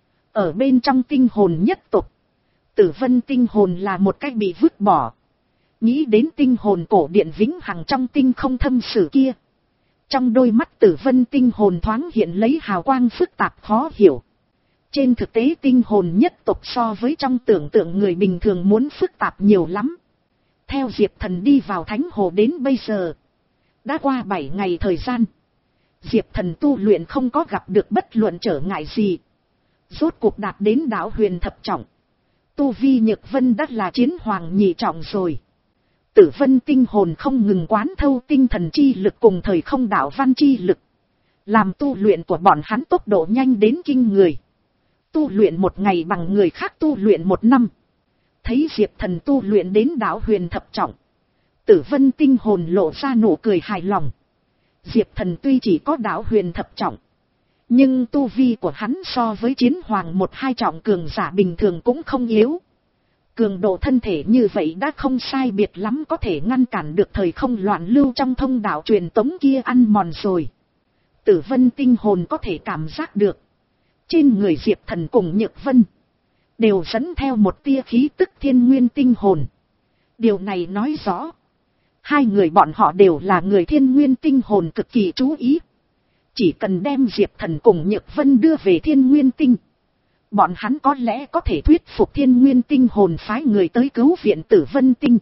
ở bên trong tinh hồn nhất tộc, Tử Vân tinh hồn là một cách bị vứt bỏ. Nghĩ đến tinh hồn cổ điện vĩnh hằng trong tinh không thâm sử kia, trong đôi mắt Tử Vân tinh hồn thoáng hiện lấy hào quang phức tạp khó hiểu. Trên thực tế tinh hồn nhất tộc so với trong tưởng tượng người bình thường muốn phức tạp nhiều lắm. Theo Diệp Thần đi vào Thánh Hồ đến bây giờ, đã qua bảy ngày thời gian. Diệp Thần tu luyện không có gặp được bất luận trở ngại gì, rốt cuộc đạt đến đạo huyền thập trọng. Tu vi Nhược Vân đã là chiến hoàng nhị trọng rồi. Tử Vân tinh hồn không ngừng quán thâu tinh thần chi lực cùng thời không đạo văn chi lực, làm tu luyện của bọn hắn tốc độ nhanh đến kinh người. Tu luyện một ngày bằng người khác tu luyện một năm. Thấy Diệp Thần tu luyện đến đạo huyền thập trọng, Tử Vân tinh hồn lộ ra nụ cười hài lòng. Diệp Thần tuy chỉ có đạo huyền thập trọng, nhưng tu vi của hắn so với chiến hoàng một hai trọng cường giả bình thường cũng không yếu. Cường độ thân thể như vậy đã không sai biệt lắm có thể ngăn cản được thời không loạn lưu trong thông đạo truyền tống kia ăn mòn rồi. Tử Vân tinh hồn có thể cảm giác được, trên người Diệp Thần cùng Nhược Vân đều dẫn theo một tia khí tức thiên nguyên tinh hồn. Điều này nói rõ, hai người bọn họ đều là người thiên nguyên tinh hồn cực kỳ chú ý. Chỉ cần đem Diệp Thần cùng Nhược Vân đưa về thiên nguyên tinh, bọn hắn có lẽ có thể thuyết phục thiên nguyên tinh hồn phái người tới cứu viện Tử Vân tinh.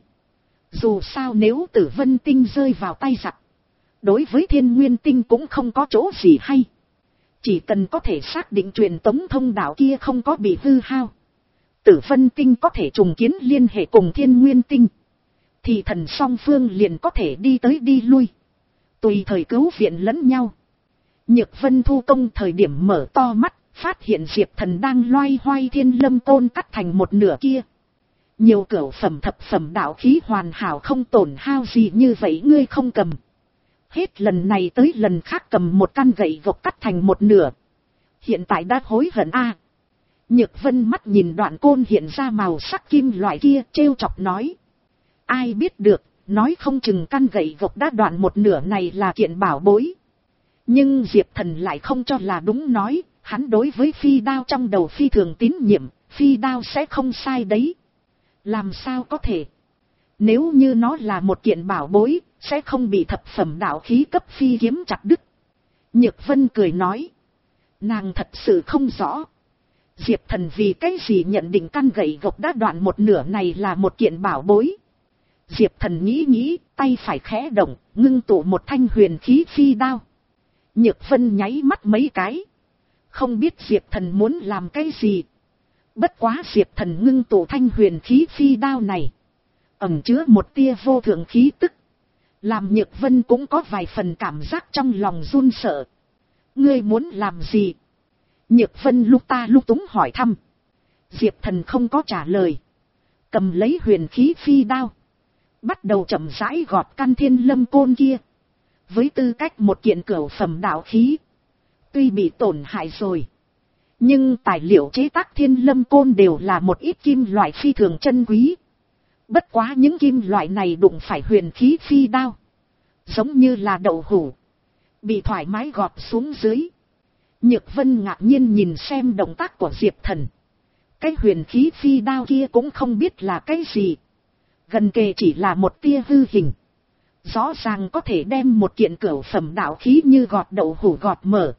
Dù sao nếu Tử Vân tinh rơi vào tay giặc, đối với thiên nguyên tinh cũng không có chỗ gì hay. Chỉ cần có thể xác định truyền tống thông đạo kia không có bị hư hao, Tử Vân tinh có thể trùng kiến liên hệ cùng thiên nguyên tinh, thì thần song phương liền có thể đi tới đi lui, tùy thời cứu viện lẫn nhau. Nhược Vân thu công thời điểm mở to mắt, phát hiện Diệp Thần đang loay hoay thiên lâm côn cắt thành một nửa kia. Nhiều cửu phẩm thập phẩm đạo khí hoàn hảo không tổn hao gì như vậy ngươi không cầm. Hết lần này tới lần khác cầm một căn gậy gộc cắt thành một nửa. Hiện tại đã hối hận a. À. Nhược Vân mắt nhìn đoạn côn hiện ra màu sắc kim loại kia trêu chọc nói. Ai biết được, nói không chừng căn gậy gộc đã đoạn một nửa này là kiện bảo bối. Nhưng Diệp Thần lại không cho là đúng nói, hắn đối với phi đao trong đầu phi thường tín nhiệm, phi đao sẽ không sai đấy. Làm sao có thể? Nếu như nó là một kiện bảo bối, sẽ không bị thập phẩm đạo khí cấp phi kiếm chặt đứt. Nhược Vân cười nói. Nàng thật sự không rõ. Diệp Thần vì cái gì nhận định căn gậy gộc đã đoạn một nửa này là một kiện bảo bối. Diệp Thần nghĩ nghĩ, tay phải khẽ động, ngưng tụ một thanh huyền khí phi đao. Nhược Vân nháy mắt mấy cái. Không biết Diệp Thần muốn làm cái gì. Bất quá Diệp Thần ngưng tụ thanh huyền khí phi đao này. Ẩn chứa một tia vô thượng khí tức. Làm Nhược Vân cũng có vài phần cảm giác trong lòng run sợ. Ngươi muốn làm gì? Nhược Vân lúc ta lúc túng hỏi thăm. Diệp Thần không có trả lời. Cầm lấy huyền khí phi đao. Bắt đầu chậm rãi gọt căn thiên lâm côn kia. Với tư cách một kiện cửu phẩm đạo khí. Tuy bị tổn hại rồi. Nhưng tài liệu chế tác thiên lâm côn đều là một ít kim loại phi thường chân quý. Bất quá những kim loại này đụng phải huyền khí phi đao. Giống như là đậu hũ. Bị thoải mái gọt xuống dưới. Nhược Vân ngạc nhiên nhìn xem động tác của Diệp Thần. Cái huyền khí phi đao kia cũng không biết là cái gì. Gần kề chỉ là một tia hư hình. Rõ ràng có thể đem một kiện cửu phẩm đạo khí như gọt đậu hũ gọt mở.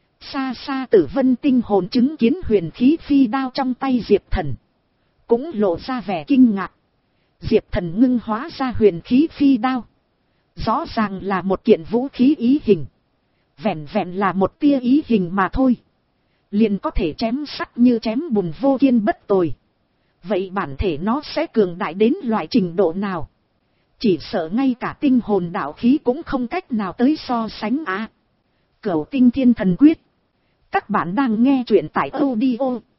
Xa xa Tử Vân tinh hồn chứng kiến huyền khí phi đao trong tay Diệp Thần. Cũng lộ ra vẻ kinh ngạc. Diệp Thần ngưng hóa ra huyền khí phi đao. Rõ ràng là một kiện vũ khí ý hình. Vẹn vẹn là một tia ý hình mà thôi. Liền có thể chém sắt như chém bùn vô kiên bất tồi. Vậy bản thể nó sẽ cường đại đến loại trình độ nào? Chỉ sợ ngay cả tinh hồn đạo khí cũng không cách nào tới so sánh á. À, Cửu Tinh Thiên Thần Quyết. Các bạn đang nghe truyện tại audio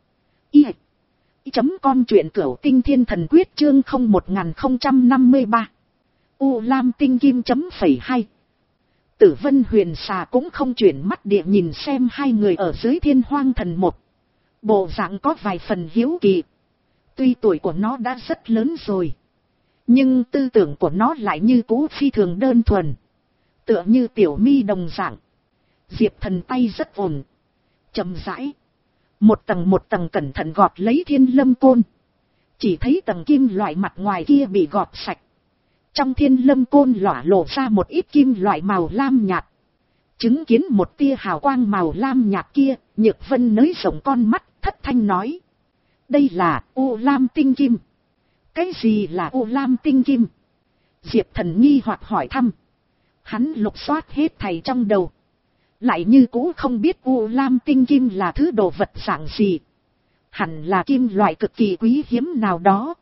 i chấm com truyện Cửu Tinh Thiên Thần Quyết chương không một không năm ba. U Lam Tinh Kim chấm phẩy hai. Tử Vân Huyền Xà cũng không chuyển mắt địa nhìn xem hai người ở dưới Thiên Hoang Thần một. Bộ dạng có vài phần hiếu kỳ. Tuy tuổi của nó đã rất lớn rồi. Nhưng tư tưởng của nó lại như cũ phi thường đơn thuần. Tựa như tiểu mi đồng dạng. Diệp Thần tay rất ổn. Chậm rãi. Một tầng một tầng cẩn thận gọt lấy thiên lâm côn. Chỉ thấy tầng kim loại mặt ngoài kia bị gọt sạch. Trong thiên lâm côn lỏa lộ ra một ít kim loại màu lam nhạt. Chứng kiến một tia hào quang màu lam nhạt kia, Nhược Vân nới rộng con mắt, thất thanh nói. Đây là U Lam Tinh Kim. Cái gì là U Lam Tinh Kim? Diệp Thần nghi hoặc hỏi thăm. Hắn lục soát hết thầy trong đầu. Lại như cũ không biết U Lam Tinh Kim là thứ đồ vật dạng gì. Hẳn là kim loại cực kỳ quý hiếm nào đó.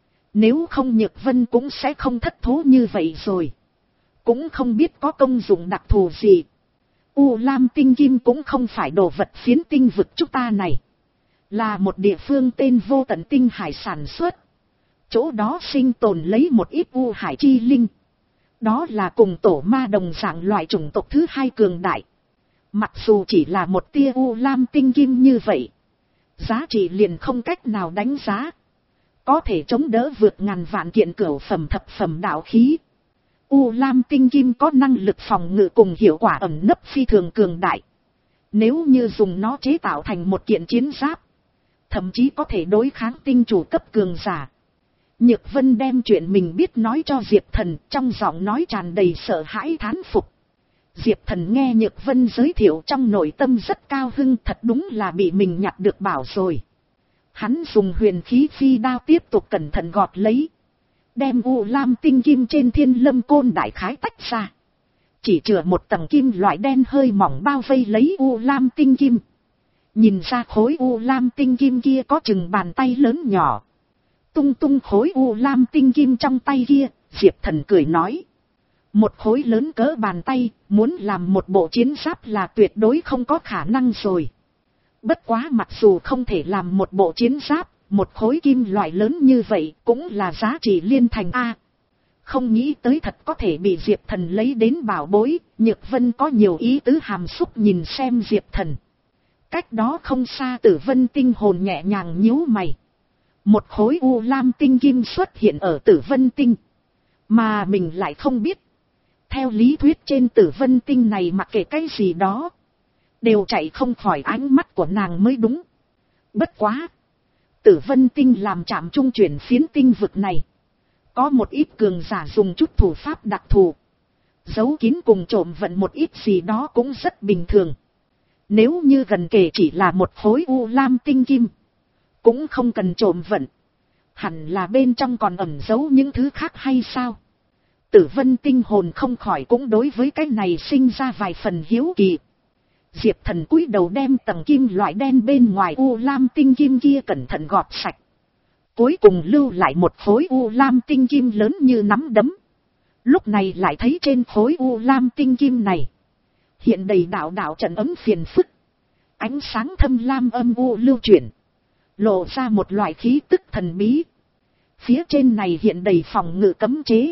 Nếu không Nhược Vân cũng sẽ không thất thố như vậy rồi. Cũng không biết có công dụng đặc thù gì. U Lam Tinh Kim cũng không phải đồ vật phiến tinh vực chúng ta này. Là một địa phương tên Vô Tận Tinh Hải sản xuất. Chỗ đó sinh tồn lấy một ít U Hải chi linh. Đó là cùng tổ ma đồng dạng loại chủng tộc thứ hai cường đại. Mặc dù chỉ là một tia U Lam Tinh Kim như vậy. Giá trị liền không cách nào đánh giá. Có thể chống đỡ vượt ngàn vạn kiện cửu phẩm thập phẩm đạo khí. U Lam Tinh Kim có năng lực phòng ngự cùng hiệu quả ẩn nấp phi thường cường đại. Nếu như dùng nó chế tạo thành một kiện chiến giáp. Thậm chí có thể đối kháng tinh chủ cấp cường giả. Nhược Vân đem chuyện mình biết nói cho Diệp Thần, trong giọng nói tràn đầy sợ hãi thán phục. Diệp Thần nghe Nhược Vân giới thiệu trong nội tâm rất cao hưng, thật đúng là bị mình nhặt được bảo rồi. Hắn dùng huyền khí phi đao tiếp tục cẩn thận gọt lấy. Đem U Lam Tinh Kim trên thiên lâm côn đại khái tách ra. Chỉ chừa một tầng kim loại đen hơi mỏng bao vây lấy U Lam Tinh Kim. Nhìn ra khối U Lam Tinh Kim kia có chừng bàn tay lớn nhỏ. Tung tung khối U Lam Tinh Kim trong tay kia, Diệp Thần cười nói. Một khối lớn cỡ bàn tay, muốn làm một bộ chiến giáp là tuyệt đối không có khả năng rồi. Bất quá mặc dù không thể làm một bộ chiến giáp, một khối kim loại lớn như vậy cũng là giá trị liên thành A. Không nghĩ tới thật có thể bị Diệp Thần lấy đến bảo bối, Nhược Vân có nhiều ý tứ hàm xúc nhìn xem Diệp Thần. Cách đó không xa Tử Vân tinh hồn nhẹ nhàng nhíu mày. Một khối u lam tinh kim xuất hiện ở Tử Vân tinh. Mà mình lại không biết. Theo lý thuyết trên Tử Vân tinh này mặc kệ cái gì đó, đều chạy không khỏi ánh mắt của nàng mới đúng. Bất quá. Tử Vân tinh làm trạm trung chuyển phiến tinh vực này. Có một ít cường giả dùng chút thủ pháp đặc thù. Giấu kín cùng trộm vận một ít gì đó cũng rất bình thường. Nếu như gần kề chỉ là một khối u lam tinh kim, cũng không cần trộm vận. Hẳn là bên trong còn ẩn giấu những thứ khác hay sao? Tử Vân tinh hồn không khỏi cũng đối với cái này sinh ra vài phần hiếu kỳ. Diệp Thần cúi đầu đem tầng kim loại đen bên ngoài u lam tinh kim kia cẩn thận gọt sạch. Cuối cùng lưu lại một khối u lam tinh kim lớn như nắm đấm. Lúc này lại thấy trên khối u lam tinh kim này hiện đầy đạo đạo trận ấm phiền phức. Ánh sáng thâm lam âm u lưu chuyển, lộ ra một loại khí tức thần bí. Phía trên này hiện đầy phòng ngự cấm chế.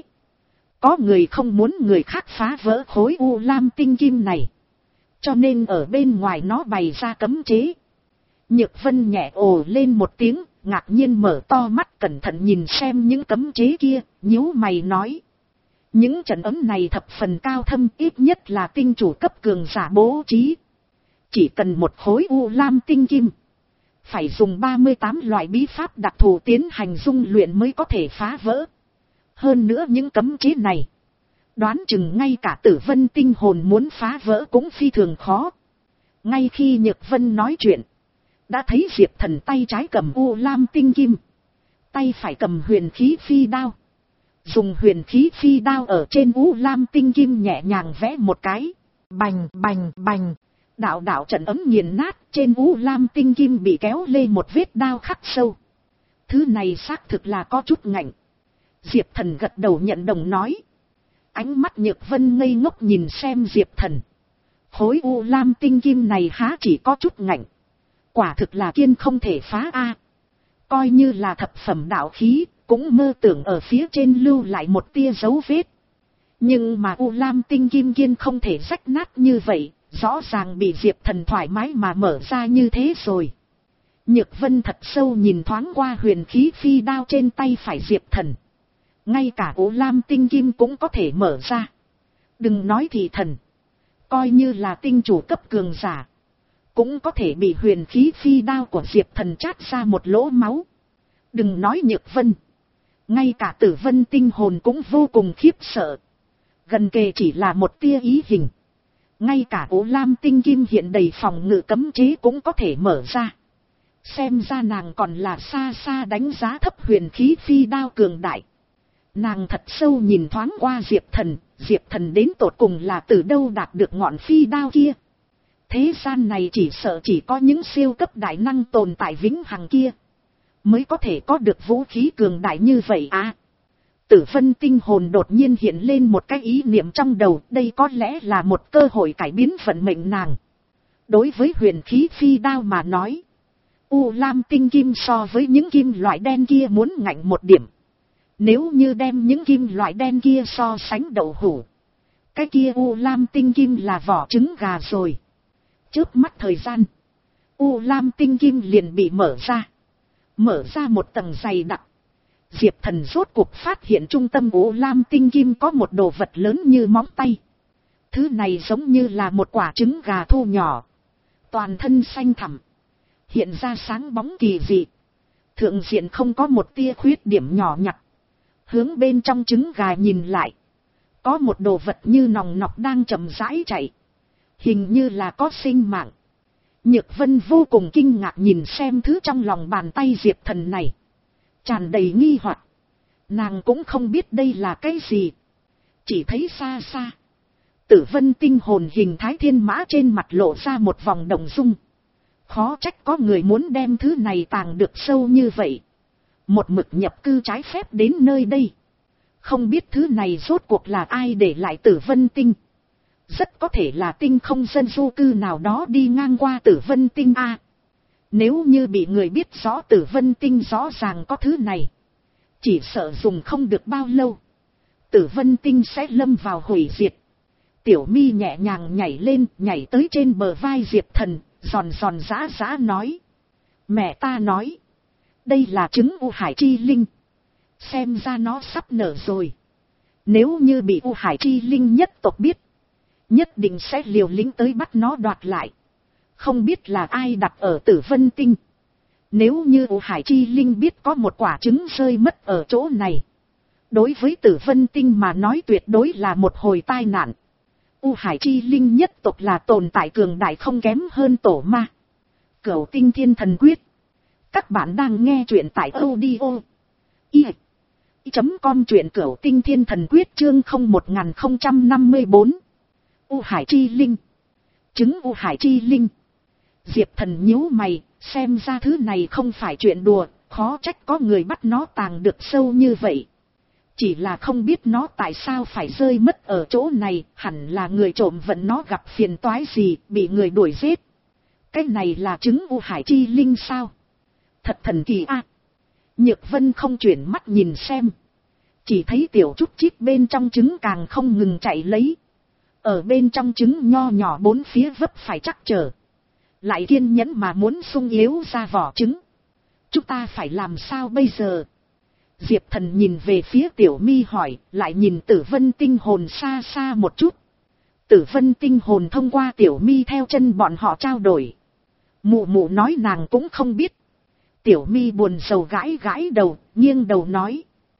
Có người không muốn người khác phá vỡ khối u lam tinh kim này, cho nên ở bên ngoài nó bày ra cấm chế. Nhược Vân nhẹ ồ lên một tiếng, ngạc nhiên mở to mắt cẩn thận nhìn xem những cấm chế kia, nhíu mày nói. Những trận ấm này thập phần cao thâm, ít nhất là tinh chủ cấp cường giả bố trí. Chỉ cần một khối u lam tinh kim, phải dùng ba mươi tám loại bí pháp đặc thù tiến hành dung luyện mới có thể phá vỡ. Hơn nữa những cấm chế này, đoán chừng ngay cả Tử Vân tinh hồn muốn phá vỡ cũng phi thường khó. Ngay khi Nhược Vân nói chuyện, đã thấy Diệp Thần tay trái cầm u lam tinh kim, tay phải cầm huyền khí phi đao. Dùng huyền khí phi đao ở trên u lam tinh kim nhẹ nhàng vẽ một cái. Bành bành bành. Đạo đạo trận ấm nghiền nát, trên u lam tinh kim bị kéo lê một vết đao khắc sâu. Thứ này xác thực là có chút ngạnh. Diệp Thần gật đầu nhận đồng nói. Ánh mắt Nhược Vân ngây ngốc nhìn xem Diệp Thần. Khối u lam tinh kim này há chỉ có chút ngạnh. Quả thực là kiên không thể phá a. Coi như là thập phẩm đạo khí, cũng mơ tưởng ở phía trên lưu lại một tia dấu vết. Nhưng mà u lam tinh kim kiên không thể rách nát như vậy, rõ ràng bị Diệp Thần thoải mái mà mở ra như thế rồi. Nhược Vân thật sâu nhìn thoáng qua huyền khí phi đao trên tay phải Diệp Thần. Ngay cả u lam tinh kim cũng có thể mở ra. Đừng nói thì thần, coi như là tinh chủ cấp cường giả, cũng có thể bị huyền khí phi đao của Diệp Thần chát ra một lỗ máu. Đừng nói Nhược Vân, ngay cả Tử Vân tinh hồn cũng vô cùng khiếp sợ. Gần kề chỉ là một tia ý hình, ngay cả u lam tinh kim hiện đầy phòng ngự cấm chế cũng có thể mở ra. Xem ra nàng còn là xa xa đánh giá thấp huyền khí phi đao cường đại. Nàng thật sâu nhìn thoáng qua Diệp Thần, Diệp Thần đến tột cùng là từ đâu đạt được ngọn phi đao kia. Thế gian này chỉ sợ chỉ có những siêu cấp đại năng tồn tại vĩnh hằng kia mới có thể có được vũ khí cường đại như vậy à. Tử Vân tinh hồn đột nhiên hiện lên một cái ý niệm trong đầu, đây có lẽ là một cơ hội cải biến vận mệnh nàng. Đối với huyền khí phi đao mà nói, u lam tinh kim so với những kim loại đen kia muốn ngạnh một điểm. Nếu như đem những kim loại đen kia so sánh đậu hũ, cái kia u lam tinh kim là vỏ trứng gà rồi. Chớp mắt thời gian, u lam tinh kim liền bị mở ra. Mở ra một tầng dày đặc. Diệp Thần rốt cuộc phát hiện trung tâm u lam tinh kim có một đồ vật lớn như móng tay. Thứ này giống như là một quả trứng gà thu nhỏ. Toàn thân xanh thẳm, hiện ra sáng bóng kỳ dị. Thượng diện không có một tia khuyết điểm nhỏ nhặt. Hướng bên trong trứng gà nhìn lại, có một đồ vật như nòng nọc đang chậm rãi chạy. Hình như là có sinh mạng. Nhược Vân vô cùng kinh ngạc nhìn xem thứ trong lòng bàn tay Diệp Thần này, tràn đầy nghi hoặc. Nàng cũng không biết đây là cái gì. Chỉ thấy xa xa, Tử Vân tinh hồn hình thái thiên mã trên mặt lộ ra một vòng động dung. Khó trách có người muốn đem thứ này tàng được sâu như vậy, một mực nhập cư trái phép đến nơi đây. Không biết thứ này rốt cuộc là ai để lại Tử Vân tinh. Rất có thể là tinh không dân du cư nào đó đi ngang qua Tử Vân tinh a. Nếu như bị người biết rõ Tử Vân Tinh rõ ràng có thứ này, chỉ sợ dùng không được bao lâu, Tử Vân Tinh sẽ lâm vào hủy diệt. Tiểu Mi nhẹ nhàng nhảy lên, nhảy tới trên bờ vai Diệp Thần, giòn giòn giã giã nói. Mẹ ta nói, đây là trứng U Hải Chi Linh. Xem ra nó sắp nở rồi. Nếu như bị U Hải Chi Linh nhất tộc biết, nhất định sẽ liều lĩnh tới bắt nó đoạt lại. Không biết là ai đặt ở Tử Vân Tinh. Nếu như U Hải Chi Linh biết có một quả trứng rơi mất ở chỗ này, đối với Tử Vân Tinh mà nói tuyệt đối là một hồi tai nạn. U Hải Chi Linh nhất tộc là tồn tại cường đại không kém hơn Tổ Ma. Cửu Tinh Thiên Thần Quyết. Các bạn đang nghe truyện tại audio i chấm com, truyện Cửu Tinh Thiên Thần Quyết chương không một không năm bốn. U Hải Chi Linh. Trứng U Hải Chi Linh. Diệp Thần nhíu mày, xem ra thứ này không phải chuyện đùa, khó trách có người bắt nó tàng được sâu như vậy. Chỉ là không biết nó tại sao phải rơi mất ở chỗ này, hẳn là người trộm vận nó gặp phiền toái gì, bị người đuổi giết. Cái này là trứng U Hải Chi Linh sao? Thật thần kỳ a. À. Nhược Vân không chuyển mắt nhìn xem. Chỉ thấy tiểu Trúc Chít bên trong trứng càng không ngừng chạy lấy. Ở bên trong trứng nho nhỏ bốn phía vấp phải chắc trở. Lại kiên nhẫn mà muốn sung yếu ra vỏ trứng. Chúng ta phải làm sao bây giờ? Diệp Thần nhìn về phía Tiểu Mi hỏi, lại nhìn Tử Vân Tinh hồn xa xa một chút. Tử Vân Tinh hồn thông qua Tiểu Mi theo chân bọn họ trao đổi. Mụ mụ nói nàng cũng không biết. Tiểu Mi buồn rầu gãi gãi đầu, nghiêng đầu nói.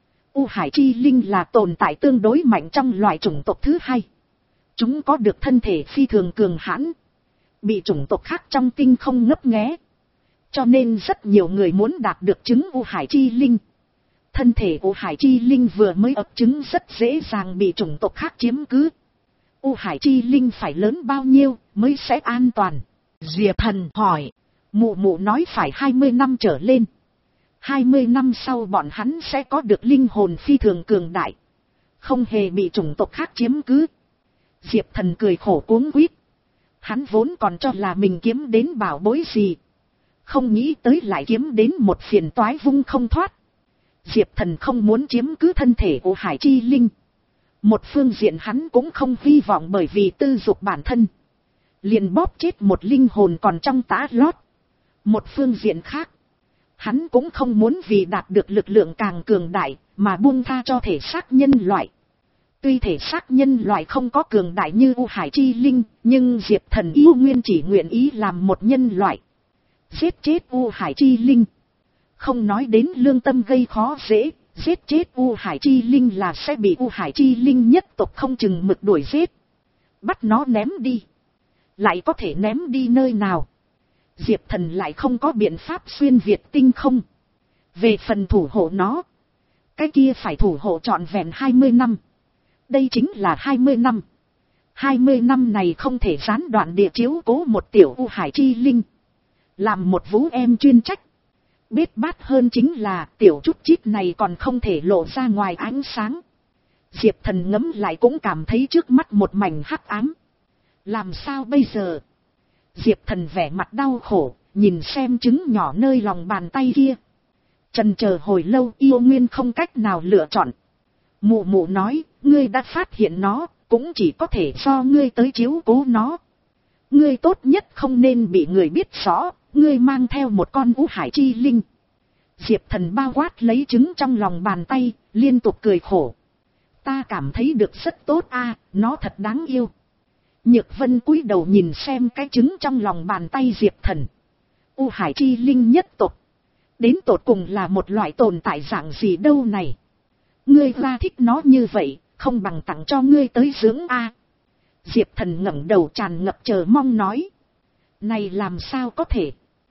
U Hải Chi Linh là tồn tại tương đối mạnh trong loài chủng tộc thứ hai. Chúng có được thân thể phi thường cường hãn. Bị chủng tộc khác trong tinh không ngấp nghé. Cho nên rất nhiều người muốn đạt được trứng U Hải Chi Linh. Thân thể U Hải Chi Linh vừa mới ấp trứng rất dễ dàng bị chủng tộc khác chiếm cứ. U Hải Chi Linh phải lớn bao nhiêu mới sẽ an toàn? Diệp Thần hỏi. Mụ mụ nói phải hai mươi năm trở lên. hai mươi năm sau bọn hắn sẽ có được linh hồn phi thường cường đại. Không hề bị chủng tộc khác chiếm cứ. Diệp Thần cười khổ cuống quýt. Hắn vốn còn cho là mình kiếm đến bảo bối gì. Không nghĩ tới lại kiếm đến một phiền toái vung không thoát. Diệp Thần không muốn chiếm cứ thân thể của Hải Chi Linh. Một phương diện hắn cũng không hy vọng bởi vì tư dục bản thân. Liền bóp chết một linh hồn còn trong tã lót. Một phương diện khác. Hắn cũng không muốn vì đạt được lực lượng càng cường đại mà buông tha cho thể xác nhân loại. Tuy thể xác nhân loại không có cường đại như U Hải Chi Linh, nhưng Diệp Thần yêu nguyên chỉ nguyện ý làm một nhân loại. Giết chết U Hải Chi Linh. Không nói đến lương tâm gây khó dễ, giết chết U Hải Chi Linh là sẽ bị U Hải Chi Linh nhất tộc không chừng mực đuổi giết. Bắt nó ném đi. Lại có thể ném đi nơi nào? Diệp Thần lại không có biện pháp xuyên Việt tinh không. Về phần thủ hộ nó, cái kia phải thủ hộ trọn vẹn hai mươi năm. Đây chính là hai mươi năm. hai mươi năm này không thể gián đoạn địa chiếu cố một tiểu U Hải Chi Linh. Làm một vũ em chuyên trách. Bết bát hơn chính là tiểu Trúc Chít này còn không thể lộ ra ngoài ánh sáng. Diệp Thần ngẫm lại cũng cảm thấy trước mắt một mảnh hắc ám. Làm sao bây giờ? Diệp Thần vẻ mặt đau khổ, nhìn xem trứng nhỏ nơi lòng bàn tay kia. Chần chờ hồi lâu yêu nguyên không cách nào lựa chọn. Mụ mụ nói, ngươi đã phát hiện nó, cũng chỉ có thể do ngươi tới chiếu cố nó. Ngươi tốt nhất không nên bị người biết rõ, ngươi mang theo một con U Hải Chi Linh. Diệp Thần bao quát lấy trứng trong lòng bàn tay, liên tục cười khổ. Ta cảm thấy được rất tốt a, à, nó thật đáng yêu. Nhược Vân cúi đầu nhìn xem cái trứng trong lòng bàn tay Diệp Thần. U Hải Chi Linh nhất tộc. Đến tột cùng là một loại tồn tại dạng gì đâu này. Ngươi ra thích nó như vậy, không bằng tặng cho ngươi tới dưỡng a. Diệp Thần ngẩng đầu tràn ngập chờ mong nói. Này làm sao có thể?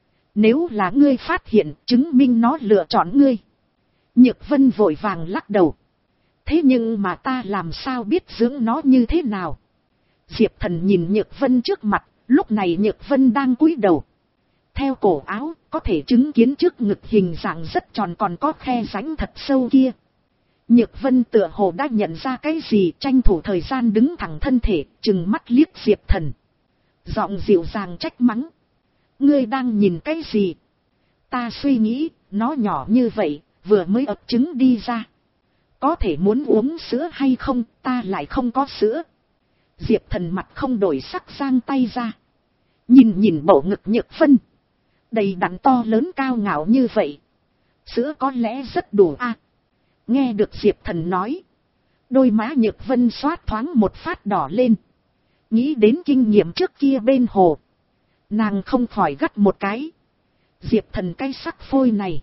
Nếu là ngươi phát hiện, chứng minh nó lựa chọn ngươi. Nhược Vân vội vàng lắc đầu. Thế nhưng mà ta làm sao biết dưỡng nó như thế nào? Diệp Thần nhìn Nhược Vân trước mặt, lúc này Nhược Vân đang cúi đầu. Theo cổ áo, có thể chứng kiến trước ngực hình dạng rất tròn còn có khe rãnh thật sâu kia. Nhược Vân tựa hồ đã nhận ra cái gì, tranh thủ thời gian đứng thẳng thân thể, trừng mắt liếc Diệp Thần. Giọng dịu dàng trách mắng. Ngươi đang nhìn cái gì? Ta suy nghĩ, nó nhỏ như vậy, vừa mới ấp trứng đi ra. Có thể muốn uống sữa hay không, ta lại không có sữa. Diệp Thần mặt không đổi sắc giang tay ra. Nhìn nhìn bầu ngực Nhược Vân. Đầy đặn to lớn cao ngạo như vậy. Sữa có lẽ rất đủ a. À, nghe được Diệp Thần nói. Đôi má Nhược Vân xoát thoáng một phát đỏ lên. Nghĩ đến kinh nghiệm trước kia bên hồ. Nàng không khỏi gắt một cái. Diệp Thần cái sắc phôi này.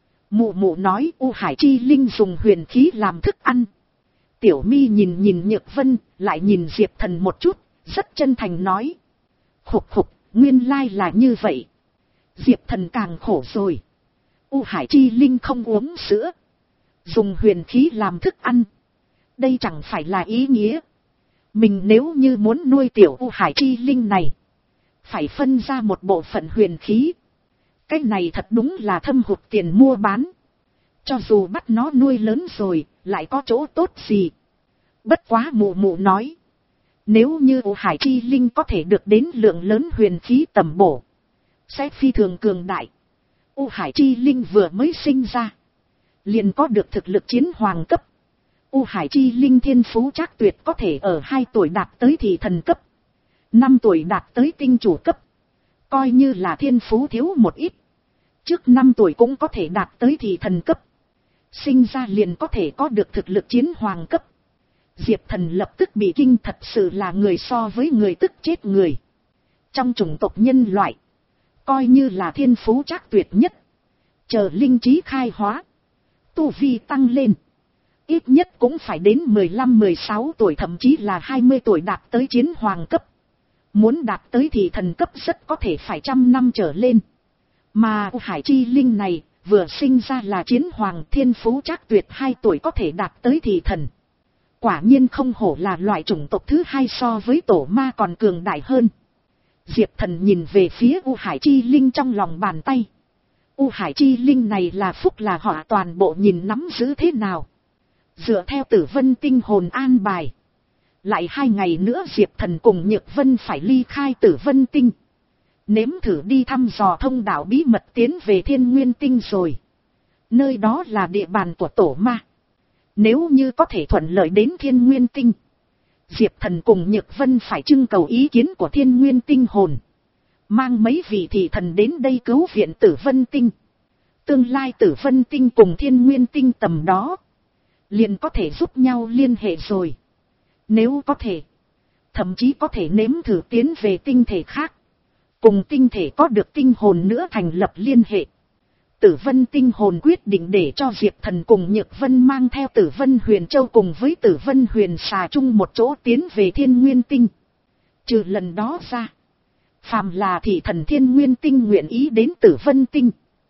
Mụ mụ nói U Hải Chi Linh dùng huyền khí làm thức ăn. Tiểu Mi nhìn nhìn Nhược Vân, lại nhìn Diệp Thần một chút, rất chân thành nói. Khục khục, nguyên lai là như vậy. Diệp Thần càng khổ rồi. U Hải Chi Linh không uống sữa. Dùng huyền khí làm thức ăn. Đây chẳng phải là ý nghĩa. Mình nếu như muốn nuôi tiểu U Hải Chi Linh này. Phải phân ra một bộ phận huyền khí. Cái này thật đúng là thâm hụt tiền mua bán. Cho dù bắt nó nuôi lớn rồi, lại có chỗ tốt gì. Bất quá mụ mụ nói. Nếu như U Hải Chi Linh có thể được đến lượng lớn huyền khí tầm bổ. Sẽ phi thường cường đại. U Hải Chi Linh vừa mới sinh ra. Liền có được thực lực chiến hoàng cấp. U Hải Chi Linh thiên phú chắc tuyệt có thể ở hai tuổi đạt tới thị thần cấp. năm tuổi đạt tới tinh chủ cấp. Coi như là thiên phú thiếu một ít. Trước năm tuổi cũng có thể đạt tới thị thần cấp. Sinh ra liền có thể có được thực lực chiến hoàng cấp. Diệp Thần lập tức bị kinh, thật sự là người so với người tức chết người. Trong chủng tộc nhân loại. Coi như là thiên phú chắc tuyệt nhất. Chờ linh trí khai hóa. Tu vi tăng lên. Ít nhất cũng phải đến mười lăm mười sáu tuổi, thậm chí là hai mươi tuổi đạt tới chiến hoàng cấp. Muốn đạt tới thì thần cấp rất có thể phải trăm năm trở lên. Mà U Hải Chi Linh này, vừa sinh ra là chiến hoàng, thiên phú chắc tuyệt hai tuổi có thể đạt tới thì thần. Quả nhiên không hổ là loại chủng tộc thứ hai, so với tổ ma còn cường đại hơn. Diệp Thần nhìn về phía U Hải Chi Linh trong lòng bàn tay. U Hải Chi Linh này là phúc là họa toàn bộ nhìn nắm giữ thế nào. Dựa theo Tử Vân tinh hồn an bài. Lại hai ngày nữa Diệp Thần cùng Nhược Vân phải ly khai Tử Vân tinh. Nếm thử đi thăm dò thông đạo bí mật tiến về Thiên Nguyên tinh rồi. Nơi đó là địa bàn của tổ ma. Nếu như có thể thuận lợi đến Thiên Nguyên tinh. Diệp Thần cùng Nhược Vân phải trưng cầu ý kiến của Thiên Nguyên tinh hồn. Mang mấy vị thị thần đến đây cứu viện Tử Vân tinh. Tương lai Tử Vân tinh cùng Thiên Nguyên tinh tầm đó. Liền có thể giúp nhau liên hệ rồi. Nếu có thể. Thậm chí có thể nếm thử tiến về tinh thể khác. Cùng tinh thể có được tinh hồn nữa thành lập liên hệ. Tử Vân tinh hồn quyết định để cho Diệp Thần cùng Nhược Vân mang theo Tử Vân Huyền Châu cùng với Tử Vân Huyền Xà chung một chỗ tiến về Thiên Nguyên tinh. Trừ lần đó ra. Phàm là thị thần Thiên Nguyên tinh nguyện ý đến Tử Vân tinh.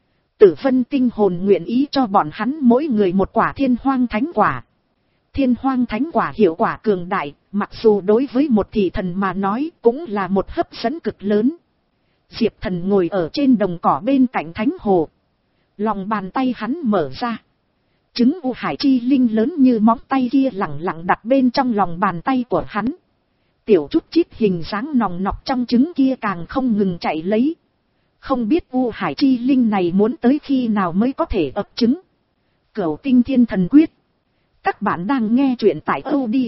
Tử Vân tinh hồn nguyện ý cho bọn hắn mỗi người một quả Thiên Hoang Thánh Quả. Thiên Hoang Thánh Quả hiệu quả cường đại, mặc dù đối với một thị thần mà nói cũng là một hấp dẫn cực lớn. Diệp Thần ngồi ở trên đồng cỏ bên cạnh Thánh Hồ. Lòng bàn tay hắn mở ra. Trứng U Hải Chi Linh lớn như móng tay kia lẳng lặng đặt bên trong lòng bàn tay của hắn. Tiểu chút chít hình dáng nòng nọc trong trứng kia càng không ngừng chạy lấy. Không biết U Hải Chi Linh này muốn tới khi nào mới có thể ấp trứng. Cửu Tinh Thiên Thần Quyết. Các bạn đang nghe truyện tại audio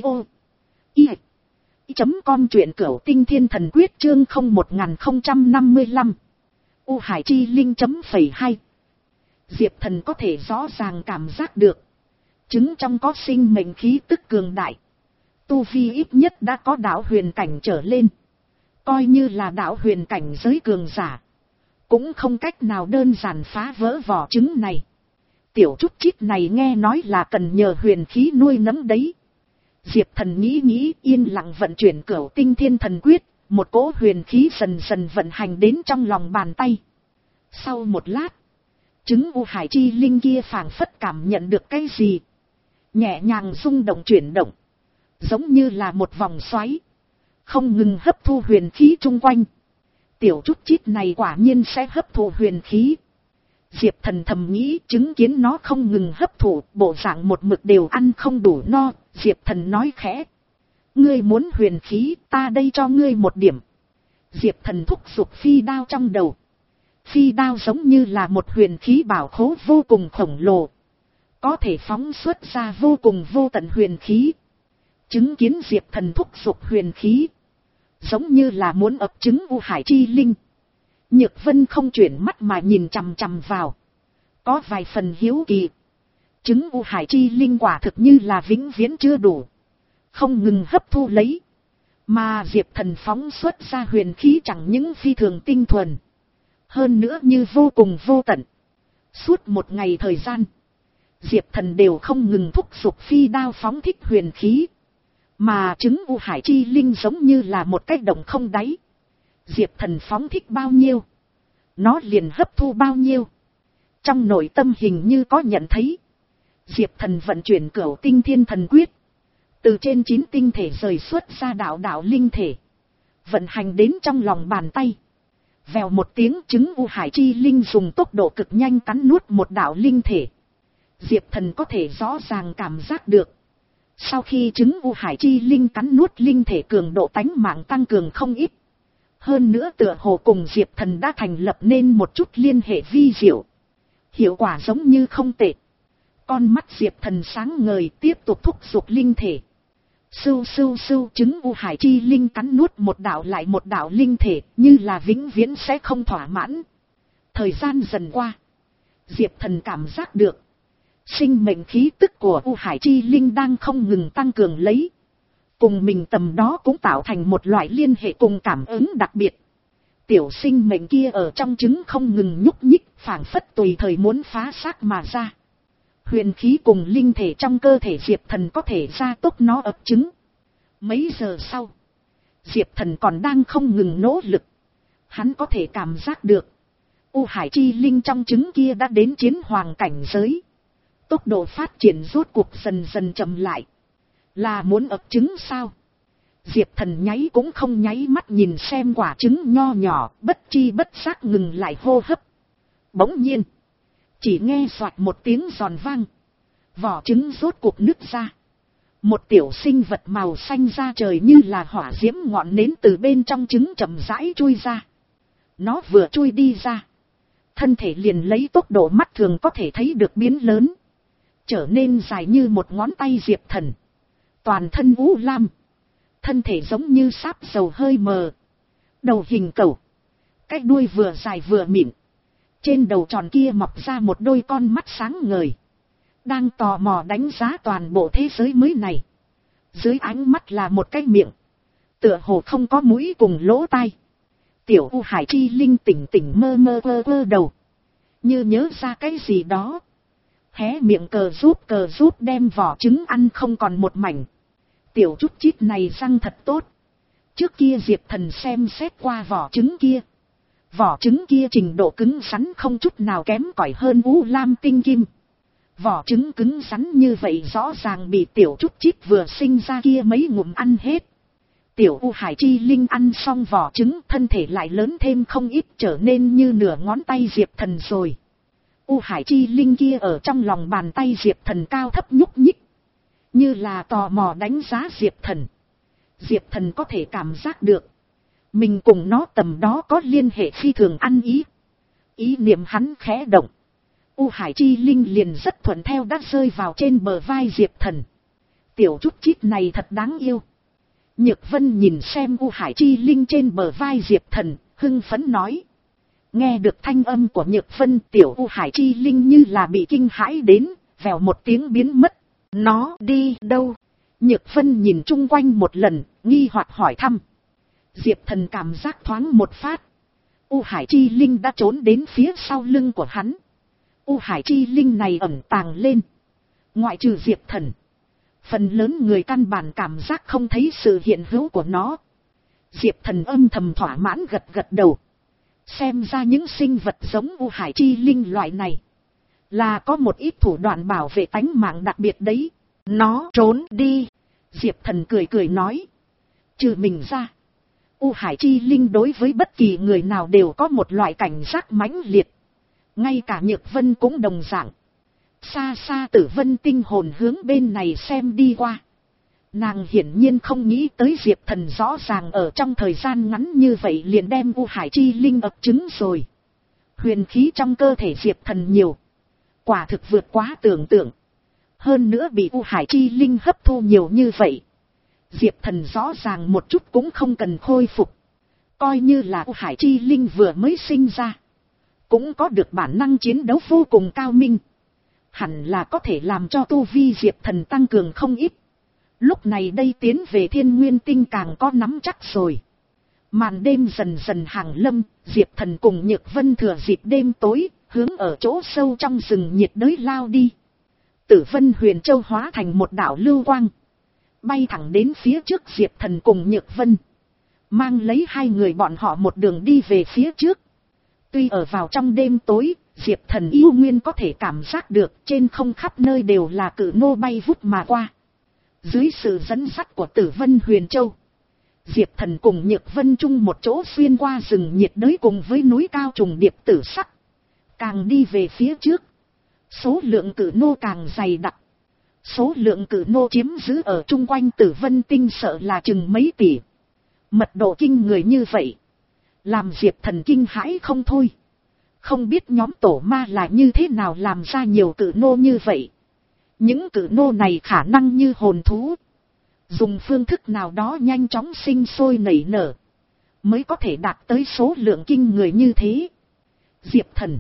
i chấm com, truyện Cửu Tinh Thiên Thần Quyết chương không một không năm lăm. U Hải Chi Linh chấm phẩy hai. Diệp Thần có thể rõ ràng cảm giác được. Trứng trong có sinh mệnh khí tức cường đại. Tu vi ít nhất đã có đạo huyền cảnh trở lên. Coi như là đạo huyền cảnh giới cường giả. Cũng không cách nào đơn giản phá vỡ vỏ trứng này. Tiểu chút chít này nghe nói là cần nhờ huyền khí nuôi nấng đấy. Diệp Thần nghĩ nghĩ yên lặng vận chuyển Cửu Tinh Thiên Thần Quyết. Một cỗ huyền khí dần dần vận hành đến trong lòng bàn tay. Sau một lát. Trứng U Hải Chi Linh kia phảng phất cảm nhận được cái gì. Nhẹ nhàng rung động chuyển động. Giống như là một vòng xoáy. Không ngừng hấp thu huyền khí chung quanh. Tiểu chút chít này quả nhiên sẽ hấp thụ huyền khí. Diệp Thần thầm nghĩ chứng kiến nó không ngừng hấp thụ, bộ dạng một mực đều ăn không đủ no. Diệp Thần nói khẽ. Ngươi muốn huyền khí, ta đây cho ngươi một điểm. Diệp Thần thúc giục phi đao trong đầu. Phi đao giống như là một huyền khí bảo khố vô cùng khổng lồ, có thể phóng xuất ra vô cùng vô tận huyền khí. Chứng kiến Diệp Thần thúc giục huyền khí, giống như là muốn ập trứng U Hải Chi Linh. Nhược Vân không chuyển mắt mà nhìn chằm chằm vào, có vài phần hiếu kỳ. Trứng U Hải Chi Linh quả thực như là vĩnh viễn chưa đủ, không ngừng hấp thu lấy. Mà Diệp Thần phóng xuất ra huyền khí chẳng những phi thường tinh thuần, hơn nữa như vô cùng vô tận. Suốt một ngày thời gian, Diệp Thần đều không ngừng thúc giục phi đao phóng thích huyền khí. Mà trứng U Hải Chi Linh giống như là một cái động không đáy. Diệp Thần phóng thích bao nhiêu, nó liền hấp thu bao nhiêu. Trong nội tâm hình như có nhận thấy, Diệp Thần vận chuyển Cửu Tinh Thiên Thần Quyết, từ trên chín tinh thể rời xuất ra đạo đạo linh thể, vận hành đến trong lòng bàn tay. Vèo một tiếng, trứng U Hải Chi Linh dùng tốc độ cực nhanh cắn nuốt một đạo linh thể. Diệp Thần có thể rõ ràng cảm giác được, sau khi trứng U Hải Chi Linh cắn nuốt linh thể, cường độ tánh mạng tăng cường không ít. Hơn nữa tựa hồ cùng Diệp Thần đã thành lập nên một chút liên hệ vi diệu. Hiệu quả giống như không tệ. Con mắt Diệp Thần sáng ngời, tiếp tục thúc giục linh thể. Sưu sưu sưu, trứng U Hải Chi Linh cắn nuốt một đạo lại một đạo linh thể, như là vĩnh viễn sẽ không thỏa mãn. Thời gian dần qua, Diệp Thần cảm giác được, sinh mệnh khí tức của U Hải Chi Linh đang không ngừng tăng cường lấy. Cùng mình tầm đó cũng tạo thành một loại liên hệ cùng cảm ứng đặc biệt. Tiểu sinh mệnh kia ở trong trứng không ngừng nhúc nhích, phảng phất tùy thời muốn phá xác mà ra. Huyền khí cùng linh thể trong cơ thể Diệp Thần có thể gia tốc nó ấp trứng. Mấy giờ sau, Diệp Thần còn đang không ngừng nỗ lực. Hắn có thể cảm giác được, U Hải Chi Linh trong trứng kia đã đến chiến hoàng cảnh giới. Tốc độ phát triển rốt cuộc dần dần chậm lại. Là muốn ấp trứng sao? Diệp Thần nháy cũng không nháy mắt nhìn xem quả trứng nho nhỏ, bất chi bất giác ngừng lại hô hấp. Bỗng nhiên, chỉ nghe xoạt một tiếng giòn vang, vỏ trứng rốt cuộc nứt ra. Một tiểu sinh vật màu xanh ra trời như là hỏa diễm ngọn nến từ bên trong trứng chậm rãi chui ra. Nó vừa chui đi ra, thân thể liền lấy tốc độ mắt thường có thể thấy được biến lớn, trở nên dài như một ngón tay. Diệp Thần toàn thân u lam, thân thể giống như sáp dầu hơi mờ, đầu hình cầu, cái đuôi vừa dài vừa mịn, trên đầu tròn kia mọc ra một đôi con mắt sáng ngời, đang tò mò đánh giá toàn bộ thế giới mới này. Dưới ánh mắt là một cái miệng, tựa hồ không có mũi cùng lỗ tai. Tiểu U Hải Chi Linh tỉnh tỉnh mơ mơ vơ vơ đầu, như nhớ ra cái gì đó, hé miệng cờ rút cờ rút đem vỏ trứng ăn không còn một mảnh. Tiểu chút chít này răng thật tốt. Trước kia Diệp Thần xem xét qua vỏ trứng kia, vỏ trứng kia trình độ cứng rắn không chút nào kém cỏi hơn U Lam tinh kim. Vỏ trứng cứng rắn như vậy rõ ràng bị tiểu chút chít vừa sinh ra kia mấy ngụm ăn hết. Tiểu U Hải Chi Linh ăn xong vỏ trứng, thân thể lại lớn thêm không ít, trở nên như nửa ngón tay Diệp Thần rồi. U Hải Chi Linh kia ở trong lòng bàn tay Diệp Thần cao thấp nhúc nhích, như là tò mò đánh giá Diệp Thần. Diệp Thần có thể cảm giác được, mình cùng nó tầm đó có liên hệ phi thường ăn ý. Ý niệm hắn khẽ động, U Hải Chi Linh liền rất thuận theo đã rơi vào trên bờ vai Diệp Thần. Tiểu chút chít này thật đáng yêu. Nhược Vân nhìn xem U Hải Chi Linh trên bờ vai Diệp Thần, hưng phấn nói. Nghe được thanh âm của Nhược Vân, tiểu U Hải Chi Linh như là bị kinh hãi đến, vèo một tiếng biến mất. Nó đi đâu? Nhược Vân nhìn chung quanh một lần, nghi hoặc hỏi thăm. Diệp Thần cảm giác thoáng một phát, U Hải Chi Linh đã trốn đến phía sau lưng của hắn. U Hải Chi Linh này ẩn tàng lên, ngoại trừ Diệp Thần, phần lớn người căn bản cảm giác không thấy sự hiện hữu của nó. Diệp Thần âm thầm thỏa mãn gật gật đầu. Xem ra những sinh vật giống U Hải Chi Linh loại này là có một ít thủ đoạn bảo vệ tánh mạng đặc biệt đấy. Nó trốn đi. Diệp Thần cười cười nói. Trừ mình ra, U Hải Chi Linh đối với bất kỳ người nào đều có một loại cảnh giác mãnh liệt. Ngay cả Nhược Vân cũng đồng dạng. Xa xa Tử Vân tinh hồn hướng bên này xem đi qua. Nàng hiển nhiên không nghĩ tới Diệp Thần rõ ràng ở trong thời gian ngắn như vậy liền đem U Hải Chi Linh ập trứng rồi. Huyền khí trong cơ thể Diệp Thần nhiều. Quả thực vượt quá tưởng tượng. Hơn nữa bị U Hải Chi Linh hấp thu nhiều như vậy. Diệp Thần rõ ràng một chút cũng không cần khôi phục. Coi như là U Hải Chi Linh vừa mới sinh ra. Cũng có được bản năng chiến đấu vô cùng cao minh. Hẳn là có thể làm cho tu vi Diệp Thần tăng cường không ít. Lúc này đây tiến về Thiên Nguyên Tinh càng có nắm chắc rồi. Màn đêm dần dần hàng lâm, Diệp Thần cùng Nhược Vân thừa dịp đêm tối, hướng ở chỗ sâu trong rừng nhiệt đới lao đi. Tử Vân Huyền Châu hóa thành một đạo lưu quang. Bay thẳng đến phía trước Diệp Thần cùng Nhược Vân. Mang lấy hai người bọn họ một đường đi về phía trước. Tuy ở vào trong đêm tối, Diệp Thần yêu nguyên có thể cảm giác được trên không khắp nơi đều là cự nô bay vút mà qua. Dưới sự dẫn dắt của Tử Vân Huyền Châu, Diệp Thần cùng Nhược Vân chung một chỗ xuyên qua rừng nhiệt đới cùng với núi cao trùng điệp tử sắc. Càng đi về phía trước, số lượng cự nô càng dày đặc. Số lượng cự nô chiếm giữ ở chung quanh Tử Vân Tinh sợ là chừng mấy tỷ. Mật độ kinh người như vậy, làm Diệp Thần kinh hãi không thôi. Không biết nhóm tổ ma là như thế nào làm ra nhiều cự nô như vậy. Những cự nô này khả năng như hồn thú. Dùng phương thức nào đó nhanh chóng sinh sôi nảy nở. Mới có thể đạt tới số lượng kinh người như thế. Diệp Thần,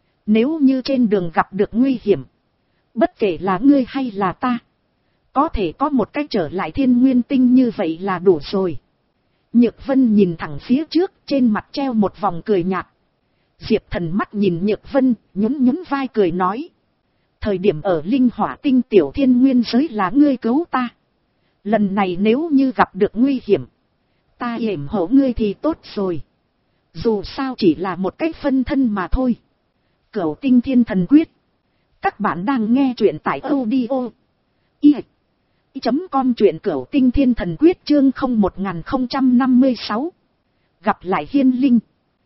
nếu như trên đường gặp được nguy hiểm, bất kể là ngươi hay là ta, có thể có một cách trở lại Thiên Nguyên Tinh như vậy là đủ rồi. Nhược Vân nhìn thẳng phía trước, trên mặt treo một vòng cười nhạt. Diệp Thần mắt nhìn Nhược Vân, nhún nhún vai cười nói. Thời điểm ở Linh Hỏa Tinh tiểu thiên nguyên giới là ngươi cứu ta. Lần này nếu như gặp được nguy hiểm, ta yểm hộ ngươi thì tốt rồi. Dù sao chỉ là một cách phân thân mà thôi. Cửu Tinh Thiên Thần Quyết. Các bạn đang nghe truyện tại audio i chấm com truyện Cửu Tinh Thiên Thần Quyết chương không một không năm sáu. Gặp lại Hiên Linh.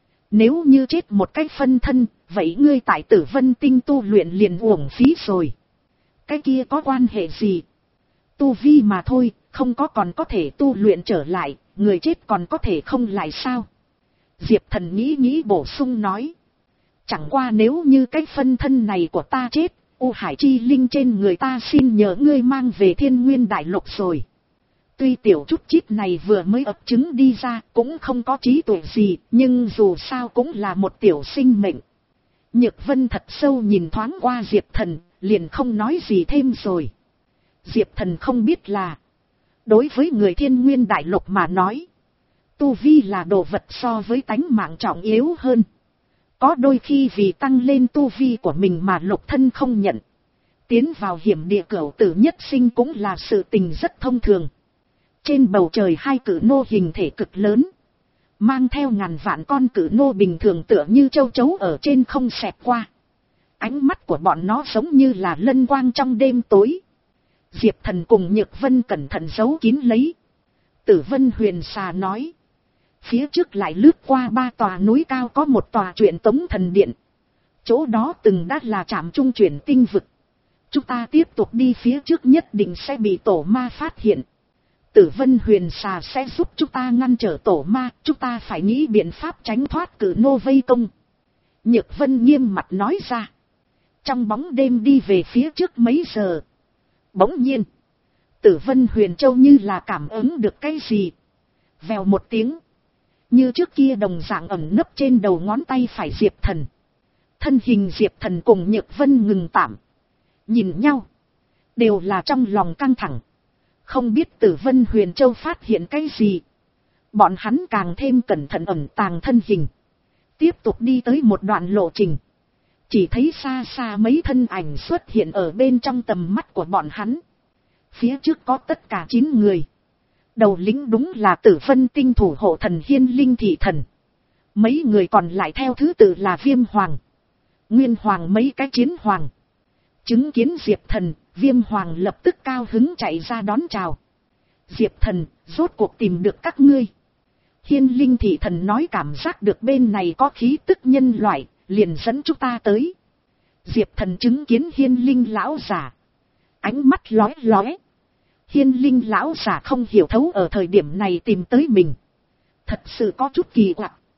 Nếu như chết một cách phân thân, vậy ngươi tại Tử Vân Tinh tu luyện liền uổng phí rồi. Cái kia có quan hệ gì? Tu vi mà thôi, không có còn có thể tu luyện trở lại, người chết còn có thể không lại sao? Diệp Thần nghĩ nghĩ bổ sung nói. Chẳng qua nếu như cái phân thân này của ta chết, U Hải Chi Linh trên người ta xin nhờ ngươi mang về Thiên Nguyên Đại Lục rồi. Tuy tiểu chút chít này vừa mới ấp trứng đi ra cũng không có trí tuệ gì, nhưng dù sao cũng là một tiểu sinh mệnh. Nhược Vân thật sâu nhìn thoáng qua Diệp Thần, liền không nói gì thêm rồi. Diệp Thần không biết là, đối với người Thiên Nguyên Đại Lục mà nói, tu vi là đồ vật so với tánh mạng trọng yếu hơn. Có đôi khi vì tăng lên tu vi của mình mà lục thân không nhận. Tiến vào hiểm địa cửu tử nhất sinh cũng là sự tình rất thông thường. Trên bầu trời hai cự nô hình thể cực lớn. Mang theo ngàn vạn con cự nô bình thường tựa như châu chấu ở trên không xẹt qua. Ánh mắt của bọn nó giống như là lân quang trong đêm tối. Diệp Thần cùng Nhược Vân cẩn thận giấu kín lấy. Tử Vân Huyền Xà nói. Phía trước lại lướt qua ba tòa núi cao có một tòa truyền tống thần điện. Chỗ đó từng đã là trạm trung chuyển tinh vực. Chúng ta tiếp tục đi phía trước nhất định sẽ bị tổ ma phát hiện. Tử Vân Huyền Xà sẽ giúp chúng ta ngăn trở tổ ma, chúng ta phải nghĩ biện pháp tránh thoát cự nô vây công. Nhược Vân nghiêm mặt nói ra. Trong bóng đêm đi về phía trước mấy giờ. Bỗng nhiên, Tử Vân Huyền Châu như là cảm ứng được cái gì. Vèo một tiếng. Như trước kia đồng dạng ẩn nấp trên đầu ngón tay phải Diệp Thần. Thân hình Diệp Thần cùng Nhược Vân ngừng tạm. Nhìn nhau. Đều là trong lòng căng thẳng. Không biết Tử Vân Huyền Châu phát hiện cái gì. Bọn hắn càng thêm cẩn thận ẩn tàng thân hình. Tiếp tục đi tới một đoạn lộ trình. Chỉ thấy xa xa mấy thân ảnh xuất hiện ở bên trong tầm mắt của bọn hắn. Phía trước có tất cả chín người. Đầu lĩnh đúng là Tử Vân Tinh thủ hộ thần Hiên Linh Thị Thần. Mấy người còn lại theo thứ tự là Viêm Hoàng, Nguyên Hoàng mấy cái chiến hoàng. Chứng kiến Diệp Thần, Viêm Hoàng lập tức cao hứng chạy ra đón chào. Diệp Thần, rốt cuộc tìm được các ngươi. Hiên Linh Thị Thần nói cảm giác được bên này có khí tức nhân loại, liền dẫn chúng ta tới. Diệp Thần chứng kiến Hiên Linh lão giả. Ánh mắt lóe lóe. Hiên Linh lão giả không hiểu thấu ở thời điểm này tìm tới mình. Thật sự có chút kỳ quặc.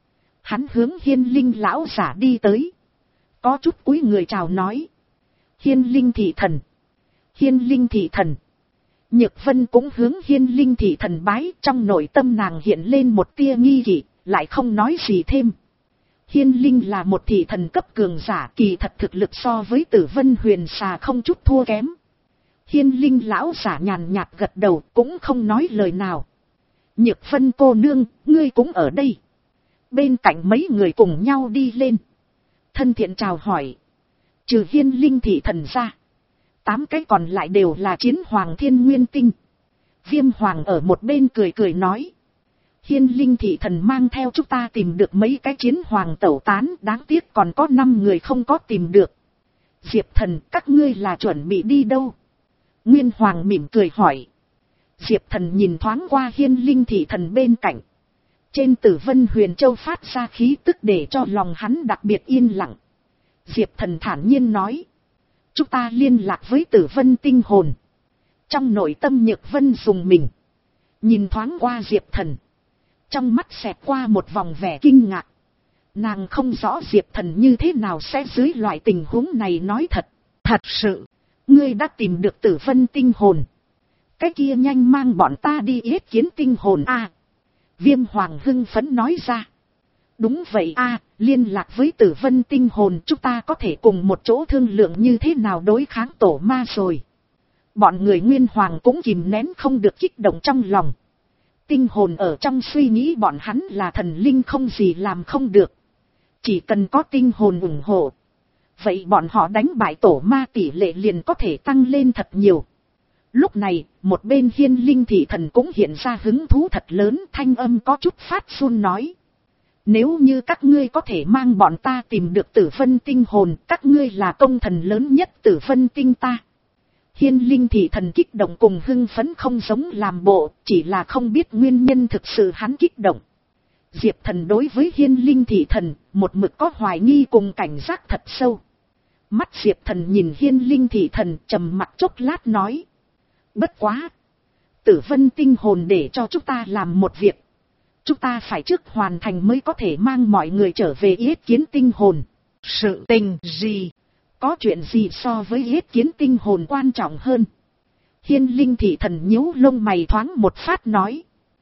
Hắn hướng Hiên Linh lão giả đi tới. Có chút cúi người chào nói. Hiên Linh thị thần. Hiên Linh thị thần. Nhược Vân cũng hướng Hiên Linh thị thần bái, trong nội tâm nàng hiện lên một tia nghi kỵ, lại không nói gì thêm. Hiên Linh là một thị thần cấp cường giả, kỳ thật thực lực so với Tử Vân Huyền Xà không chút thua kém. Hiên Linh lão giả nhàn nhạt gật đầu, cũng không nói lời nào. Nhược Vân cô nương, ngươi cũng ở đây. Bên cạnh mấy người cùng nhau đi lên. Thân thiện chào hỏi. Trừ Hiên Linh thị thần ra, tám cái còn lại đều là chiến hoàng thiên nguyên tinh. Viêm hoàng ở một bên cười cười nói. Hiên Linh thị thần mang theo chúng ta tìm được mấy cái chiến hoàng tẩu tán, đáng tiếc còn có năm người không có tìm được. Diệp thần, các ngươi là chuẩn bị đi đâu? Nguyên hoàng mỉm cười hỏi. Diệp thần nhìn thoáng qua Hiên Linh thị thần bên cạnh. Trên Tử Vân Huyền Châu phát ra khí tức để cho lòng hắn đặc biệt yên lặng. Diệp thần thản nhiên nói. Chúng ta liên lạc với Tử Vân tinh hồn. Trong nội tâm Nhược Vân dùng mình. Nhìn thoáng qua Diệp thần. Trong mắt xẹt qua một vòng vẻ kinh ngạc. Nàng không rõ Diệp thần như thế nào sẽ dưới loại tình huống này nói thật. Thật sự, ngươi đã tìm được Tử Vân tinh hồn. Cái kia nhanh mang bọn ta đi yết kiến tinh hồn a. Viêm hoàng hưng phấn nói ra. Đúng vậy a, liên lạc với Tử Vân tinh hồn, chúng ta có thể cùng một chỗ thương lượng như thế nào đối kháng tổ ma rồi. Bọn người Nguyên hoàng cũng kìm nén không được kích động trong lòng. Tinh hồn ở trong suy nghĩ bọn hắn là thần linh không gì làm không được. Chỉ cần có tinh hồn ủng hộ. Vậy bọn họ đánh bại tổ ma tỷ lệ liền có thể tăng lên thật nhiều. Lúc này, một bên Hiên Linh thị thần cũng hiện ra hứng thú thật lớn, thanh âm có chút phát run nói. Nếu như các ngươi có thể mang bọn ta tìm được Tử Vân tinh hồn, các ngươi là công thần lớn nhất Tử Vân tinh ta. Hiên Linh thị thần kích động cùng hưng phấn không giống làm bộ, chỉ là không biết nguyên nhân thực sự hắn kích động. Diệp thần đối với Hiên Linh thị thần, một mực có hoài nghi cùng cảnh giác thật sâu. Mắt Diệp thần nhìn Hiên Linh thị thần trầm mặc chốc lát nói. Bất quá. Tử Vân tinh hồn để cho chúng ta làm một việc. Chúng ta phải trước hoàn thành mới có thể mang mọi người trở về yết kiến tinh hồn. Sự tình gì? Có chuyện gì so với yết kiến tinh hồn quan trọng hơn? Hiên Linh thị thần nhíu lông mày thoáng một phát nói.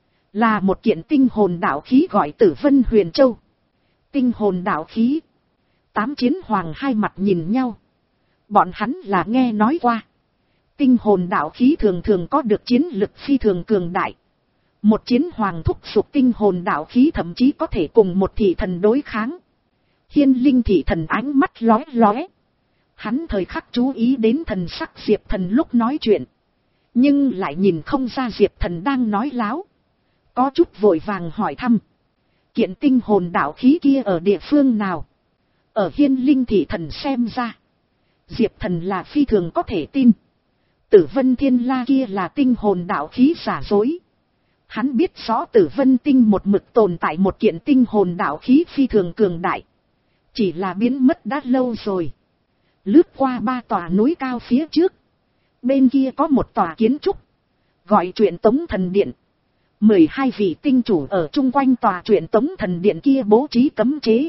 Là một kiện tinh hồn đạo khí gọi Tử Vân Huyền Châu. Tinh hồn đạo khí. Tám chiến hoàng hai mặt nhìn nhau. Bọn hắn là nghe nói qua. Tinh hồn đạo khí thường thường có được chiến lực phi thường cường đại. Một chiến hoàng thúc giục tinh hồn đạo khí thậm chí có thể cùng một thị thần đối kháng. Hiên Linh thị thần ánh mắt lóe lóe. Hắn thời khắc chú ý đến thần sắc Diệp thần lúc nói chuyện. Nhưng lại nhìn không ra Diệp thần đang nói láo. Có chút vội vàng hỏi thăm. Kiện tinh hồn đạo khí kia ở địa phương nào? Ở Hiên Linh thị thần xem ra. Diệp thần là phi thường có thể tin. Tử Vân Thiên La kia là tinh hồn đạo khí giả dối. Hắn biết rõ Tử Vân Tinh một mực tồn tại một kiện tinh hồn đạo khí phi thường cường đại. Chỉ là biến mất đã lâu rồi. Lướt qua ba tòa núi cao phía trước. Bên kia có một tòa kiến trúc. Gọi Truyện Tống Thần Điện. Mười hai vị tinh chủ ở chung quanh tòa Truyện Tống Thần Điện kia bố trí cấm chế.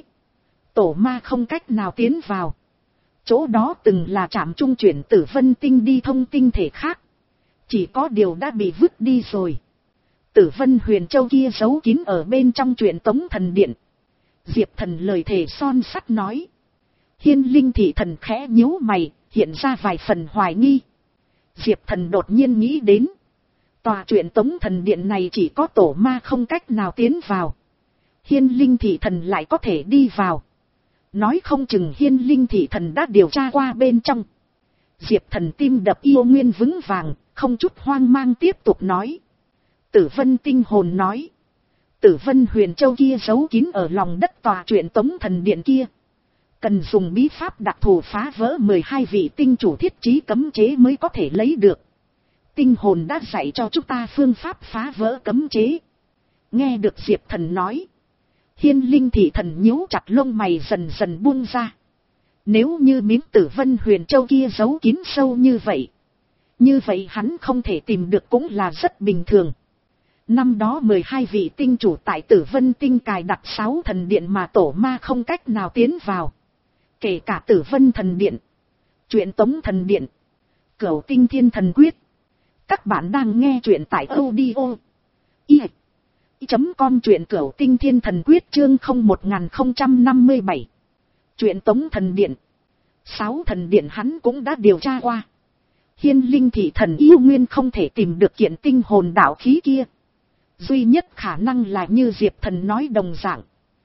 Tổ ma không cách nào tiến vào. Chỗ đó từng là trạm trung chuyển Tử Vân Tinh đi thông tinh thể khác. Chỉ có điều đã bị vứt đi rồi. Tử Vân Huyền Châu kia giấu kín ở bên trong Truyện Tống Thần Điện. Diệp thần lời thề son sắt nói. Hiên Linh thị thần khẽ nhíu mày, hiện ra vài phần hoài nghi. Diệp thần đột nhiên nghĩ đến. Tòa Truyện Tống Thần Điện này chỉ có tổ ma không cách nào tiến vào. Hiên Linh thị thần lại có thể đi vào. Nói không chừng Hiên Linh thị thần đã điều tra qua bên trong. Diệp thần tim đập yêu nguyên vững vàng, không chút hoang mang tiếp tục nói. Tử Vân tinh hồn nói. Tử Vân Huyền Châu kia giấu kín ở lòng đất tòa Truyện Tống Thần Điện kia. Cần dùng bí pháp đặc thù phá vỡ mười hai vị tinh chủ thiết trí cấm chế mới có thể lấy được. Tinh hồn đã dạy cho chúng ta phương pháp phá vỡ cấm chế. Nghe được Diệp thần nói. Hiên Linh thị thần nhíu chặt lông mày dần dần buông ra. Nếu như miếng Tử Vân Huyền Châu kia giấu kín sâu như vậy. Như vậy hắn không thể tìm được cũng là rất bình thường. Năm đó mười hai vị tinh chủ tại Tử Vân Tinh cài đặt sáu thần điện mà tổ ma không cách nào tiến vào. Kể cả Tử Vân thần điện, Truyện Tống thần điện, Cửu Tinh Thiên thần quyết. Các bạn đang nghe truyện tại audio i chấm com, truyện Cửu Tinh Thiên thần quyết chương không một không năm bảy. Truyện Tống thần điện. Sáu thần điện hắn cũng đã điều tra qua. Hiên Linh thị thần yêu nguyên không thể tìm được kiện tinh hồn đạo khí kia. Duy nhất khả năng là như Diệp Thần nói đồng dạng.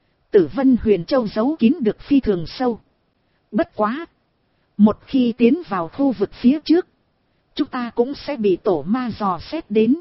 Tử Vân Huyền Châu giấu kín được phi thường sâu. Bất quá, một khi tiến vào khu vực phía trước, chúng ta cũng sẽ bị tổ ma dò xét đến.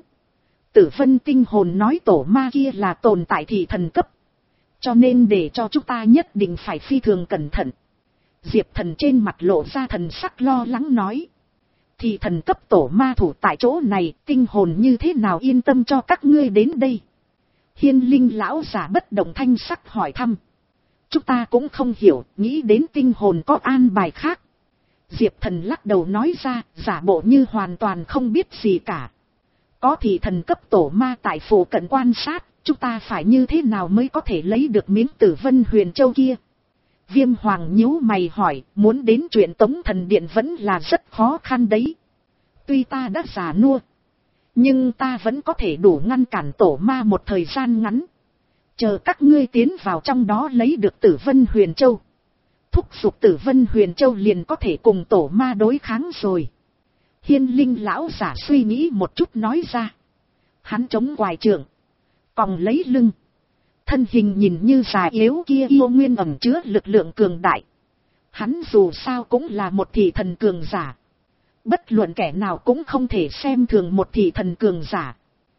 Tử Vân tinh hồn nói tổ ma kia là tồn tại thị thần cấp. Cho nên để cho chúng ta nhất định phải phi thường cẩn thận. Diệp Thần trên mặt lộ ra thần sắc lo lắng nói. Thị thần cấp tổ ma thủ tại chỗ này, tinh hồn như thế nào yên tâm cho các ngươi đến đây? Hiên Linh lão giả bất động thanh sắc hỏi thăm. Chúng ta cũng không hiểu, nghĩ đến tinh hồn có an bài khác. Diệp Thần lắc đầu nói ra, giả bộ như hoàn toàn không biết gì cả. Có thị thần cấp tổ ma tại phủ cận quan sát, chúng ta phải như thế nào mới có thể lấy được miếng Tử Vân Huyền Châu kia? Viêm Hoàng nhíu mày hỏi, muốn đến Truyện Tống thần điện vẫn là rất khó khăn đấy. Tuy ta đã già nua, nhưng ta vẫn có thể đủ ngăn cản tổ ma một thời gian ngắn. Chờ các ngươi tiến vào trong đó lấy được Tử Vân Huyền Châu. Thúc giục Tử Vân Huyền Châu liền có thể cùng tổ ma đối kháng rồi. Hiên Linh lão giả suy nghĩ một chút nói ra. Hắn chống quài trượng, còng lấy lưng. Thân hình nhìn như già yếu kia yêu nguyên ẩn chứa lực lượng cường đại. Hắn dù sao cũng là một thị thần cường giả. Bất luận kẻ nào cũng không thể xem thường một thị thần cường giả.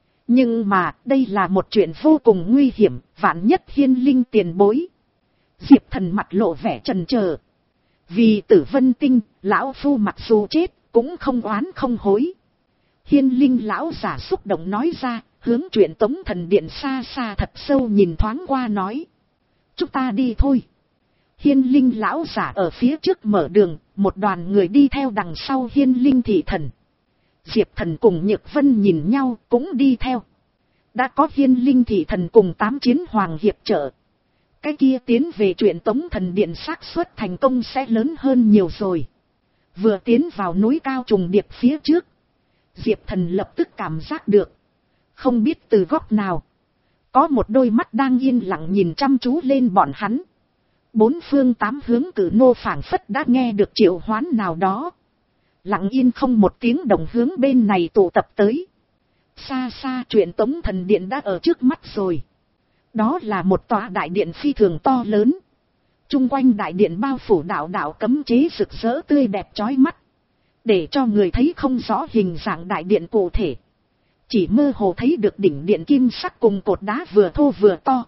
Nhưng mà đây là một chuyện vô cùng nguy hiểm, vạn nhất Hiên Linh tiền bối. Diệp Thần mặt lộ vẻ chần chờ. Vì Tử Vân Tinh, lão phu mặc dù chết, cũng không oán không hối. Hiên Linh lão giả xúc động nói ra, hướng Truyện Tống thần điện xa xa thật sâu nhìn thoáng qua nói. Chúng ta đi thôi. Hiên Linh lão giả ở phía trước mở đường, một đoàn người đi theo đằng sau Hiên Linh thị thần. Diệp Thần cùng Nhược Vân nhìn nhau cũng đi theo. Đã có Hiên Linh thị thần cùng tám chiến hoàng hiệp trợ. Cái kia tiến về Truyện Tống thần điện xác suất thành công sẽ lớn hơn nhiều rồi. Vừa tiến vào núi cao trùng điệp phía trước, Diệp Thần lập tức cảm giác được. Không biết từ góc nào, có một đôi mắt đang yên lặng nhìn chăm chú lên bọn hắn. Bốn phương tám hướng cử nô phảng phất đã nghe được triệu hoán nào đó. Lặng yên không một tiếng động hướng bên này tụ tập tới. Xa xa Truyện Tống thần điện đã ở trước mắt rồi. Đó là một tòa đại điện phi thường to lớn. Trung quanh đại điện bao phủ đạo đạo cấm chế rực rỡ tươi đẹp chói mắt. Để cho người thấy không rõ hình dạng đại điện cụ thể. Chỉ mơ hồ thấy được đỉnh điện kim sắc cùng cột đá vừa thô vừa to.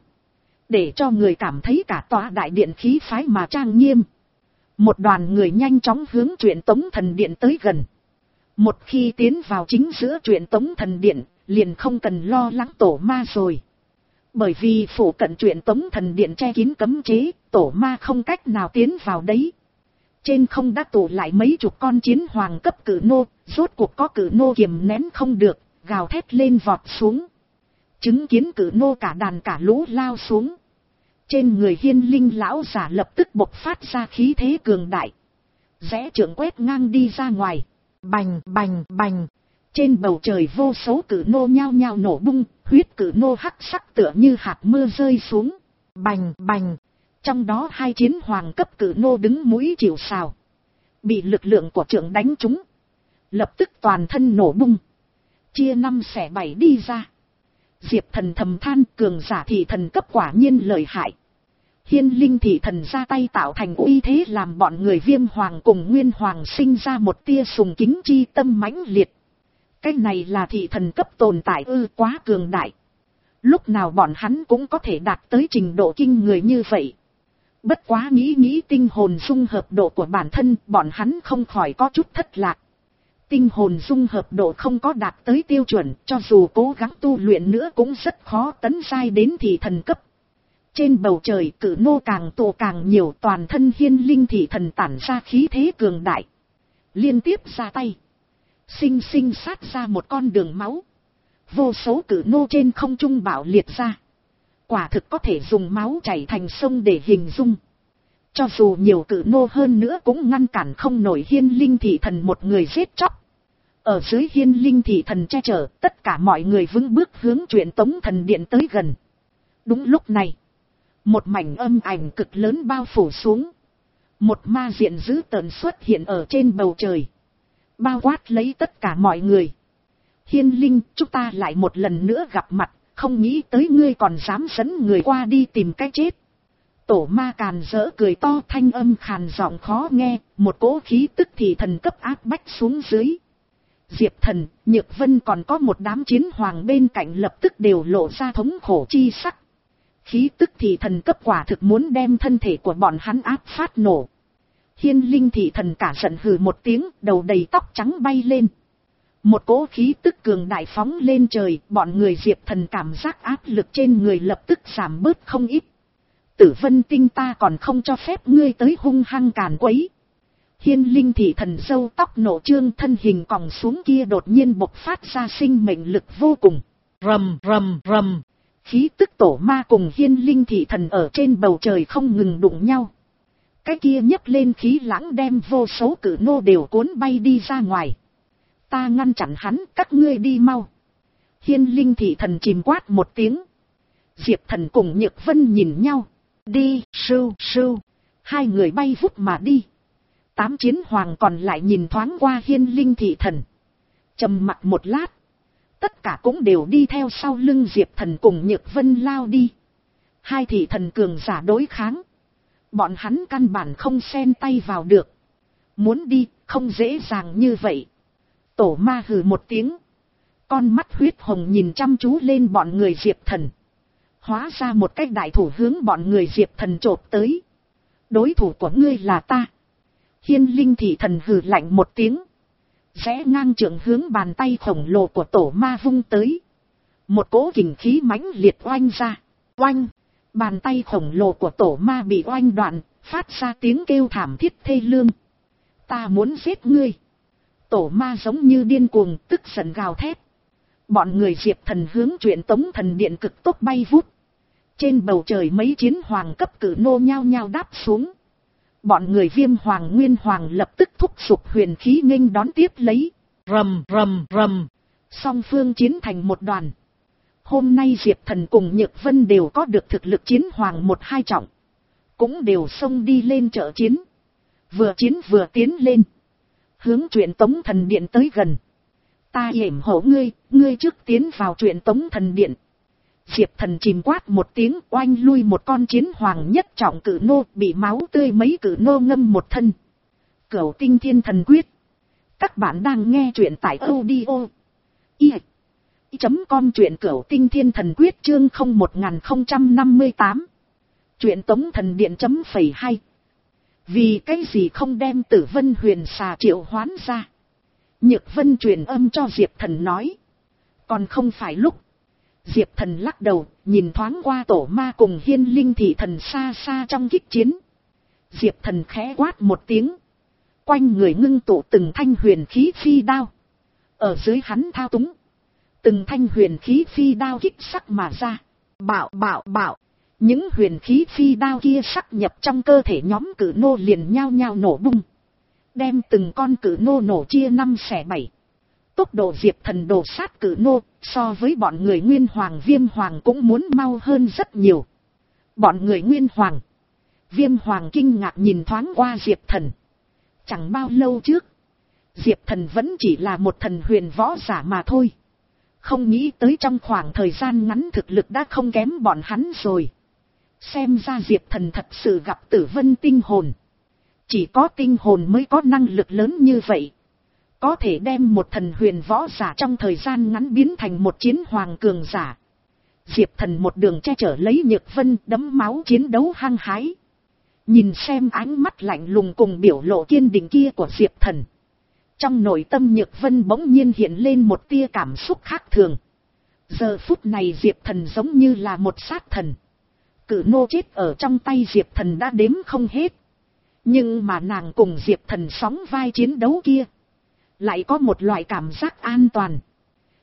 Để cho người cảm thấy cả tòa đại điện khí phái mà trang nghiêm. Một đoàn người nhanh chóng hướng Truyện Tống thần điện tới gần. Một khi tiến vào chính giữa Truyện Tống thần điện, liền không cần lo lắng tổ ma rồi. Bởi vì phủ cận Truyện Tống thần điện che kín cấm chế, tổ ma không cách nào tiến vào đấy. Trên không đã tụ lại mấy chục con chiến hoàng cấp cử nô, rốt cuộc có cử nô kiềm nén không được, gào thét lên vọt xuống. Chứng kiến cử nô cả đàn cả lũ lao xuống. Trên người Hiên Linh lão giả lập tức bộc phát ra khí thế cường đại. Rẽ trượng quét ngang đi ra ngoài. Bành bành bành. Trên bầu trời vô số cử nô nhao nhao nổ bung, huyết cử nô hắc sắc tựa như hạt mưa rơi xuống. Bành bành. Trong đó hai chiến hoàng cấp cử nô đứng mũi chịu sào. Bị lực lượng của trượng đánh trúng. Lập tức toàn thân nổ bung. Chia năm xẻ bảy đi ra. Diệp Thần thầm than, cường giả thị thần cấp quả nhiên lợi hại. Hiên Linh thị thần ra tay tạo thành uy thế làm bọn người Viêm Hoàng cùng Nguyên Hoàng sinh ra một tia sùng kính chi tâm mãnh liệt. Cái này là thị thần cấp tồn tại ư, quá cường đại. Lúc nào bọn hắn cũng có thể đạt tới trình độ kinh người như vậy. Bất quá nghĩ nghĩ tinh hồn dung hợp độ của bản thân, bọn hắn không khỏi có chút thất lạc. Tinh hồn dung hợp độ không có đạt tới tiêu chuẩn, cho dù cố gắng tu luyện nữa cũng rất khó tấn giai đến thị thần cấp. Trên bầu trời cử nô càng tụ càng nhiều, toàn thân Hiên Linh thị thần tản ra khí thế cường đại. Liên tiếp ra tay. Sinh sinh sát ra một con đường máu. vô số cử nô trên không trung bạo liệt ra. Quả thực có thể dùng máu chảy thành sông để hình dung. Cho dù nhiều cử nô hơn nữa cũng ngăn cản không nổi Hiên Linh thị thần một người giết chóc. Ở dưới Hiên Linh thị thần che chở, tất cả mọi người vững bước hướng Truyện Tống thần điện tới gần. Đúng lúc này, một mảnh âm ảnh cực lớn bao phủ xuống. Một ma diện dữ tợn xuất hiện ở trên bầu trời, bao quát lấy tất cả mọi người. Hiên Linh, chúng ta lại một lần nữa gặp mặt, không nghĩ tới ngươi còn dám dẫn người qua đi tìm cái chết. Tổ ma càn rỡ cười to, thanh âm khàn giọng khó nghe, một cỗ khí tức thì thần cấp áp bách xuống dưới. Diệp Thần, Nhược Vân còn có một đám chiến hoàng bên cạnh lập tức đều lộ ra thống khổ chi sắc. Khí tức thì thần cấp quả thực muốn đem thân thể của bọn hắn áp phát nổ. Hiên Linh thị thần cả giận hừ một tiếng, đầu đầy tóc trắng bay lên. Một cỗ khí tức cường đại phóng lên trời, bọn người Diệp Thần cảm giác áp lực trên người lập tức giảm bớt không ít. Tử Vân Tinh, ta còn không cho phép ngươi tới hung hăng càn quấy. Hiên Linh thị thần râu tóc nổ trương, thân hình còng xuống kia đột nhiên bộc phát ra sinh mệnh lực vô cùng. Rầm rầm rầm, khí tức tổ ma cùng Hiên Linh thị thần ở trên bầu trời không ngừng đụng nhau. Cái kia nhấc lên khí lãng đem vô số cử nô đều cuốn bay đi ra ngoài. Ta ngăn chặn hắn, các ngươi đi mau. Hiên Linh thị thần chìm quát một tiếng. Diệp Thần cùng Nhược Vân nhìn nhau. Đi, sưu sưu. Hai người bay vút mà đi. Tám chiến hoàng còn lại nhìn thoáng qua Hiên Linh thị thần, trầm mặc một lát. Tất cả cũng đều đi theo sau lưng Diệp Thần cùng Nhược Vân lao đi. Hai thị thần cường giả đối kháng, bọn hắn căn bản không xen tay vào được. Muốn đi, không dễ dàng như vậy. Tổ ma hừ một tiếng, con mắt huyết hồng nhìn chăm chú lên bọn người Diệp Thần. Hóa ra một cái đại thủ hướng bọn người Diệp Thần chộp tới. Đối thủ của ngươi là ta. Hiên Linh thị thần hừ lạnh một tiếng, rẽ ngang trượng hướng bàn tay khổng lồ của tổ ma vung tới. Một cỗ kình khí mãnh liệt oanh ra. Oanh, bàn tay khổng lồ của tổ ma bị oanh đoạn, phát ra tiếng kêu thảm thiết thê lương. Ta muốn giết ngươi. Tổ ma giống như điên cuồng, tức giận gào thét. Bọn người Diệp Thần hướng Truyện Tống thần điện cực tốc bay vút. Trên bầu trời mấy chiến hoàng cấp cử nô nhao nhao đáp xuống. Bọn người Viêm Hoàng Nguyên Hoàng lập tức thúc giục huyền khí nghênh đón tiếp lấy. Rầm rầm rầm, song phương chiến thành một đoàn. Hôm nay Diệp Thần cùng Nhược Vân đều có được thực lực chiến hoàng một hai trọng, cũng đều xông đi lên trợ chiến. Vừa chiến vừa tiến lên, hướng Truyện Tống thần điện tới gần. Ta yểm hộ ngươi, ngươi trước tiến vào Truyện Tống thần điện. Diệp Thần chìm quát một tiếng, oanh lui một con chiến hoàng nhất trọng cử nô, bị máu tươi mấy cử nô ngâm một thân. Cửu Tinh Thiên Thần Quyết. Các bạn đang nghe truyện tại audio i chấm com, truyện Cửu Tinh Thiên Thần Quyết chương không một không năm tám. Truyện Tống thần điện chấm phẩy hai. Vì cái gì không đem Tử Vân Huyền Xà triệu hoán ra? Nhược Vân truyền âm cho Diệp Thần nói. Còn không phải lúc. Diệp Thần lắc đầu, nhìn thoáng qua tổ ma cùng Hiên Linh thị thần xa xa trong kích chiến. Diệp Thần khẽ quát một tiếng, quanh người ngưng tụ từng thanh huyền khí phi đao. Ở dưới hắn thao túng, từng thanh huyền khí phi đao kích sắc mà ra. Bạo bạo bạo, những huyền khí phi đao kia sắc nhập trong cơ thể nhóm cử nô liền nhao nhao nổ bung, đem từng con cử nô nổ chia năm xẻ bảy. Tốc độ Diệp Thần đồ sát cử nô, so với bọn người Nguyên Hoàng Viêm Hoàng cũng muốn mau hơn rất nhiều. Bọn người Nguyên Hoàng Viêm Hoàng kinh ngạc nhìn thoáng qua Diệp Thần. Chẳng bao lâu trước, Diệp Thần vẫn chỉ là một thần huyền võ giả mà thôi. Không nghĩ tới trong khoảng thời gian ngắn thực lực đã không kém bọn hắn rồi. Xem ra Diệp Thần thật sự gặp Tử Vân tinh hồn. Chỉ có tinh hồn mới có năng lực lớn như vậy, có thể đem một thần huyền võ giả trong thời gian ngắn biến thành một chiến hoàng cường giả. Diệp Thần một đường che chở lấy Nhược Vân, đấm máu chiến đấu hăng hái. Nhìn xem ánh mắt lạnh lùng cùng biểu lộ kiên định kia của Diệp Thần, trong nội tâm Nhược Vân bỗng nhiên hiện lên một tia cảm xúc khác thường. Giờ phút này Diệp Thần giống như là một sát thần. Cử nô chết ở trong tay Diệp Thần đã đếm không hết. Nhưng mà nàng cùng Diệp Thần sóng vai chiến đấu kia, lại có một loại cảm giác an toàn.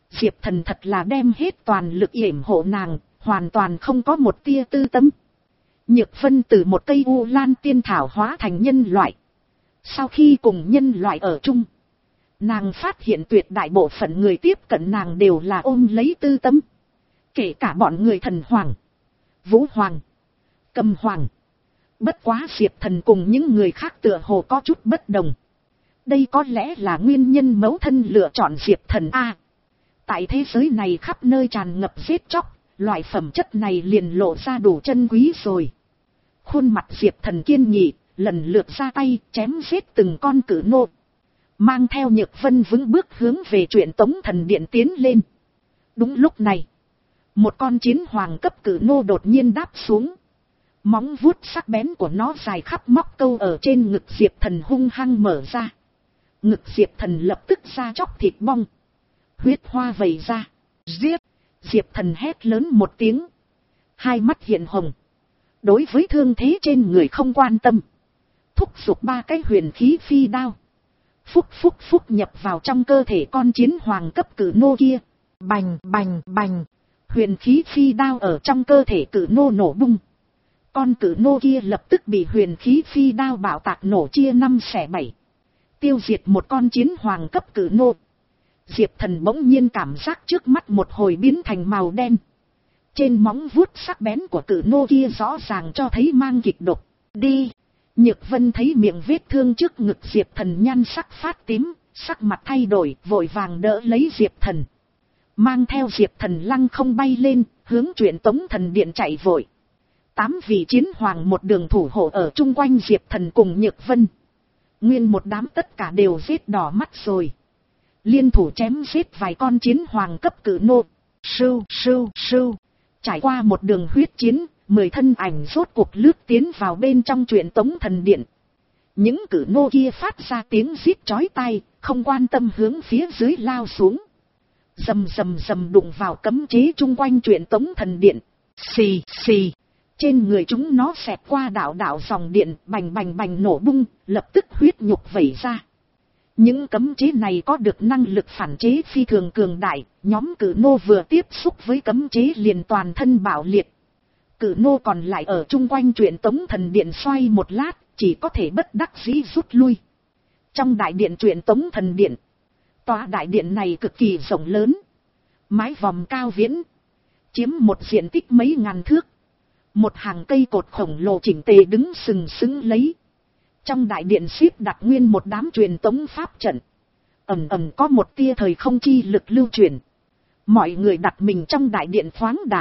Diệp Thần thật là đem hết toàn lực yểm hộ nàng, hoàn toàn không có một tia tư tâm. Nhược Vân từ một cây u lan tiên thảo hóa thành nhân loại. Sau khi cùng nhân loại ở chung, nàng phát hiện tuyệt đại bộ phận người tiếp cận nàng đều là ôm lấy tư tâm. Kể cả bọn người Thần Hoàng, Vũ Hoàng, Cầm Hoàng. Bất quá Diệp Thần cùng những người khác tựa hồ có chút bất đồng. Đây có lẽ là nguyên nhân mẫu thân lựa chọn Diệp Thần A. Tại thế giới này khắp nơi tràn ngập giết chóc, loại phẩm chất này liền lộ ra đủ chân quý rồi. Khuôn mặt Diệp Thần kiên nghị, lần lượt ra tay chém giết từng con cử nô. Mang theo Nhược Vân vững bước hướng về Truyện Tống Thần Điện tiến lên. Đúng lúc này, một con chiến hoàng cấp cử nô đột nhiên đáp xuống. Móng vuốt sắc bén của nó dài khắp móc câu ở trên ngực Diệp Thần hung hăng mở ra. Ngực Diệp Thần lập tức ra chóc thịt bong. Huyết hoa vẩy ra. Giết! Diệp Thần hét lớn một tiếng. Hai mắt hiện hồng. Đối với thương thế trên người không quan tâm. Thúc giục ba cái huyền khí phi đao. Phúc phúc phúc nhập vào trong cơ thể con chiến hoàng cấp cử nô kia. Bành bành bành. Huyền khí phi đao ở trong cơ thể cử nô nổ bung. Con cử nô kia lập tức bị huyền khí phi đao bạo tạc nổ chia năm xẻ bảy. Tiêu diệt một con chiến hoàng cấp cử nô. Diệp Thần bỗng nhiên cảm giác trước mắt một hồi biến thành màu đen. Trên móng vuốt sắc bén của cử nô kia rõ ràng cho thấy mang kịch độc. Đi! Nhược Vân thấy miệng vết thương trước ngực Diệp Thần nhan sắc phát tím, sắc mặt thay đổi, vội vàng đỡ lấy Diệp Thần. Mang theo Diệp Thần lăng không bay lên, hướng Truyện Tống Thần Điện chạy vội. Tám vị chiến hoàng một đường thủ hộ ở chung quanh Diệp Thần cùng Nhược Vân. Nguyên một đám tất cả đều giết đỏ mắt rồi. Liên thủ chém giết vài con chiến hoàng cấp cử nô. Sưu sưu sưu. Trải qua một đường huyết chiến, mười thân ảnh rốt cuộc lướt tiến vào bên trong Truyện Tống Thần Điện. Những cử nô kia phát ra tiếng rít chói tai, không quan tâm hướng phía dưới lao xuống. Rầm rầm rầm đụng vào cấm chế chung quanh Truyện Tống Thần Điện. Xì xì. Trên người chúng nó xẹt qua đạo đạo dòng điện, bành bành bành nổ bung, lập tức huyết nhục vẩy ra. Những cấm chế này có được năng lực phản chế phi thường cường đại, nhóm cử nô vừa tiếp xúc với cấm chế liền toàn thân bạo liệt. Cử nô còn lại ở chung quanh Truyện Tống Thần Điện xoay một lát, chỉ có thể bất đắc dĩ rút lui. Trong đại điện Truyện Tống Thần Điện, tòa đại điện này cực kỳ rộng lớn, mái vòm cao viễn, chiếm một diện tích mấy ngàn thước. Một hàng cây cột khổng lồ chỉnh tề đứng sừng sững lấy. Trong đại điện xếp đặt nguyên một đám truyền tống pháp trận. Ầm ầm có một tia thời không chi lực lưu truyền. Mọi người đặt mình trong đại điện khoáng đạt.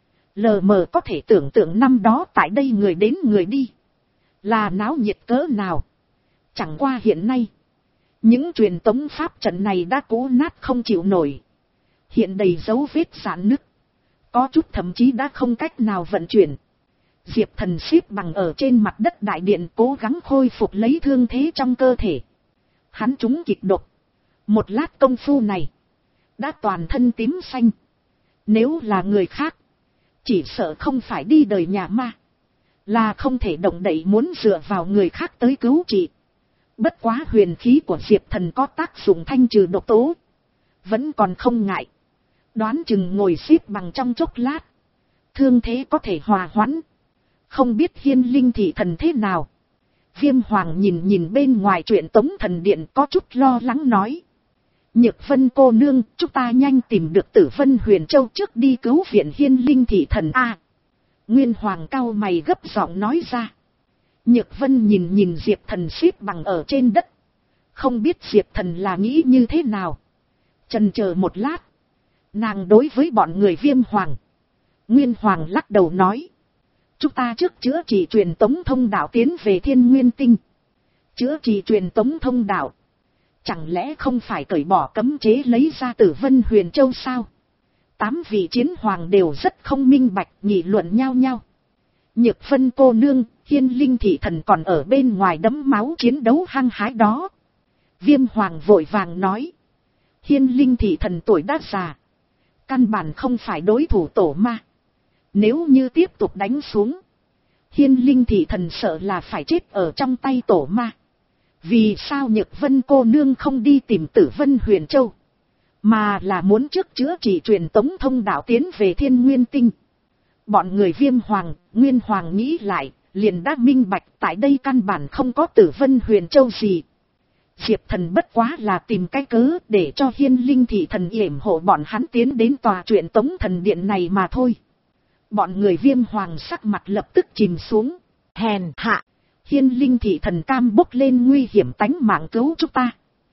Lờ mờ có thể tưởng tượng năm đó tại đây người đến người đi. Là náo nhiệt cỡ nào. Chẳng qua hiện nay. Những truyền tống pháp trận này đã cũ nát không chịu nổi. Hiện đầy dấu vết rạn nứt. Có chút thậm chí đã không cách nào vận chuyển. Diệp Thần xếp bằng ở trên mặt đất đại điện cố gắng khôi phục lấy thương thế trong cơ thể. Hắn trúng kịch độc. Một lát công phu này. Đã toàn thân tím xanh. Nếu là người khác. Chỉ sợ không phải đi đời nhà ma. Là không thể động đậy muốn dựa vào người khác tới cứu trị. Bất quá huyền khí của Diệp Thần có tác dụng thanh trừ độc tố. Vẫn còn không ngại. Đoán chừng ngồi xếp bằng trong chốc lát. Thương thế có thể hòa hoãn. Không biết Hiên Linh thị thần thế nào. Viêm Hoàng nhìn nhìn bên ngoài Truyện Tống Thần Điện có chút lo lắng nói. Nhược Vân cô nương, chúng ta nhanh tìm được Tử Vân Huyền Châu trước đi cứu viện Hiên Linh thị thần a. Nguyên Hoàng cau mày gấp giọng nói ra. Nhược Vân nhìn nhìn Diệp Thần xếp bằng ở trên đất. Không biết Diệp Thần là nghĩ như thế nào. Chần chờ một lát. Nàng đối với bọn người Viêm Hoàng. Nguyên Hoàng lắc đầu nói. Chúng ta trước chữa trị truyền tống thông đạo tiến về Thiên Nguyên Tinh. Chữa trị truyền tống thông đạo. Chẳng lẽ không phải cởi bỏ cấm chế lấy ra Tử Vân Huyền Châu sao? Tám vị chiến hoàng đều rất không minh bạch nghị luận nhau nhau. Nhược Vân cô nương, Hiên Linh thị thần còn ở bên ngoài đấm máu chiến đấu hăng hái đó. Viêm Hoàng vội vàng nói. Hiên Linh thị thần tuổi đã già. Căn bản không phải đối thủ tổ ma. Nếu như tiếp tục đánh xuống. Hiên Linh thị thần sợ là phải chết ở trong tay tổ ma. Vì sao Nhược Vân cô nương không đi tìm Tử Vân Huyền Châu. mà là muốn trước chữa trị truyền tống thông đạo tiến về Thiên Nguyên Tinh. Bọn người Viêm Hoàng, Nguyên Hoàng nghĩ lại, liền đã minh bạch tại đây căn bản không có Tử Vân Huyền Châu gì. Diệp Thần bất quá là tìm cái cớ để cho Hiên Linh Thị Thần yểm hộ bọn hắn tiến đến tòa truyền tống thần điện này mà thôi. Bọn người Viêm Hoàng sắc mặt lập tức chìm xuống. Hèn hạ, Hiên Linh Thị Thần cam bốc lên nguy hiểm tánh mạng cứu chúng ta.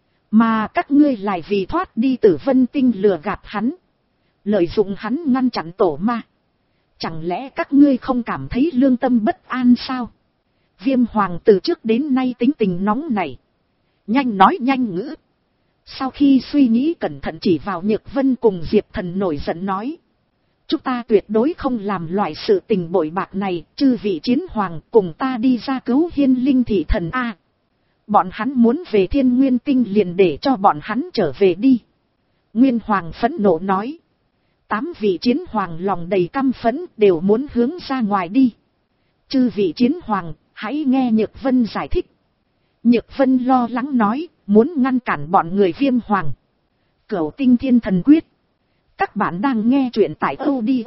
Mà các ngươi lại vì thoát đi Tử Vân Tinh lừa gạt hắn. Lợi dụng hắn ngăn chặn tổ ma. Chẳng lẽ các ngươi không cảm thấy lương tâm bất an sao? Viêm Hoàng từ trước đến nay tính tình nóng này. Nhanh nói nhanh ngữ. Sau khi suy nghĩ cẩn thận chỉ vào Nhược Vân cùng Diệp Thần nổi giận nói. Chúng ta tuyệt đối không làm loại sự tình bội bạc này, chư vị chiến hoàng cùng ta đi ra cứu Hiên Linh Thị Thần A. Bọn hắn muốn về Thiên Nguyên Tinh liền để cho bọn hắn trở về đi. Nguyên Hoàng phẫn nộ nói. Tám vị chiến hoàng lòng đầy căm phẫn đều muốn hướng ra ngoài đi. Chư vị chiến hoàng, hãy nghe Nhược Vân giải thích. Nhược Vân lo lắng nói, muốn ngăn cản bọn người Viêm Hoàng. Cửu Tinh Thiên Thần Quyết. Các bạn đang nghe truyện tại audio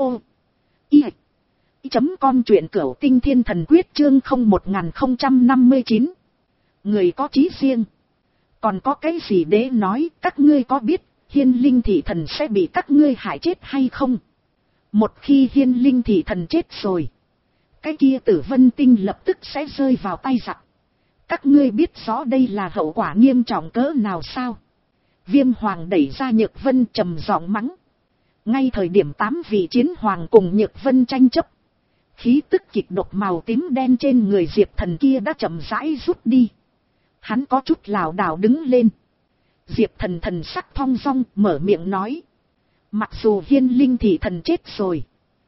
i chấm com truyện Cửu Tinh Thiên Thần Quyết chương không một không năm chín. Người có chí riêng. Còn có cái gì để nói, các ngươi có biết Hiên Linh Thị Thần sẽ bị các ngươi hại chết hay không? Một khi Hiên Linh Thị Thần chết rồi, cái kia Tử Vân Tinh lập tức sẽ rơi vào tay giặc. Các ngươi biết rõ đây là hậu quả nghiêm trọng cỡ nào sao? Viêm Hoàng đẩy ra Nhược Vân trầm giọng mắng. Ngay thời điểm tám vị chiến hoàng cùng Nhược Vân tranh chấp, khí tức kịch độc màu tím đen trên người Diệp Thần kia đã chậm rãi rút đi. Hắn có chút lảo đảo đứng lên. Diệp Thần thần sắc thong dong mở miệng nói. Mặc dù Hiên Linh Thị Thần chết rồi,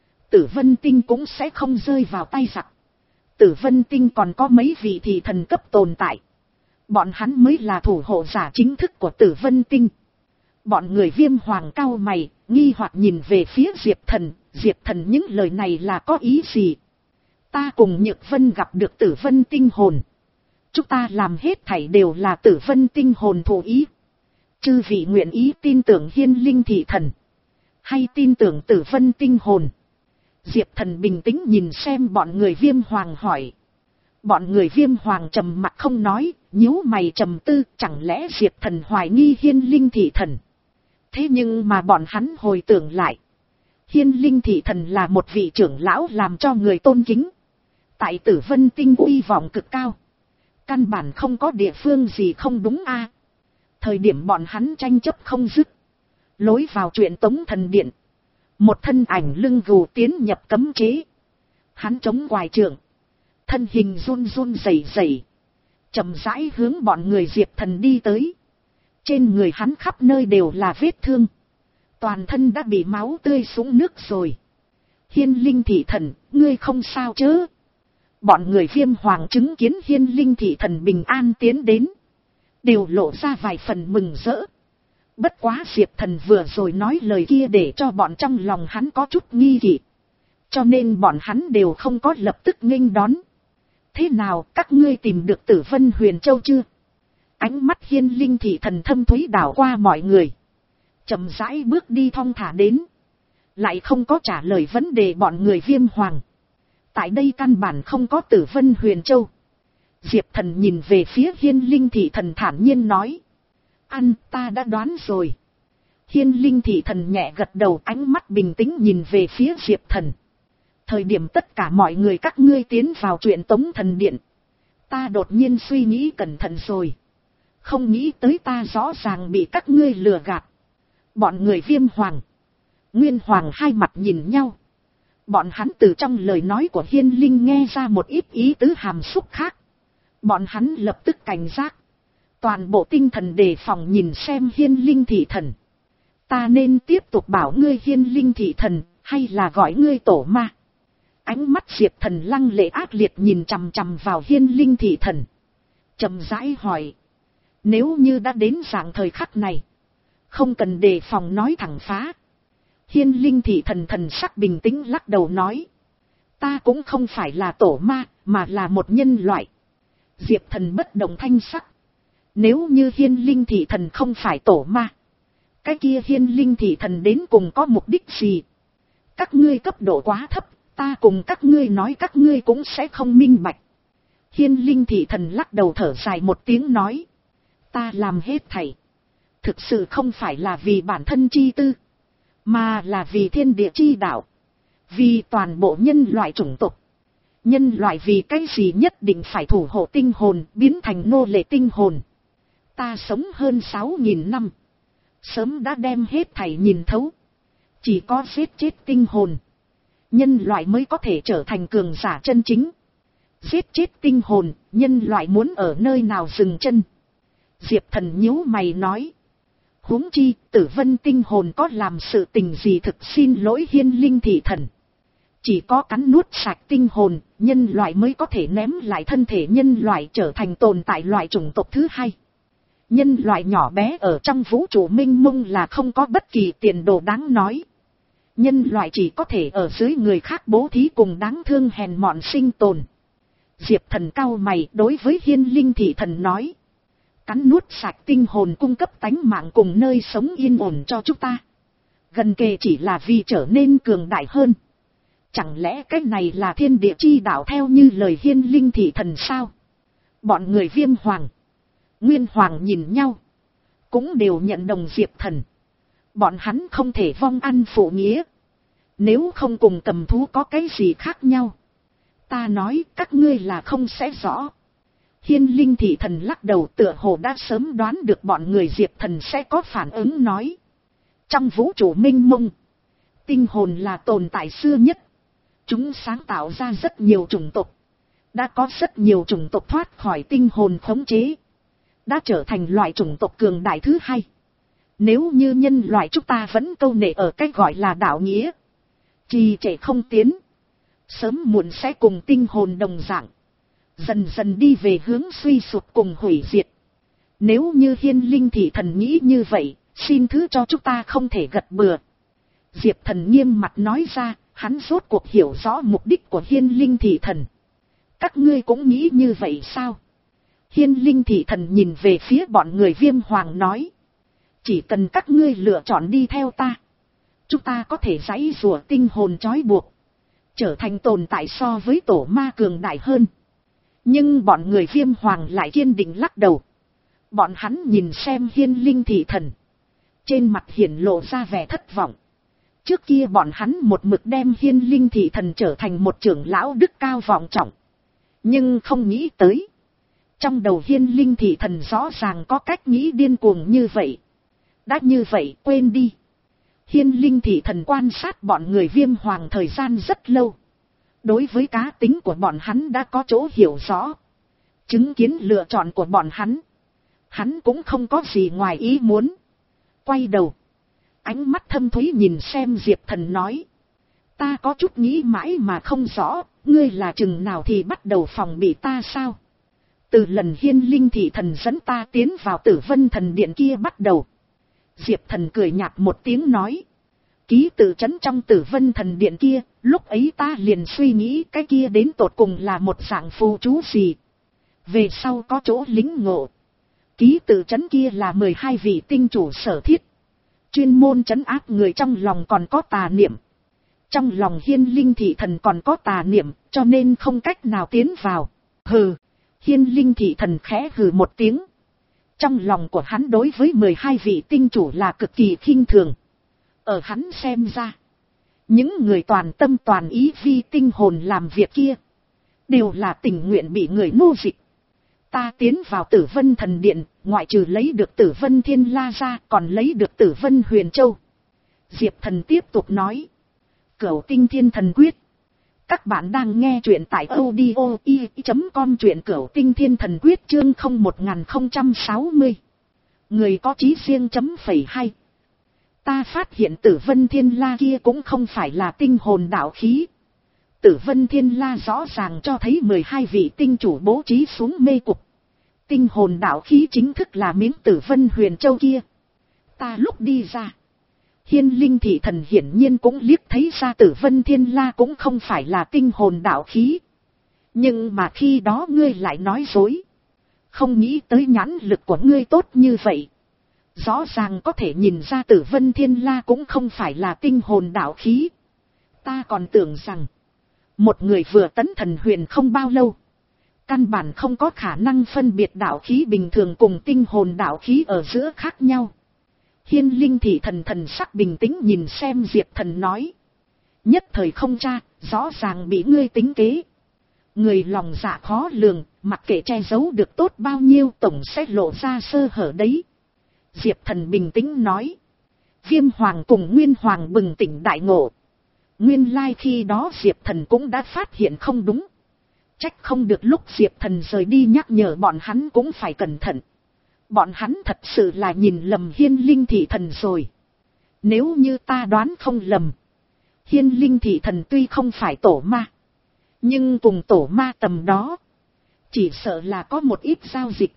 Tử Vân Tinh cũng sẽ không rơi vào tay giặc. Tử Vân Tinh còn có mấy vị thị thần cấp tồn tại. Bọn hắn mới là thủ hộ giả chính thức của Tử Vân Tinh. Bọn người Viêm Hoàng cao mày, nghi hoặc nhìn về phía Diệp Thần. Diệp Thần những lời này là có ý gì? Ta cùng Nhược Vân gặp được Tử Vân Tinh hồn. Chúng ta làm hết thảy đều là Tử Vân Tinh hồn thủ ý. Chư vị nguyện ý tin tưởng Hiên Linh Thị Thần, hay tin tưởng Tử Vân Tinh hồn? Diệp Thần bình tĩnh nhìn xem bọn người Viêm Hoàng hỏi. Bọn người Viêm Hoàng trầm mặc không nói, nhíu mày trầm tư, chẳng lẽ Diệp Thần hoài nghi Hiên Linh Thị Thần? Thế nhưng mà bọn hắn hồi tưởng lại, Hiên Linh Thị Thần là một vị trưởng lão làm cho người tôn kính. Tại Tử Vân Tinh uy vọng cực cao. Căn bản không có địa phương gì không đúng a. Thời điểm bọn hắn tranh chấp không dứt, lối vào truyền tống thần điện, một thân ảnh lưng gù tiến nhập cấm chế. Hắn chống quài trượng, thân hình run run rẩy rẩy, chậm rãi hướng bọn người Diệp Thần đi tới. Trên người hắn khắp nơi đều là vết thương, toàn thân đã bị máu tươi sũng nước rồi. Hiên Linh Thị Thần, ngươi không sao chứ? Bọn người Viêm Hoàng chứng kiến Hiên Linh Thị Thần bình an tiến đến, đều lộ ra vài phần mừng rỡ. Bất quá Diệp Thần vừa rồi nói lời kia để cho bọn trong lòng hắn có chút nghi kỵ, cho nên bọn hắn đều không có lập tức nghênh đón. Thế nào, các ngươi tìm được Tử Vân Huyền Châu chưa? Ánh mắt Hiên Linh Thị Thần thâm thúy đảo qua mọi người, chậm rãi bước đi thong thả đến, lại không có trả lời vấn đề bọn người Viêm Hoàng. Tại đây căn bản không có Tử Vân Huyền Châu. Diệp Thần nhìn về phía Hiên Linh Thị Thần thản nhiên nói. Ăn, ta đã đoán rồi. Hiên Linh Thị Thần nhẹ gật đầu, ánh mắt bình tĩnh nhìn về phía Diệp Thần. Thời điểm tất cả mọi người các ngươi tiến vào truyền tống thần điện, ta đột nhiên suy nghĩ cẩn thận rồi. Không nghĩ tới ta rõ ràng bị các ngươi lừa gạt. Bọn người Viêm Hoàng, Nguyên Hoàng hai mặt nhìn nhau. Bọn hắn từ trong lời nói của Hiên Linh nghe ra một ít ý tứ hàm xúc khác. Bọn hắn lập tức cảnh giác, toàn bộ tinh thần đề phòng nhìn xem Hiên Linh Thị Thần. Ta nên tiếp tục bảo ngươi Hiên Linh Thị Thần, hay là gọi ngươi tổ ma? Ánh mắt Diệp Thần lăng lệ ác liệt nhìn chằm chằm vào Hiên Linh Thị Thần, chậm rãi hỏi. Nếu như đã đến dạng thời khắc này, không cần đề phòng nói thẳng phá. Hiên Linh Thị Thần thần sắc bình tĩnh lắc đầu nói. Ta cũng không phải là tổ ma, mà là một nhân loại. Diệp Thần bất động thanh sắc. Nếu như Hiên Linh Thị Thần không phải tổ ma, cái kia hiên linh thị thần đến cùng có mục đích gì? Các ngươi cấp độ quá thấp, ta cùng các ngươi nói các ngươi cũng sẽ không minh bạch. Hiên linh thị thần lắc đầu thở dài một tiếng nói. Ta làm hết thảy. Thực sự không phải là vì bản thân chi tư, mà là vì thiên địa chi đạo. Vì toàn bộ nhân loại chủng tộc. Nhân loại vì cái gì nhất định phải thủ hộ tinh hồn, biến thành nô lệ tinh hồn. Ta sống hơn sáu nghìn năm. Sớm đã đem hết thảy nhìn thấu. Chỉ có giết chết tinh hồn, nhân loại mới có thể trở thành cường giả chân chính. Giết chết tinh hồn, nhân loại muốn ở nơi nào dừng chân? Diệp Thần nhíu mày nói. Huống chi, Tử Vân tinh hồn có làm sự tình gì? Thực xin lỗi hiên linh thị thần. Chỉ có cắn nuốt sạch tinh hồn, nhân loại mới có thể ném lại thân thể nhân loại trở thành tồn tại loại chủng tộc thứ hai. Nhân loại nhỏ bé ở trong vũ trụ mênh mông là không có bất kỳ tiền đồ đáng nói. Nhân loại chỉ có thể ở dưới người khác bố thí cùng đáng thương hèn mọn sinh tồn. Diệp Thần cau mày đối với hiên linh thị thần nói. Cắn nuốt sạch tinh hồn cung cấp tánh mạng cùng nơi sống yên ổn cho chúng ta. Gần kề chỉ là vì trở nên cường đại hơn. Chẳng lẽ cái này là thiên địa chi đạo theo như lời hiên linh thị thần sao? Bọn người Viêm Hoàng, Nguyên Hoàng nhìn nhau, cũng đều nhận đồng Diệp Thần. Bọn hắn không thể vong ăn phụ nghĩa. Nếu không cùng cầm thú có cái gì khác nhau? Ta nói các ngươi là không sẽ rõ. Hiên linh thị thần lắc đầu tựa hồ đã sớm đoán được bọn người Diệp Thần sẽ có phản ứng nói. Trong vũ trụ mênh mông, tinh hồn là tồn tại xưa nhất. Chúng sáng tạo ra rất nhiều chủng tộc. Đã có rất nhiều chủng tộc thoát khỏi tinh hồn khống chế. Đã trở thành loại chủng tộc cường đại thứ hai. Nếu như nhân loại chúng ta vẫn câu nệ ở cách gọi là đạo nghĩa, trì trệ không tiến, sớm muộn sẽ cùng tinh hồn đồng dạng, dần dần đi về hướng suy sụp cùng hủy diệt. Nếu như hiên linh thị thần nghĩ như vậy, xin thứ cho chúng ta không thể gật bừa. Diệp Thần nghiêm mặt nói ra, hắn rốt cuộc hiểu rõ mục đích của hiên linh thị thần. Các ngươi cũng nghĩ như vậy sao? Hiên linh thị thần nhìn về phía bọn người Viêm Hoàng nói. Chỉ cần các ngươi lựa chọn đi theo ta, chúng ta có thể giãy giụa tinh hồn trói buộc, trở thành tồn tại so với tổ ma cường đại hơn. Nhưng bọn người Viêm Hoàng lại kiên định lắc đầu. Bọn hắn nhìn xem hiên linh thị thần, trên mặt hiển lộ ra vẻ thất vọng. Trước kia bọn hắn một mực đem hiên linh thị thần trở thành một trưởng lão đức cao vọng trọng. Nhưng không nghĩ tới, trong đầu hiên linh thị thần rõ ràng có cách nghĩ điên cuồng như vậy. Đã như vậy quên đi. Hiên linh thị thần quan sát bọn người Viêm Hoàng thời gian rất lâu. Đối với cá tính của bọn hắn đã có chỗ hiểu rõ. Chứng kiến lựa chọn của bọn hắn, hắn cũng không có gì ngoài ý muốn. Quay đầu, ánh mắt thâm thúy nhìn xem Diệp Thần nói. Ta có chút nghĩ mãi mà không rõ, ngươi là chừng nào thì bắt đầu phòng bị ta sao? Từ lần hiên linh thị thần dẫn ta tiến vào Tử Vân thần điện kia bắt đầu. Diệp Thần cười nhạt một tiếng nói. Ký tự trấn trong Tử Vân thần điện kia, lúc ấy ta liền suy nghĩ cái kia đến tột cùng là một dạng phù chú gì. Về sau có chỗ lính ngộ. Ký tự trấn kia là mười hai vị tinh chủ sở thiết. Chuyên môn trấn áp người trong lòng còn có tà niệm. Trong lòng hiên linh thị thần còn có tà niệm, cho nên không cách nào tiến vào. Hừ, hiên linh thị thần khẽ hừ một tiếng. Trong lòng của hắn đối với mười hai vị tinh chủ là cực kỳ khinh thường. Ở hắn xem ra, những người toàn tâm toàn ý vì tinh hồn làm việc kia, đều là tình nguyện bị người nô dịch. Ta tiến vào Tử Vân thần điện, ngoại trừ lấy được Tử Vân Thiên La ra, còn lấy được Tử Vân Huyền Châu. Diệp Thần tiếp tục nói. Cửu Tinh Thiên Thần Quyết. Các bạn đang nghe truyện tại audio i chấm com, truyện Cửu Tinh Thiên Thần Quyết chương không một không sáu mươi. Người có chí riêng chấm phẩy hai. Ta phát hiện Tử Vân Thiên La kia cũng không phải là tinh hồn đạo khí. Tử Vân Thiên La rõ ràng cho thấy mười hai vị tinh chủ bố trí xuống mê cục. Tinh hồn đạo khí chính thức là miếng Tử Vân Huyền Châu kia. Ta lúc đi ra, hiên linh thị thần hiển nhiên cũng liếc thấy ra Tử Vân Thiên La cũng không phải là tinh hồn đạo khí. Nhưng mà khi đó ngươi lại nói dối. Không nghĩ tới nhãn lực của ngươi tốt như vậy. Rõ ràng có thể nhìn ra Tử Vân Thiên La cũng không phải là tinh hồn đạo khí. Ta còn tưởng rằng, một người vừa tấn thần huyền không bao lâu, căn bản không có khả năng phân biệt đạo khí bình thường cùng tinh hồn đạo khí ở giữa khác nhau. Hiên Linh Thị Thần thần sắc bình tĩnh nhìn xem Diệp Thần nói. Nhất thời không tra, rõ ràng bị ngươi tính kế. Người lòng dạ khó lường, mặc kệ che giấu được tốt bao nhiêu tổng sẽ lộ ra sơ hở đấy. Diệp Thần bình tĩnh nói. Viêm Hoàng cùng Nguyên Hoàng bừng tỉnh đại ngộ. Nguyên lai khi đó Diệp Thần cũng đã phát hiện không đúng. Trách không được lúc Diệp Thần rời đi nhắc nhở bọn hắn cũng phải cẩn thận. Bọn hắn thật sự là nhìn lầm Hiên Linh Thị Thần rồi. Nếu như ta đoán không lầm, Hiên Linh Thị Thần tuy không phải tổ ma, nhưng cùng tổ ma tầm đó, chỉ sợ là có một ít giao dịch.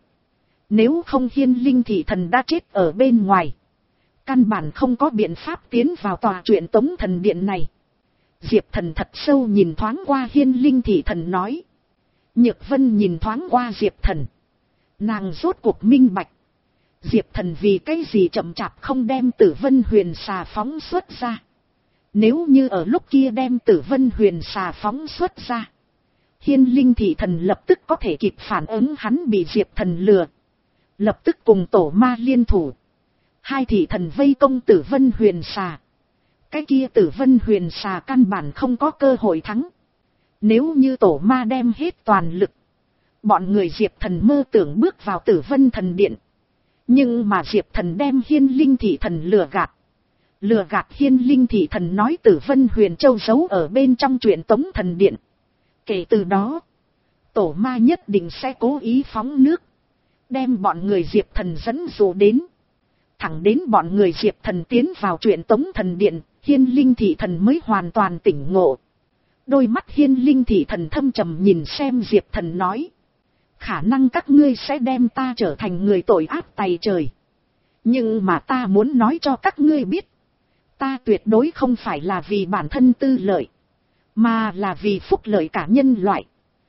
Nếu không Hiên Linh Thị Thần đã chết ở bên ngoài, căn bản không có biện pháp tiến vào tòa truyện Tống Thần Điện này. Diệp Thần thật sâu nhìn thoáng qua Hiên Linh Thị Thần nói. Nhược Vân nhìn thoáng qua Diệp Thần. Nàng rốt cuộc minh bạch. Diệp Thần vì cái gì chậm chạp không đem Tử Vân Huyền Xà phóng xuất ra. Nếu như ở lúc kia đem Tử Vân Huyền Xà phóng xuất ra, Hiên Linh Thị Thần lập tức có thể kịp phản ứng hắn bị Diệp Thần lừa. Lập tức cùng tổ ma liên thủ. Hai thị thần vây công Tử Vân Huyền Xà. Cái kia Tử Vân Huyền Xà căn bản không có cơ hội thắng. Nếu như tổ ma đem hết toàn lực, bọn người Diệp Thần mơ tưởng bước vào Tử Vân Thần Điện. Nhưng mà Diệp Thần đem Hiên Linh Thị Thần lừa gạt. Lừa gạt Hiên Linh Thị Thần nói Tử Vân Huyền Châu giấu ở bên trong truyện Tống Thần Điện. Kể từ đó, tổ ma nhất định sẽ cố ý phóng nước, đem bọn người Diệp Thần dẫn dụ đến. Thẳng đến bọn người Diệp Thần tiến vào truyện Tống Thần Điện, Hiên Linh Thị Thần mới hoàn toàn tỉnh ngộ. Đôi mắt Hiên Linh Thị Thần thâm trầm nhìn xem Diệp Thần nói. Khả năng các ngươi sẽ đem ta trở thành người tội ác tày trời. Nhưng mà ta muốn nói cho các ngươi biết. Ta tuyệt đối không phải là vì bản thân tư lợi, mà là vì phúc lợi cả nhân loại.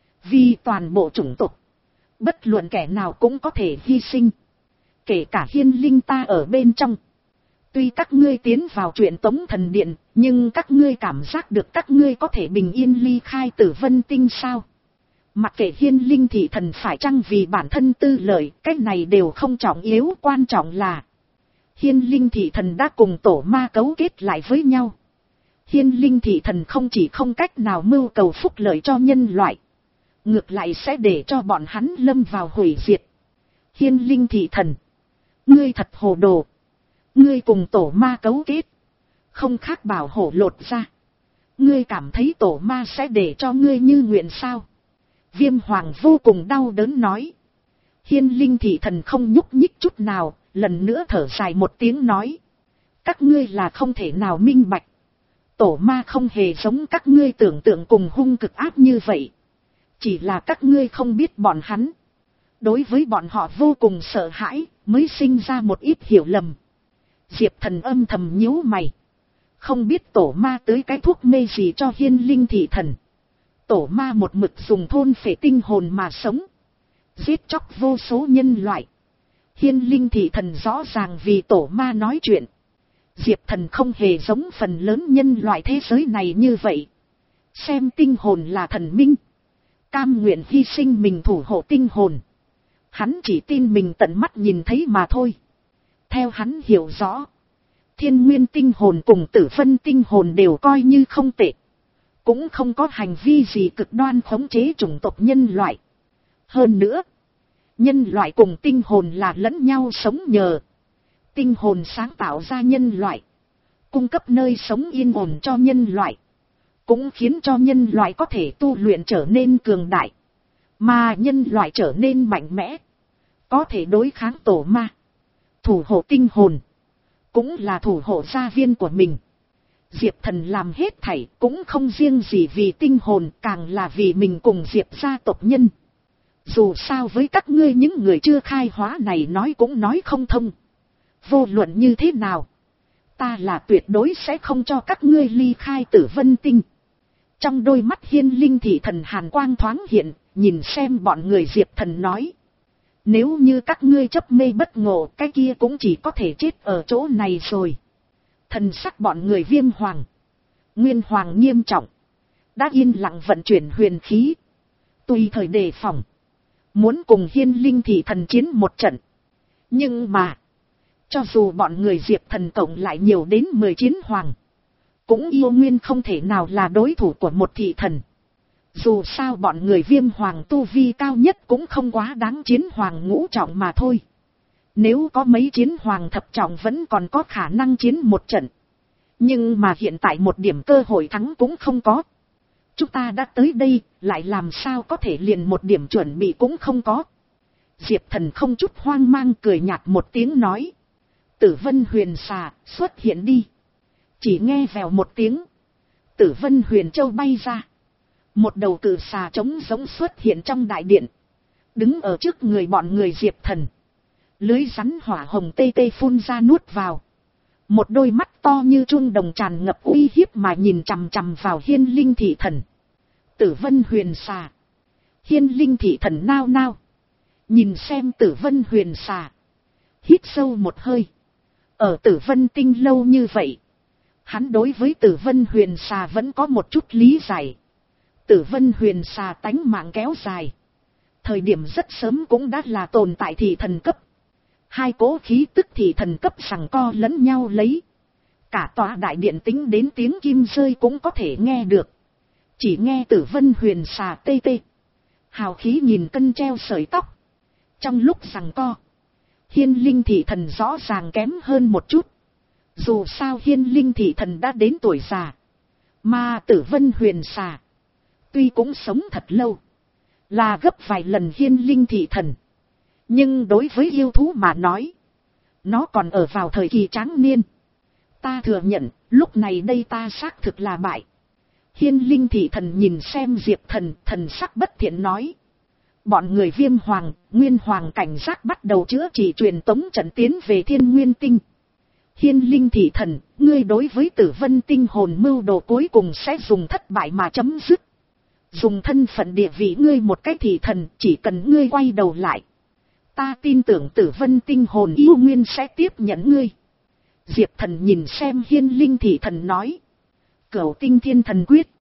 Vì toàn bộ chủng tộc. Bất luận kẻ nào cũng có thể hy sinh. Kể cả Hiên Linh ta ở bên trong. Tuy các ngươi tiến vào truyện Tống Thần Điện, nhưng các ngươi cảm giác được các ngươi có thể bình yên ly khai Tử Vân Tinh sao? Mặc kệ Hiên Linh Thị Thần phải chăng vì bản thân tư lợi, cái này đều không trọng yếu, quan trọng là Hiên Linh Thị Thần đã cùng tổ ma cấu kết lại với nhau. Hiên Linh Thị Thần không chỉ không cách nào mưu cầu phúc lợi cho nhân loại, ngược lại sẽ để cho bọn hắn lâm vào hủy diệt. Hiên Linh Thị Thần, ngươi thật hồ đồ. Ngươi cùng tổ ma cấu kết, không khác bảo hổ lột ra. Ngươi cảm thấy tổ ma sẽ để cho ngươi như nguyện sao? Viêm Hoàng vô cùng đau đớn nói. Hiên Linh Thị Thần không nhúc nhích chút nào, lần nữa thở dài một tiếng nói. Các ngươi là không thể nào minh bạch. Tổ ma không hề giống các ngươi tưởng tượng cùng hung cực ác như vậy. Chỉ là các ngươi không biết bọn hắn. Đối với bọn họ vô cùng sợ hãi, mới sinh ra một ít hiểu lầm. Diệp Thần âm thầm nhíu mày. Không biết tổ ma tới cái thuốc mê gì cho Hiên Linh Thị Thần. Tổ ma một mực dùng thôn phệ tinh hồn mà sống. Giết chóc vô số nhân loại. Hiên Linh Thị Thần rõ ràng vì tổ ma nói chuyện. Diệp Thần không hề giống phần lớn nhân loại thế giới này như vậy. Xem tinh hồn là thần minh. Cam nguyện hy sinh mình thủ hộ tinh hồn. Hắn chỉ tin mình tận mắt nhìn thấy mà thôi. Theo hắn hiểu rõ, Thiên Nguyên tinh hồn cùng Tử Vân tinh hồn đều coi như không tệ. Cũng không có hành vi gì cực đoan khống chế chủng tộc nhân loại. Hơn nữa, nhân loại cùng tinh hồn là lẫn nhau sống nhờ. Tinh hồn sáng tạo ra nhân loại, cung cấp nơi sống yên ổn cho nhân loại. Cũng khiến cho nhân loại có thể tu luyện trở nên cường đại. Mà nhân loại trở nên mạnh mẽ, có thể đối kháng tổ ma. Thủ hộ tinh hồn, cũng là thủ hộ gia viên của mình. Diệp Thần làm hết thảy cũng không riêng gì vì tinh hồn, càng là vì mình cùng Diệp gia tộc nhân. Dù sao với các ngươi những người chưa khai hóa này nói cũng nói không thông. Vô luận như thế nào, ta là tuyệt đối sẽ không cho các ngươi ly khai Tử Vân Tinh. Trong đôi mắt Hiên Linh Thị Thần hàn quang thoáng hiện, nhìn xem bọn người Diệp Thần nói. Nếu như các ngươi chấp mê bất ngộ, cái kia cũng chỉ có thể chết ở chỗ này rồi. Thần sắc bọn người Viêm Hoàng, Nguyên Hoàng nghiêm trọng, đã yên lặng vận chuyển huyền khí, tùy thời đề phòng, muốn cùng Hiên Linh Thị Thần chiến một trận. Nhưng mà, cho dù bọn người Diệp Thần cộng lại nhiều đến mười chiến hoàng, cũng yêu nguyên không thể nào là đối thủ của một thị thần. Dù sao bọn người Viêm Hoàng tu vi cao nhất cũng không quá đáng chiến hoàng ngũ trọng mà thôi. Nếu có mấy chiến hoàng thập trọng vẫn còn có khả năng chiến một trận. Nhưng mà hiện tại một điểm cơ hội thắng cũng không có. Chúng ta đã tới đây, lại làm sao có thể liền một điểm chuẩn bị cũng không có. Diệp Thần không chút hoang mang cười nhạt một tiếng nói. Tử Vân Huyền Xà, xuất hiện đi. Chỉ nghe vèo một tiếng. Tử Vân Huyền Châu bay ra. Một đầu cự xà trống giống xuất hiện trong đại điện. Đứng ở trước người bọn người Diệp Thần. Lưới rắn hỏa hồng tê tê phun ra nuốt vào. Một đôi mắt to như chuông đồng tràn ngập uy hiếp mà nhìn chằm chằm vào Hiên Linh Thị Thần. Tử Vân Huyền Xà. Hiên Linh Thị Thần nao nao. Nhìn xem Tử Vân Huyền Xà. Hít sâu một hơi. Ở Tử Vân Tinh lâu như vậy. Hắn đối với Tử Vân Huyền Xà vẫn có một chút lý giải. Tử Vân Huyền Xà tánh mạng kéo dài. Thời điểm rất sớm cũng đã là tồn tại thị thần cấp. Hai cố khí tức thị thần cấp giằng co lẫn nhau lấy. Cả tòa đại điện tính đến tiếng kim rơi cũng có thể nghe được. Chỉ nghe Tử Vân Huyền Xà tê tê. Hào khí nhìn cân treo sợi tóc. Trong lúc giằng co, Hiên Linh Thị Thần rõ ràng kém hơn một chút. Dù sao Hiên Linh Thị Thần đã đến tuổi già. Mà Tử Vân Huyền Xà tuy cũng sống thật lâu, là gấp vài lần Hiên Linh Thị Thần. Nhưng đối với yêu thú mà nói, nó còn ở vào thời kỳ tráng niên. Ta thừa nhận, lúc này đây ta xác thực là bại. Hiên Linh Thị Thần nhìn xem Diệp Thần, thần sắc bất thiện nói. Bọn người Viêm Hoàng, Nguyên Hoàng cảnh giác bắt đầu chữa trị truyền tống trận tiến về Thiên Nguyên Tinh. Hiên Linh Thị Thần, ngươi đối với Tử Vân Tinh hồn mưu đồ cuối cùng sẽ dùng thất bại mà chấm dứt. Dùng thân phận địa vị ngươi một cái thị thần, chỉ cần ngươi quay đầu lại. Ta tin tưởng Tử Vân Tinh hồn yêu nguyên sẽ tiếp nhận ngươi. Diệp Thần nhìn xem Hiên Linh Thị Thần nói. Cửu Tinh Thiên Thần Quyết.